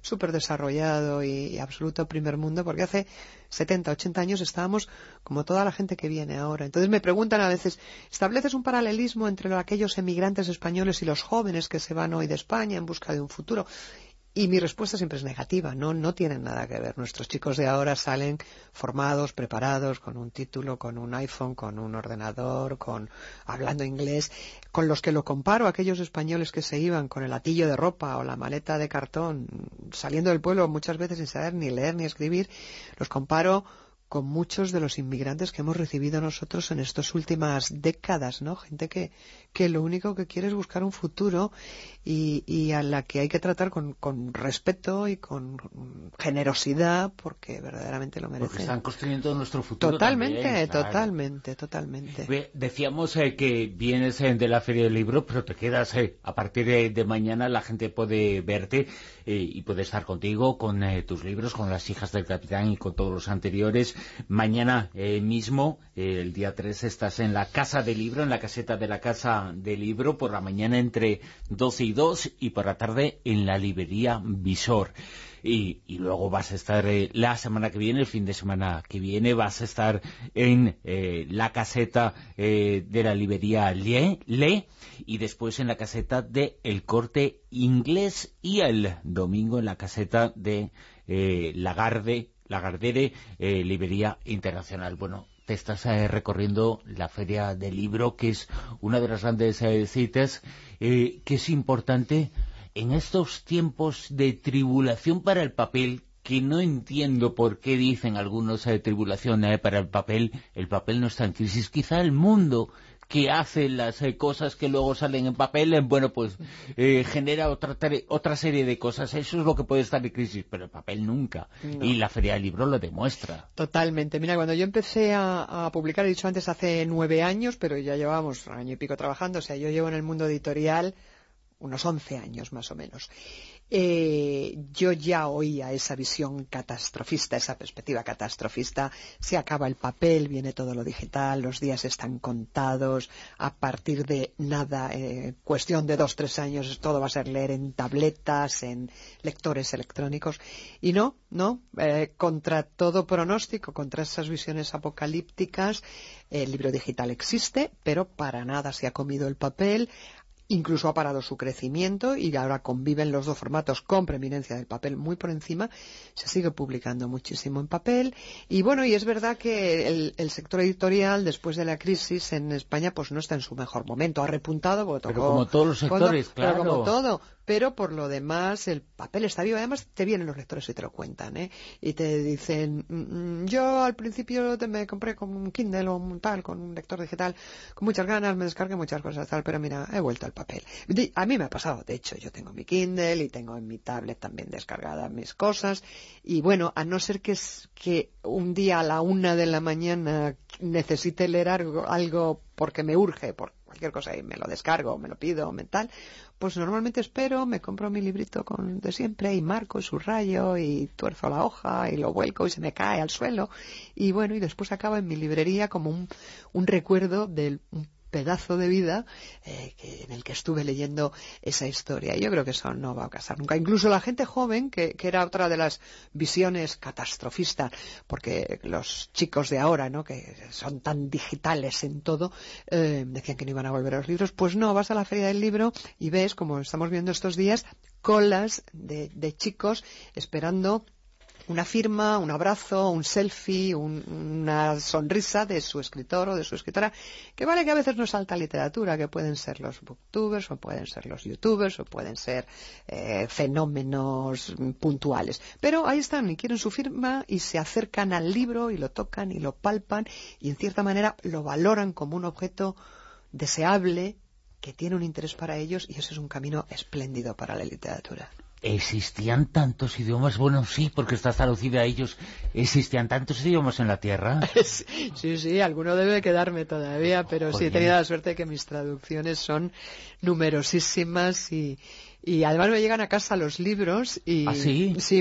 súper desarrollado y absoluto primer mundo, porque hace 70, 80 años estábamos como toda la gente que viene ahora. Entonces me preguntan a veces, ¿estableces un paralelismo entre aquellos emigrantes españoles y los jóvenes que se van hoy de España en busca de un futuro? Y mi respuesta siempre es negativa, no tienen nada que ver. Nuestros chicos de ahora salen formados, preparados, con un título, con un iPhone, con un ordenador, hablando inglés, con los que lo comparo a aquellos españoles que se iban con el atillo de ropa o la maleta de cartón, saliendo del pueblo muchas veces sin saber ni leer ni escribir, los comparo con muchos de los inmigrantes que hemos recibido nosotros en estas últimas décadas, ¿no? Gente que lo único que quiere es buscar un futuro y a la que hay que tratar con respeto y con generosidad, porque verdaderamente lo merecen. Porque están construyendo nuestro futuro. Totalmente, también, claro. totalmente. Decíamos que vienes de la Feria del Libro, pero te quedas a partir de mañana, la gente puede verte y puede estar contigo, con tus libros, con Las hijas del capitán y con todos los anteriores. Mañana mismo, el día 3, estás en la Casa del Libro, en la caseta de la Casa del Libro, por la mañana entre 12 y 2 y por la tarde en la librería Visor. Y luego vas a estar la semana que viene, el fin de semana que viene, vas a estar en la caseta de la librería Le, y después en la caseta de El Corte Inglés, y el domingo en la caseta de Lagardère, librería internacional. Bueno, te estás recorriendo la Feria del Libro, que es una de las grandes citas, que es importante en estos tiempos de tribulación para el papel, que no entiendo por qué dicen algunos tribulación para el papel no está en crisis. Quizá el mundo que hace las cosas que luego salen en papel, genera otra serie de cosas. Eso es lo que puede estar en crisis, pero el papel nunca. No. Y la Feria del Libro lo demuestra. Totalmente. Mira, cuando yo empecé a publicar, he dicho antes, hace 9 años, pero ya llevamos 1 año y pico trabajando, o sea, yo llevo en el mundo editorial unos 11 años más o menos. Yo ya oía esa visión catastrofista, esa perspectiva catastrofista. Se acaba el papel, viene todo lo digital, los días están contados, a partir de nada, cuestión de 2-3 años, todo va a ser leer en tabletas, en lectores electrónicos. Y no, contra todo pronóstico, contra esas visiones apocalípticas, el libro digital existe, pero para nada se ha comido el papel. Incluso ha parado su crecimiento y ahora conviven los dos formatos con preeminencia del papel muy por encima. Se sigue publicando muchísimo en papel y bueno, y es verdad que el sector editorial después de la crisis en España pues no está en su mejor momento. Ha repuntado, pero como todos los sectores, claro. Pero como todo. Pero por lo demás el papel está vivo. Además te vienen los lectores y te lo cuentan, y te dicen, yo al principio me compré con un Kindle o un tal, con un lector digital, con muchas ganas, me descargué muchas cosas tal, pero mira, he vuelto al papel. A mí me ha pasado, de hecho, yo tengo mi Kindle y tengo en mi tablet también descargadas mis cosas, y bueno, a no ser que un día a la 1 de la mañana necesite leer algo porque me urge, por cualquier cosa, y me lo descargo, me lo pido, tal, pues normalmente espero, me compro mi librito de siempre y marco y subrayo y tuerzo la hoja y lo vuelco y se me cae al suelo, y bueno, y después acaba en mi librería como un recuerdo del pedazo de vida en el que estuve leyendo esa historia. Y yo creo que eso no va a pasar nunca. Incluso la gente joven, que era otra de las visiones catastrofistas, porque los chicos de ahora, que son tan digitales en todo, decían que no iban a volver a los libros. Pues no, vas a la Feria del Libro y ves, como estamos viendo estos días, colas de chicos esperando una firma, un abrazo, un selfie, una sonrisa de su escritor o de su escritora, que vale que a veces no es alta literatura, que pueden ser los booktubers o pueden ser los youtubers o pueden ser fenómenos puntuales. Pero ahí están y quieren su firma y se acercan al libro y lo tocan y lo palpan y en cierta manera lo valoran como un objeto deseable que tiene un interés para ellos, y ese es un camino espléndido para la literatura. ¿Existían tantos idiomas? Bueno, sí, porque estás traducida a ellos. ¿Existían tantos idiomas en la Tierra? Sí, alguno debe quedarme todavía, pero sí, he tenido la suerte de que mis traducciones son numerosísimas y además me llegan a casa los libros y... ¿Ah, sí? Sí,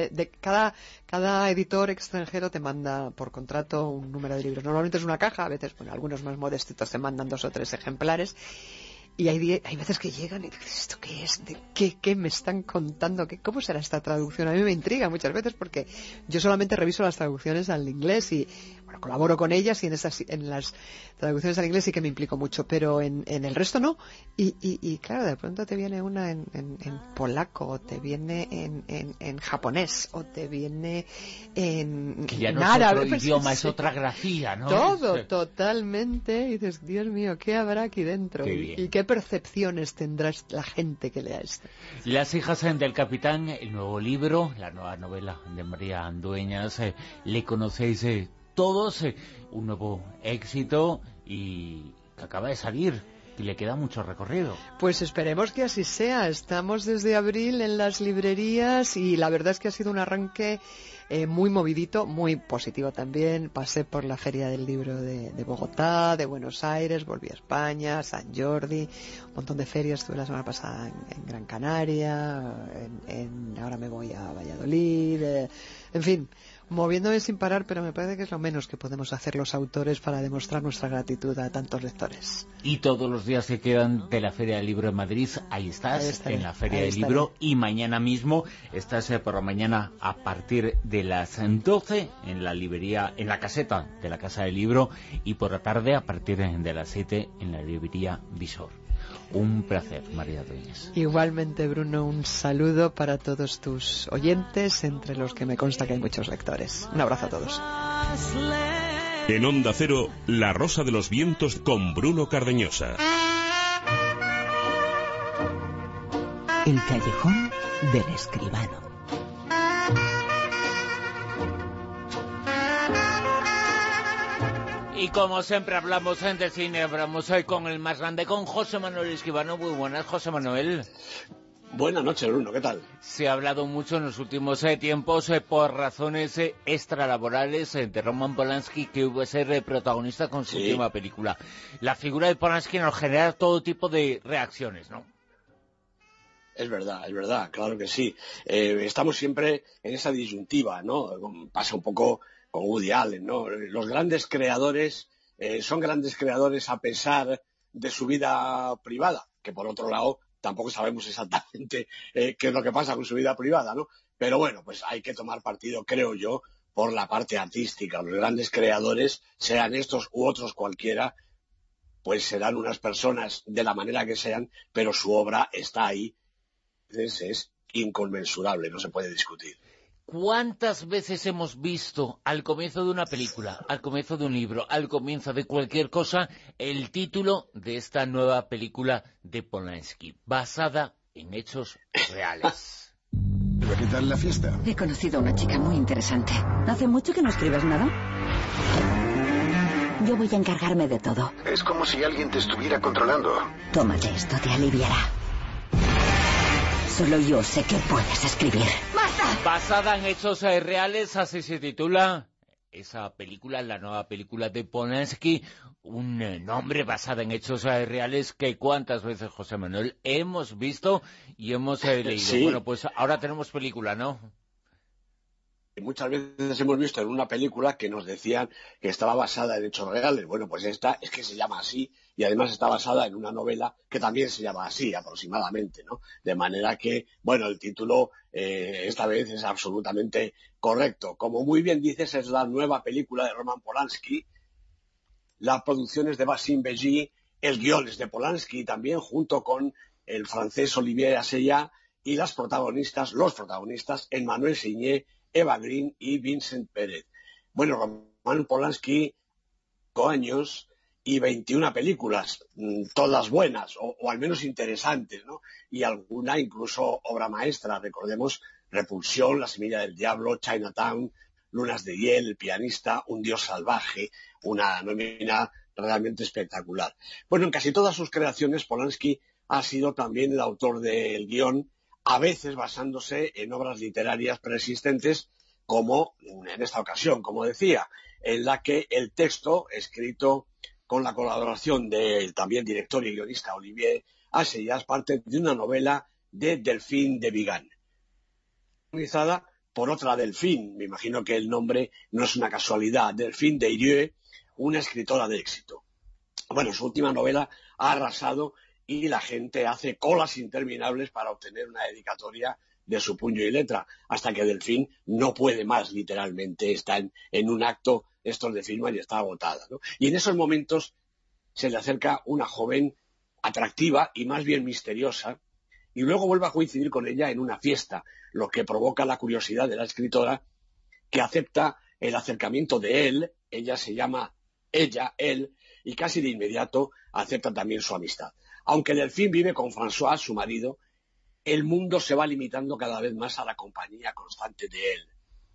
cada editor extranjero te manda por contrato un número de libros. Normalmente es una caja, a veces, algunos más modestitos te mandan 2 o 3 ejemplares. Y hay veces que llegan y dices, ¿esto qué es? ¿Qué me están contando? ¿Cómo será esta traducción? A mí me intriga muchas veces porque yo solamente reviso las traducciones al inglés y bueno, colaboro con ellas y en las traducciones al inglés sí que me implico mucho, pero en el resto no. Y claro, de pronto te viene una en polaco, o te viene en japonés, o te viene en que ya no árabe. Es otro idioma, es otra grafía, ¿no? Todo, totalmente. Y dices, Dios mío, ¿qué habrá aquí dentro? ¿Y qué percepciones tendrá la gente que lea esto? Las hijas del capitán, el nuevo libro, la nueva novela de María Dueñas, le conocéis todos, un nuevo éxito y que acaba de salir y le queda mucho recorrido. Pues esperemos que así sea. Estamos desde abril en las librerías y la verdad es que ha sido un arranque muy movidito, muy positivo también. Pasé por la Feria del Libro de Bogotá, de Buenos Aires, volví a España, San Jordi, un montón de ferias. Estuve la semana pasada en Gran Canaria, ahora me voy a Valladolid, en fin, moviéndome sin parar, pero me parece que es lo menos que podemos hacer los autores para demostrar nuestra gratitud a tantos lectores. Y todos los días que quedan de la Feria del Libro de Madrid, ahí estás, en la Feria del Libro, y mañana mismo estás por la mañana a partir de las 12 en la librería, en la caseta de la Casa del Libro, y por la tarde a partir de las 7 en la librería Visor. Un placer, María Dueñas. Igualmente, Bruno, un saludo para todos tus oyentes, entre los que me consta que hay muchos lectores. Un abrazo a todos. En Onda Cero, La Rosa de los Vientos con Bruno Cardeñosa. El callejón del escribano. Y como siempre hablamos de cine, hablamos hoy con el más grande, con José Manuel Escribano. Muy buenas, José Manuel. Buenas noches, Bruno, ¿qué tal? Se ha hablado mucho en los últimos tiempos por razones extralaborales de Roman Polanski, que hubo a ser protagonista con su última película. La figura de Polanski nos genera todo tipo de reacciones, ¿no? Es verdad, claro que sí. Estamos siempre en esa disyuntiva, ¿no? Pasa un poco con Woody Allen, ¿no? Los grandes creadores son grandes creadores a pesar de su vida privada, que por otro lado tampoco sabemos exactamente qué es lo que pasa con su vida privada, ¿no? Pero bueno, pues hay que tomar partido, creo yo, por la parte artística. Los grandes creadores, sean estos u otros cualquiera, pues serán unas personas de la manera que sean, pero su obra está ahí. Entonces es inconmensurable, no se puede discutir. ¿Cuántas veces hemos visto al comienzo de una película, al comienzo de un libro, al comienzo de cualquier cosa, el título de esta nueva película de Polanski, basada en hechos reales? ¿Qué tal la fiesta? He conocido a una chica muy interesante. ¿Hace mucho que no escribes nada? Yo voy a encargarme de todo. Es como si alguien te estuviera controlando. Tómate esto, te aliviará. Solo yo sé que puedes escribir. ¡Basta! Basada en hechos reales, así se titula esa película, la nueva película de Polanski, un nombre basado en hechos reales que cuántas veces, José Manuel, hemos visto y hemos leído. Sí. Bueno, pues ahora tenemos película, ¿no? Muchas veces hemos visto en una película que nos decían que estaba basada en hechos reales. Bueno, pues esta es que se llama así y además está basada en una novela que también se llama así, aproximadamente, ¿no? De manera que, bueno, el título esta vez es absolutamente correcto. Como muy bien dices, es la nueva película de Roman Polanski. La producción es de Bassim Begi, el guion es de Polanski también, junto con el francés Olivier Assayas y los protagonistas, Emmanuel Signé, Eva Green y Vincent Pérez. Bueno, Roman Polanski, 5 años y 21 películas, todas buenas, o al menos interesantes, ¿no? Y alguna incluso obra maestra. Recordemos Repulsión, La semilla del diablo, Chinatown, Lunas de hiel, El pianista, Un dios salvaje, una nómina realmente espectacular. Bueno, en casi todas sus creaciones Polanski ha sido también el autor del guión, a veces basándose en obras literarias preexistentes, como en esta ocasión, como decía, en la que el texto, escrito con la colaboración del también director y guionista Olivier Assayas, parte de una novela de Delphine de Vigan, organizada por otra Delphine. Me imagino que el nombre no es una casualidad. Delphine Derieux, una escritora de éxito. Bueno, su última novela ha arrasado y la gente hace colas interminables para obtener una dedicatoria de su puño y letra, hasta que Delfín no puede más, literalmente, está en un acto, estos de firma, y está agotada, ¿no? Y en esos momentos se le acerca una joven atractiva y más bien misteriosa, y luego vuelve a coincidir con ella en una fiesta, lo que provoca la curiosidad de la escritora, que acepta el acercamiento de él, ella se llama ella, él, y casi de inmediato acepta también su amistad. Aunque Delfín vive con François, su marido, el mundo se va limitando cada vez más a la compañía constante de él.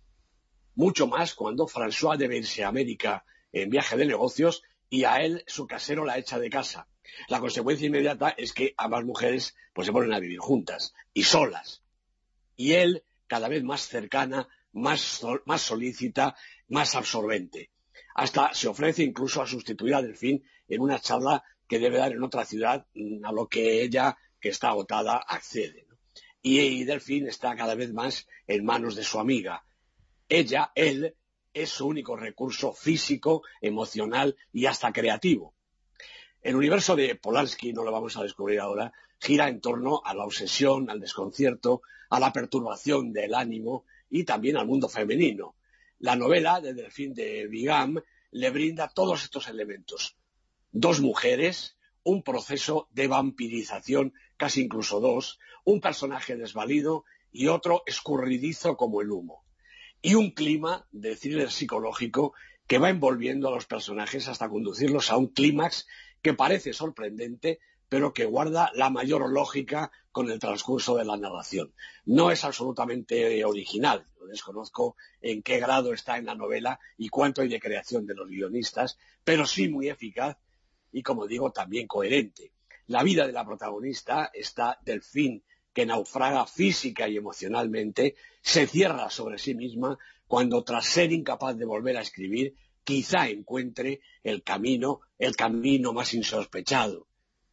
Mucho más cuando François debe irse a América en viaje de negocios y a él su casero la echa de casa. La consecuencia inmediata es que ambas mujeres pues se ponen a vivir juntas y solas. Y él cada vez más cercana, más solícita, más absorbente. Hasta se ofrece incluso a sustituir a Delfín en una charla que debe dar en otra ciudad, a lo que ella, que está agotada, accede, ¿no? Y Delfín está cada vez más en manos de su amiga. Ella, él, es su único recurso físico, emocional y hasta creativo. El universo de Polanski, no lo vamos a descubrir ahora, gira en torno a la obsesión, al desconcierto, a la perturbación del ánimo y también al mundo femenino. La novela de Delfín de Vigan le brinda todos estos elementos. Dos mujeres, un proceso de vampirización, casi incluso dos, un personaje desvalido y otro escurridizo como el humo. Y un clima de thriller psicológico que va envolviendo a los personajes hasta conducirlos a un clímax que parece sorprendente, pero que guarda la mayor lógica con el transcurso de la narración. No es absolutamente original, lo desconozco en qué grado está en la novela y cuánto hay de creación de los guionistas, pero sí muy eficaz y, como digo, también coherente. La vida de la protagonista, esta Delfín, que naufraga física y emocionalmente, se cierra sobre sí misma cuando, tras ser incapaz de volver a escribir, quizá encuentre el camino más insospechado.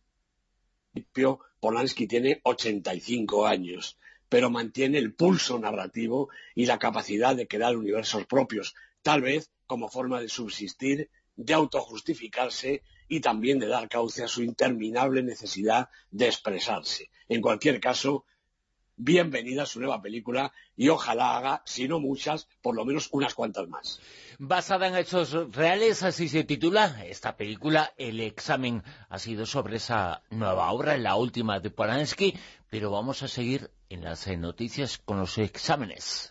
Polanski tiene 85 años, pero mantiene el pulso narrativo y la capacidad de crear universos propios, tal vez como forma de subsistir, de autojustificarse y también de dar cauce a su interminable necesidad de expresarse. En cualquier caso, bienvenida a su nueva película y ojalá haga, si no muchas, por lo menos unas cuantas más. Basada en hechos reales, así se titula esta película. El examen ha sido sobre esa nueva obra, la última de Polanski, pero vamos a seguir en las noticias con los exámenes.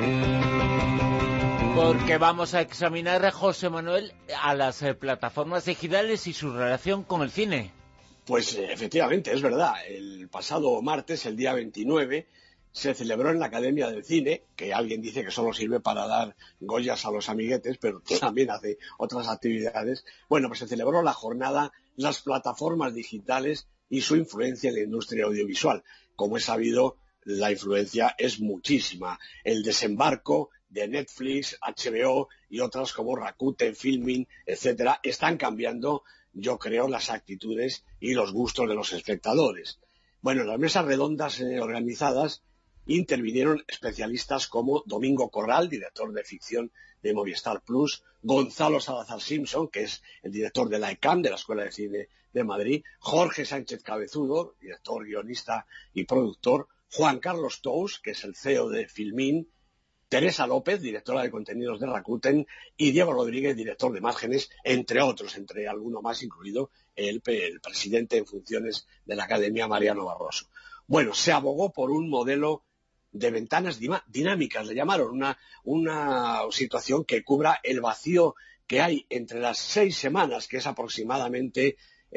Porque vamos a examinar, José Manuel, a las plataformas digitales y su relación con el cine. Pues efectivamente, es verdad. El pasado martes, el día 29, se celebró en la Academia del Cine, que alguien dice que solo sirve para dar Goyas a los amiguetes, pero también hace otras actividades. Bueno, pues se celebró la jornada Las plataformas digitales y su influencia en la industria audiovisual. Como es sabido, la influencia es muchísima. El desembarco de Netflix, HBO y otras como Rakuten, Filmin, etcétera, están cambiando, yo creo, las actitudes y los gustos de los espectadores. Bueno, en las mesas redondas organizadas intervinieron especialistas como Domingo Corral, director de ficción de Movistar Plus, Gonzalo Salazar Simpson, que es el director de la ECAM, de la Escuela de Cine de Madrid, Jorge Sánchez Cabezudo, director, guionista y productor, Juan Carlos Tous, que es el CEO de Filmin, Teresa López, directora de contenidos de Rakuten, y Diego Rodríguez, director de Márgenes, entre otros, entre alguno más, incluido el presidente en funciones de la Academia, Mariano Barroso. Bueno, se abogó por un modelo de ventanas dinámicas, le llamaron, una situación que cubra el vacío que hay entre las 6 semanas, que es aproximadamente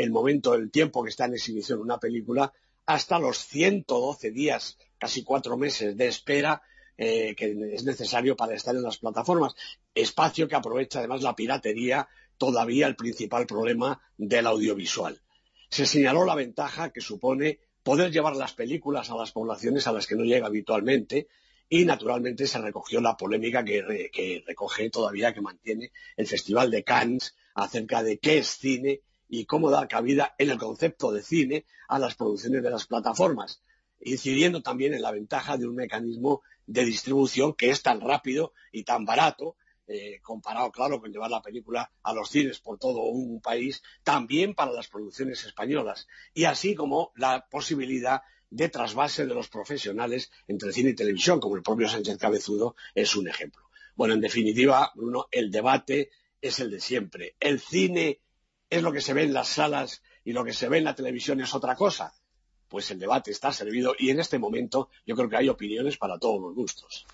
el tiempo que está en exhibición una película, hasta los 112 días, casi 4 meses de espera, que es necesario para estar en las plataformas, espacio que aprovecha además la piratería, todavía el principal problema del audiovisual. Se señaló la ventaja que supone poder llevar las películas a las poblaciones a las que no llega habitualmente y naturalmente se recogió la polémica que recoge todavía, que mantiene el Festival de Cannes acerca de qué es cine y cómo dar cabida en el concepto de cine a las producciones de las plataformas, incidiendo también en la ventaja de un mecanismo de distribución que es tan rápido y tan barato comparado, claro, con llevar la película a los cines por todo un país, también para las producciones españolas, y así como la posibilidad de trasvase de los profesionales entre cine y televisión, como el propio Sánchez Cabezudo es un ejemplo. Bueno, en definitiva, Bruno, el debate es el de siempre. El cine es lo que se ve en las salas y lo que se ve en la televisión es otra cosa. Pues el debate está servido y en este momento yo creo que hay opiniones para todos los gustos.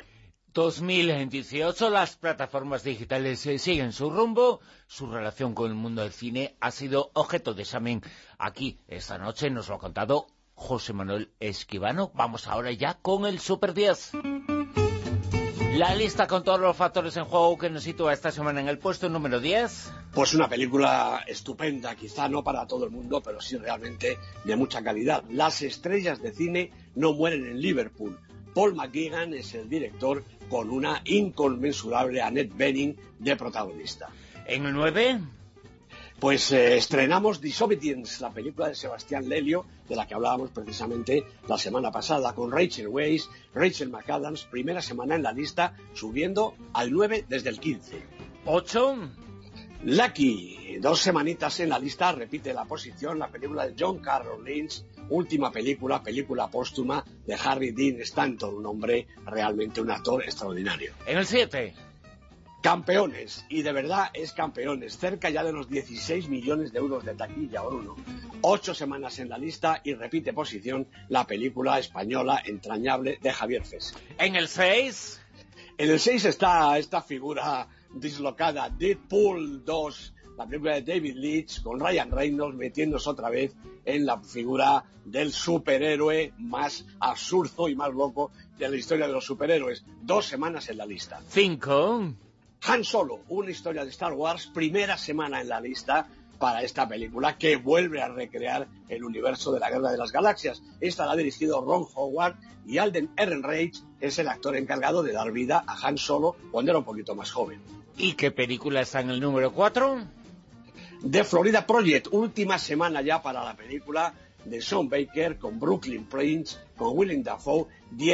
2018, las plataformas digitales siguen su rumbo, su relación con el mundo del cine ha sido objeto de examen aquí esta noche, nos lo ha contado José Manuel Esquivano. Vamos ahora ya con el Super 10. La lista con todos los factores en juego que nos sitúa esta semana en el puesto número 10. Pues una película estupenda, quizá no para todo el mundo, pero sí realmente de mucha calidad. Las estrellas de cine no mueren en Liverpool. Paul McGuigan es el director con una inconmensurable Annette Bening de protagonista. En el 9... Pues estrenamos Disobedience, la película de Sebastián Lelio, de la que hablábamos precisamente la semana pasada, con Rachel Weisz, Rachel McAdams, primera semana en la lista, subiendo al 9 desde el 15. 8. Lucky, 2 semanitas en la lista, repite la posición, la película de John Carroll Lynch, última película póstuma de Harry Dean Stanton, un hombre realmente un actor extraordinario. En el 7. Campeones, y de verdad es Campeones, cerca ya de los 16 millones de euros de taquilla, Bruno. 8 semanas en la lista y repite posición la película española entrañable de Javier Fes. En el 6. En el 6 está esta figura dislocada, Deadpool 2, la película de David Leitch, con Ryan Reynolds metiéndose otra vez en la figura del superhéroe más absurdo y más loco de la historia de los superhéroes. 2 semanas en la lista. 5. Han Solo, una historia de Star Wars, primera semana en la lista para esta película que vuelve a recrear el universo de la Guerra de las Galaxias. Esta la ha dirigido Ron Howard y Alden Ehrenreich es el actor encargado de dar vida a Han Solo cuando era un poquito más joven. ¿Y qué película está en el número 4? The Florida Project, última semana ya para la película de Sean Baker con Brooklyn Prince, con Willem Dafoe,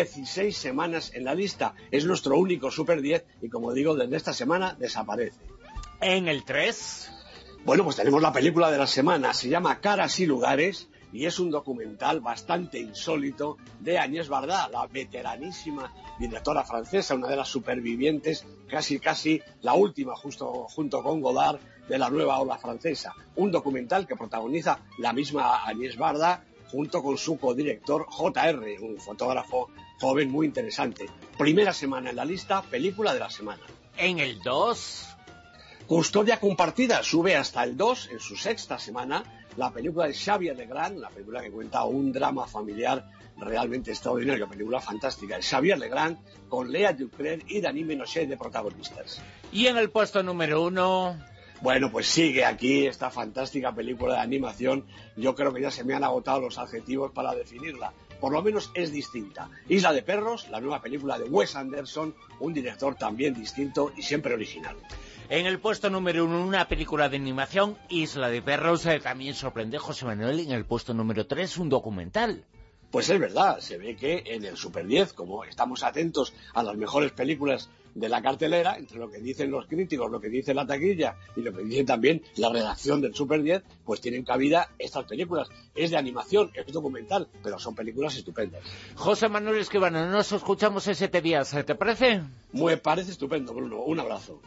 16 semanas en la lista. Es nuestro único Super 10 y como digo, desde esta semana desaparece. En el 3. Bueno, pues tenemos la película de la semana, se llama Caras y Lugares y es un documental bastante insólito de Agnès Varda, la veteranísima directora francesa, una de las supervivientes, casi la última, junto con Godard, de la nueva ola francesa. Un documental que protagoniza la misma Agnès Varda junto con su codirector J.R., un fotógrafo joven muy interesante. Primera semana en la lista, película de la semana. En el 2. Custodia compartida, sube hasta el 2 en su sexta semana, la película de Xavier Legrand, la película que cuenta un drama familiar realmente extraordinario, película fantástica. Xavier Legrand con Lea Ducret y Dany Ménochet de protagonistas. Y en el puesto número 1... Bueno, pues sigue aquí esta fantástica película de animación. Yo creo que ya se me han agotado los adjetivos para definirla. Por lo menos es distinta. Isla de Perros, la nueva película de Wes Anderson, un director también distinto y siempre original. En el puesto número 1, una película de animación, Isla de Perros, también sorprende José Manuel. En el puesto número 3, un documental. Pues es verdad, se ve que en el Super 10, como estamos atentos a las mejores películas de la cartelera, entre lo que dicen los críticos, lo que dice la taquilla y lo que dice también la redacción del Super 10, pues tienen cabida estas películas. Es de animación, es documental, pero son películas estupendas. José Manuel Esquivano, nos escuchamos ese días, ¿te parece? Me parece estupendo, Bruno. Un abrazo.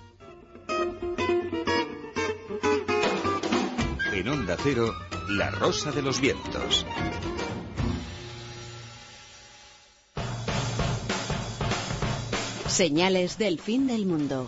En Onda Cero, La Rosa de los Vientos. Señales del fin del mundo.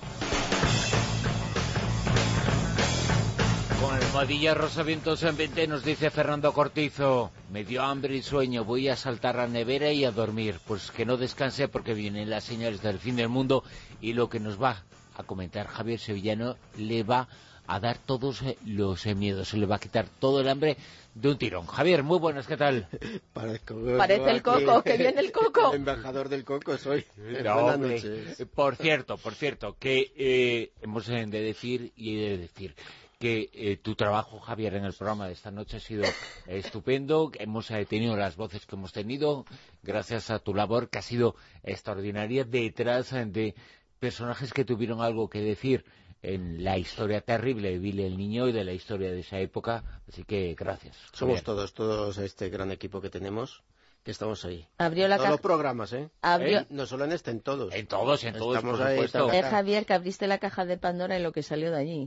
Con almohadilla rosavientos en 20 nos dice Fernando Cortizo: me dio hambre y sueño, voy a saltar a la nevera y a dormir. Pues que no descanse porque vienen las señales del fin del mundo y lo que nos va a comentar Javier Sevillano le va a dar todos los miedos, se le va a quitar todo el hambre de un tirón. Javier, muy buenas, ¿qué tal? Parece el coco, que viene el coco. El embajador del coco soy. No, buenas noches. Por cierto, que hemos de decir que tu trabajo, Javier, en el programa de esta noche ha sido estupendo. Hemos tenido las voces que hemos tenido gracias a tu labor, que ha sido extraordinaria detrás de personajes que tuvieron algo que decir en la historia terrible de Billy el Niño y de la historia de esa época, así que gracias. Somos todos este gran equipo que tenemos, que estamos ahí. Abrió la todos los programas, ¿eh? No solo en este, en todos. En todos, estamos por supuesto. Javier, que abriste la caja de Pandora y lo que salió de allí.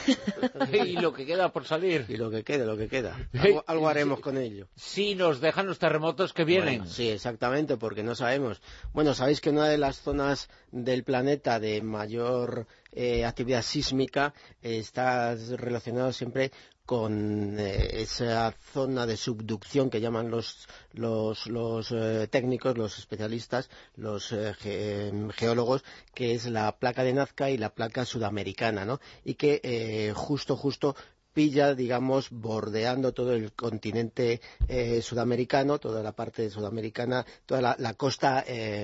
Y lo que queda por salir. Y lo que queda. Algo haremos con ello. Sí, nos dejan los terremotos que vienen. Bueno, sí, exactamente, porque no sabemos. Bueno, sabéis que una de las zonas del planeta de mayor actividad sísmica está relacionada siempre con esa zona de subducción que llaman los técnicos, los especialistas, los geólogos, que es la placa de Nazca y la placa sudamericana, ¿no? Y que justo pilla, digamos, bordeando todo el continente sudamericano, toda la parte sudamericana, toda la costa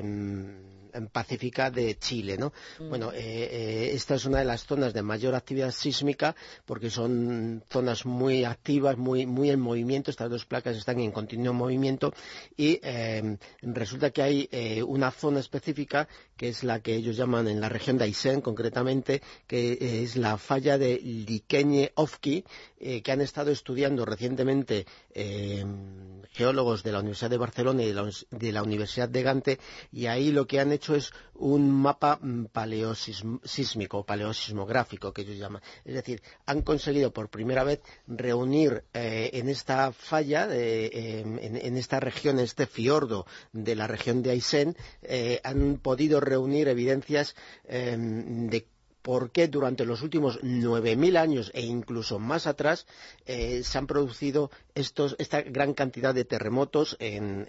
pacífica de Chile, ¿no? Bueno, esta es una de las zonas de mayor actividad sísmica porque son zonas muy activas, muy en movimiento. Estas dos placas están en continuo movimiento y resulta que hay una zona específica que es la que ellos llaman en la región de Aysén, concretamente, que es la falla de Liqueñe-Ofqui, que han estado estudiando recientemente geólogos de la Universidad de Barcelona y de la Universidad de Gante, y ahí lo que han hecho es un mapa paleosísmico, paleosismográfico, que ellos llaman. Es decir, han conseguido por primera vez reunir en esta falla, en esta región, en este fiordo de la región de Aysén, han podido reunir evidencias de por qué durante los últimos 9.000 años e incluso más atrás se han producido esta gran cantidad de terremotos en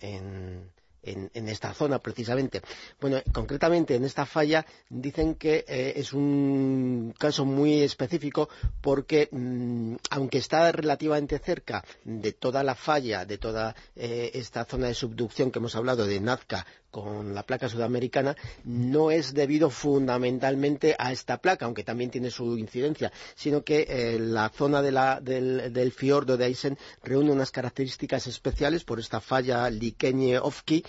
esta zona precisamente. Bueno, concretamente en esta falla dicen que es un caso muy específico porque aunque está relativamente cerca de toda la falla, de toda esta zona de subducción que hemos hablado de Nazca con la placa sudamericana, no es debido fundamentalmente a esta placa, aunque también tiene su incidencia, sino que la zona del fiordo de Aysén reúne unas características especiales por esta falla Liqueñe-Ofqui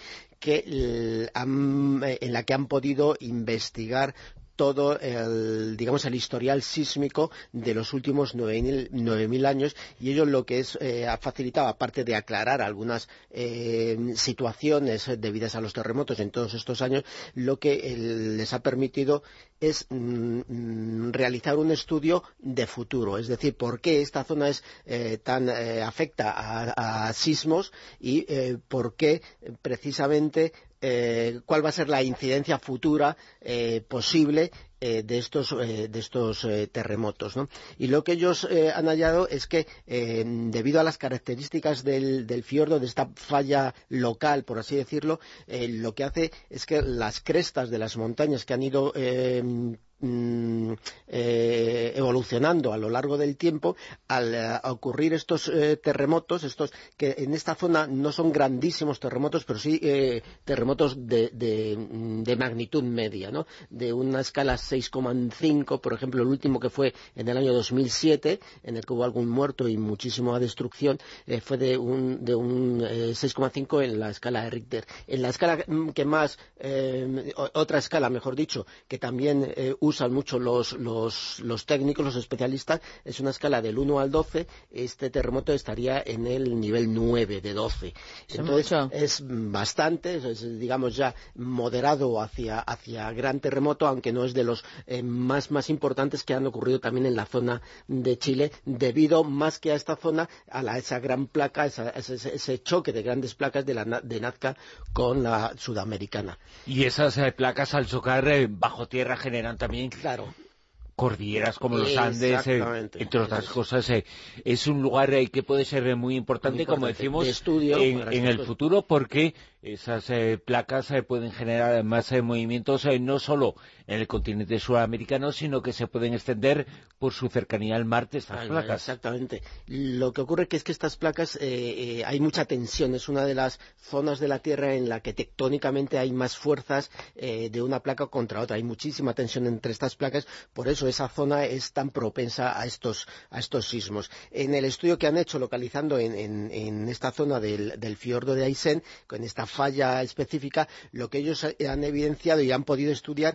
en la que han podido investigar todo el historial sísmico de los últimos 9.000 años, y ello lo que ha facilitado, aparte de aclarar algunas situaciones debidas a los terremotos en todos estos años, lo que les ha permitido es realizar un estudio de futuro, es decir, por qué esta zona es tan afecta a sismos y por qué precisamente cuál va a ser la incidencia futura posible de estos terremotos, ¿no? Y lo que ellos han hallado es que debido a las características del fiordo, de esta falla local, por así decirlo, lo que hace es que las crestas de las montañas que han ido evolucionando a lo largo del tiempo, al ocurrir estos terremotos, estos que en esta zona no son grandísimos terremotos, pero sí terremotos de magnitud media, ¿no? De una escala 6,5, por ejemplo, el último que fue en el año 2007, en el que hubo algún muerto y muchísima destrucción, fue de un 6,5 en la escala de Richter. En la escala que más, otra escala, mejor dicho, que también usan mucho los técnicos, los especialistas, es una escala del 1 al 12, este terremoto estaría en el nivel 9 de 12. Entonces es bastante, es, digamos, ya moderado hacia gran terremoto, aunque no es de los más importantes que han ocurrido también en la zona de Chile, debido más que a esta zona, a esa gran placa, ese choque de grandes placas de Nazca con la sudamericana. Y esas placas al chocar bajo tierra generan también cordilleras como los Andes, entre otras cosas. Es un lugar que puede ser muy importante, como decimos, de estudio, en el futuro, porque esas placas pueden generar más movimientos no solo en el continente sudamericano, sino que se pueden extender por su cercanía al mar de estas placas. Exactamente. Lo que ocurre es que estas placas hay mucha tensión, es una de las zonas de la Tierra en la que tectónicamente hay más fuerzas de una placa contra otra. Hay muchísima tensión entre estas placas, por eso esa zona es tan propensa a estos sismos. En el estudio que han hecho localizando en esta zona del fiordo de Aysén, con esta falla específica, lo que ellos han evidenciado y han podido estudiar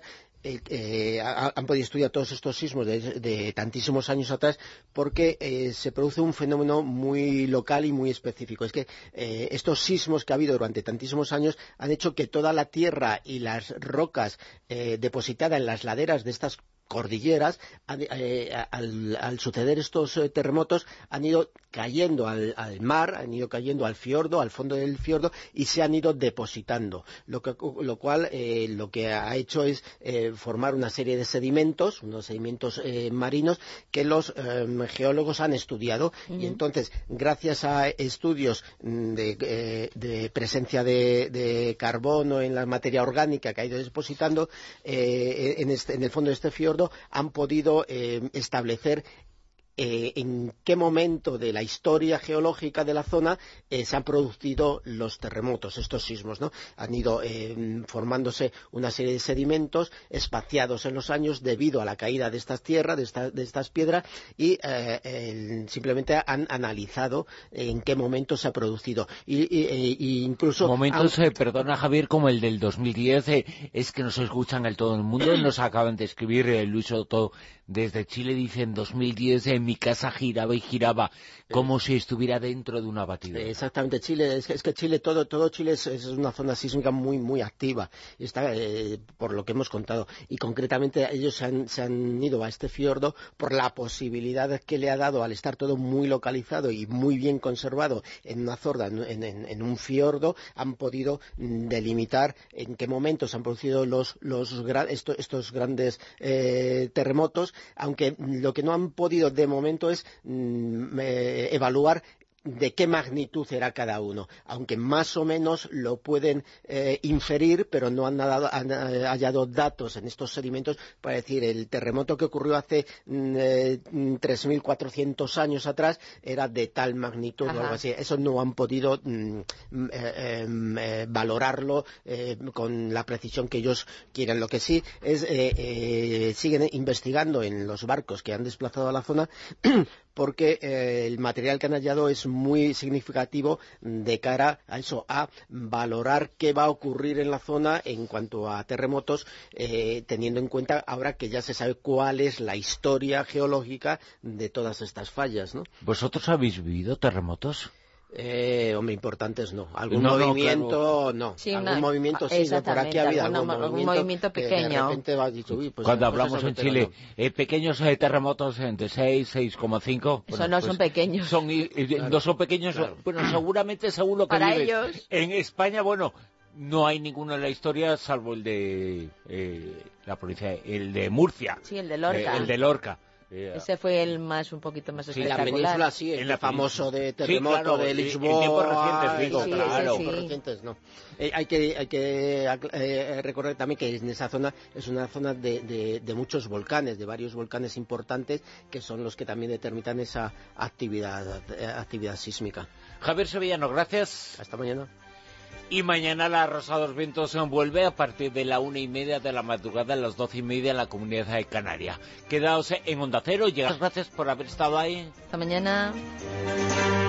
han podido estudiar todos estos sismos de tantísimos años atrás, porque se produce un fenómeno muy local y muy específico. Es que estos sismos que ha habido durante tantísimos años han hecho que toda la tierra y las rocas depositadas en las laderas de estas cordilleras, al suceder estos terremotos, han ido cayendo al mar, han ido cayendo al fiordo, al fondo del fiordo, y se han ido depositando, lo cual lo que ha hecho es formar una serie de sedimentos, unos sedimentos marinos, que los geólogos han estudiado. Y entonces, gracias a estudios de presencia de carbono en la materia orgánica que ha ido depositando en el fondo de este fiordo, han podido establecer en qué momento de la historia geológica de la zona se han producido los terremotos, estos sismos, ¿no? Han ido formándose una serie de sedimentos espaciados en los años debido a la caída de estas tierras, de estas piedras, y simplemente han analizado en qué momento se ha producido. Y incluso... Momentos, perdona Javier, como el del 2010, es que nos escuchan en todo el mundo, nos acaban de escribir Luis Soto desde Chile, dice: en 2010 en mi casa giraba y giraba como si estuviera dentro de una batidora. Exactamente, Chile, es que Chile, todo Chile es una zona sísmica muy muy activa, está por lo que hemos contado, y concretamente ellos se han ido a este fiordo por la posibilidad que le ha dado, al estar todo muy localizado y muy bien conservado en una zona, en un fiordo, han podido delimitar en qué momentos han producido estos grandes terremotos, aunque lo que no han podido de momento es evaluar de qué magnitud era cada uno, aunque más o menos lo pueden inferir, pero no han hallado datos en estos sedimentos para decir el terremoto que ocurrió hace 3.400 años atrás era de tal magnitud o algo así. Eso no han podido valorarlo con la precisión que ellos quieren. Lo que sí es siguen investigando en los barcos que han desplazado a la zona porque el material que han hallado es muy significativo de cara a eso, a valorar qué va a ocurrir en la zona en cuanto a terremotos, teniendo en cuenta ahora que ya se sabe cuál es la historia geológica de todas estas fallas, ¿no? ¿Vosotros habéis vivido terremotos? Hombre, importantes no. Algún movimiento, claro. No. Sí, algún movimiento sí, ¿no? Por aquí ha habido algún movimiento pequeño. De repente va, dicho, pues cuando hablamos en Chile, pequeños terremotos entre 6, 6,5... Eso no son pequeños. No son pequeños, claro. Bueno, seguramente según lo que para vives. Ellos... En España, bueno, no hay ninguno en la historia, salvo el de la provincia, el de Murcia. Sí, el de Lorca. El de Lorca. Ese fue el un poquito más espectacular. La península sí, el famoso de terremoto, sí, claro, de Lisboa. En tiempos recientes, digo, sí, claro. Sí. Recientes, no. Hay que recordar también que en esa zona es una zona de muchos volcanes, de varios volcanes importantes, que son los que también determinan esa actividad sísmica. Javier Sevillano, gracias. Hasta mañana. Y mañana la Rosa de los Vientos vuelve a partir de la 1:30 de la madrugada, a las 12:30 en la Comunidad de Canaria. Quedaos en Onda Cero. Gracias por haber estado ahí. Hasta mañana.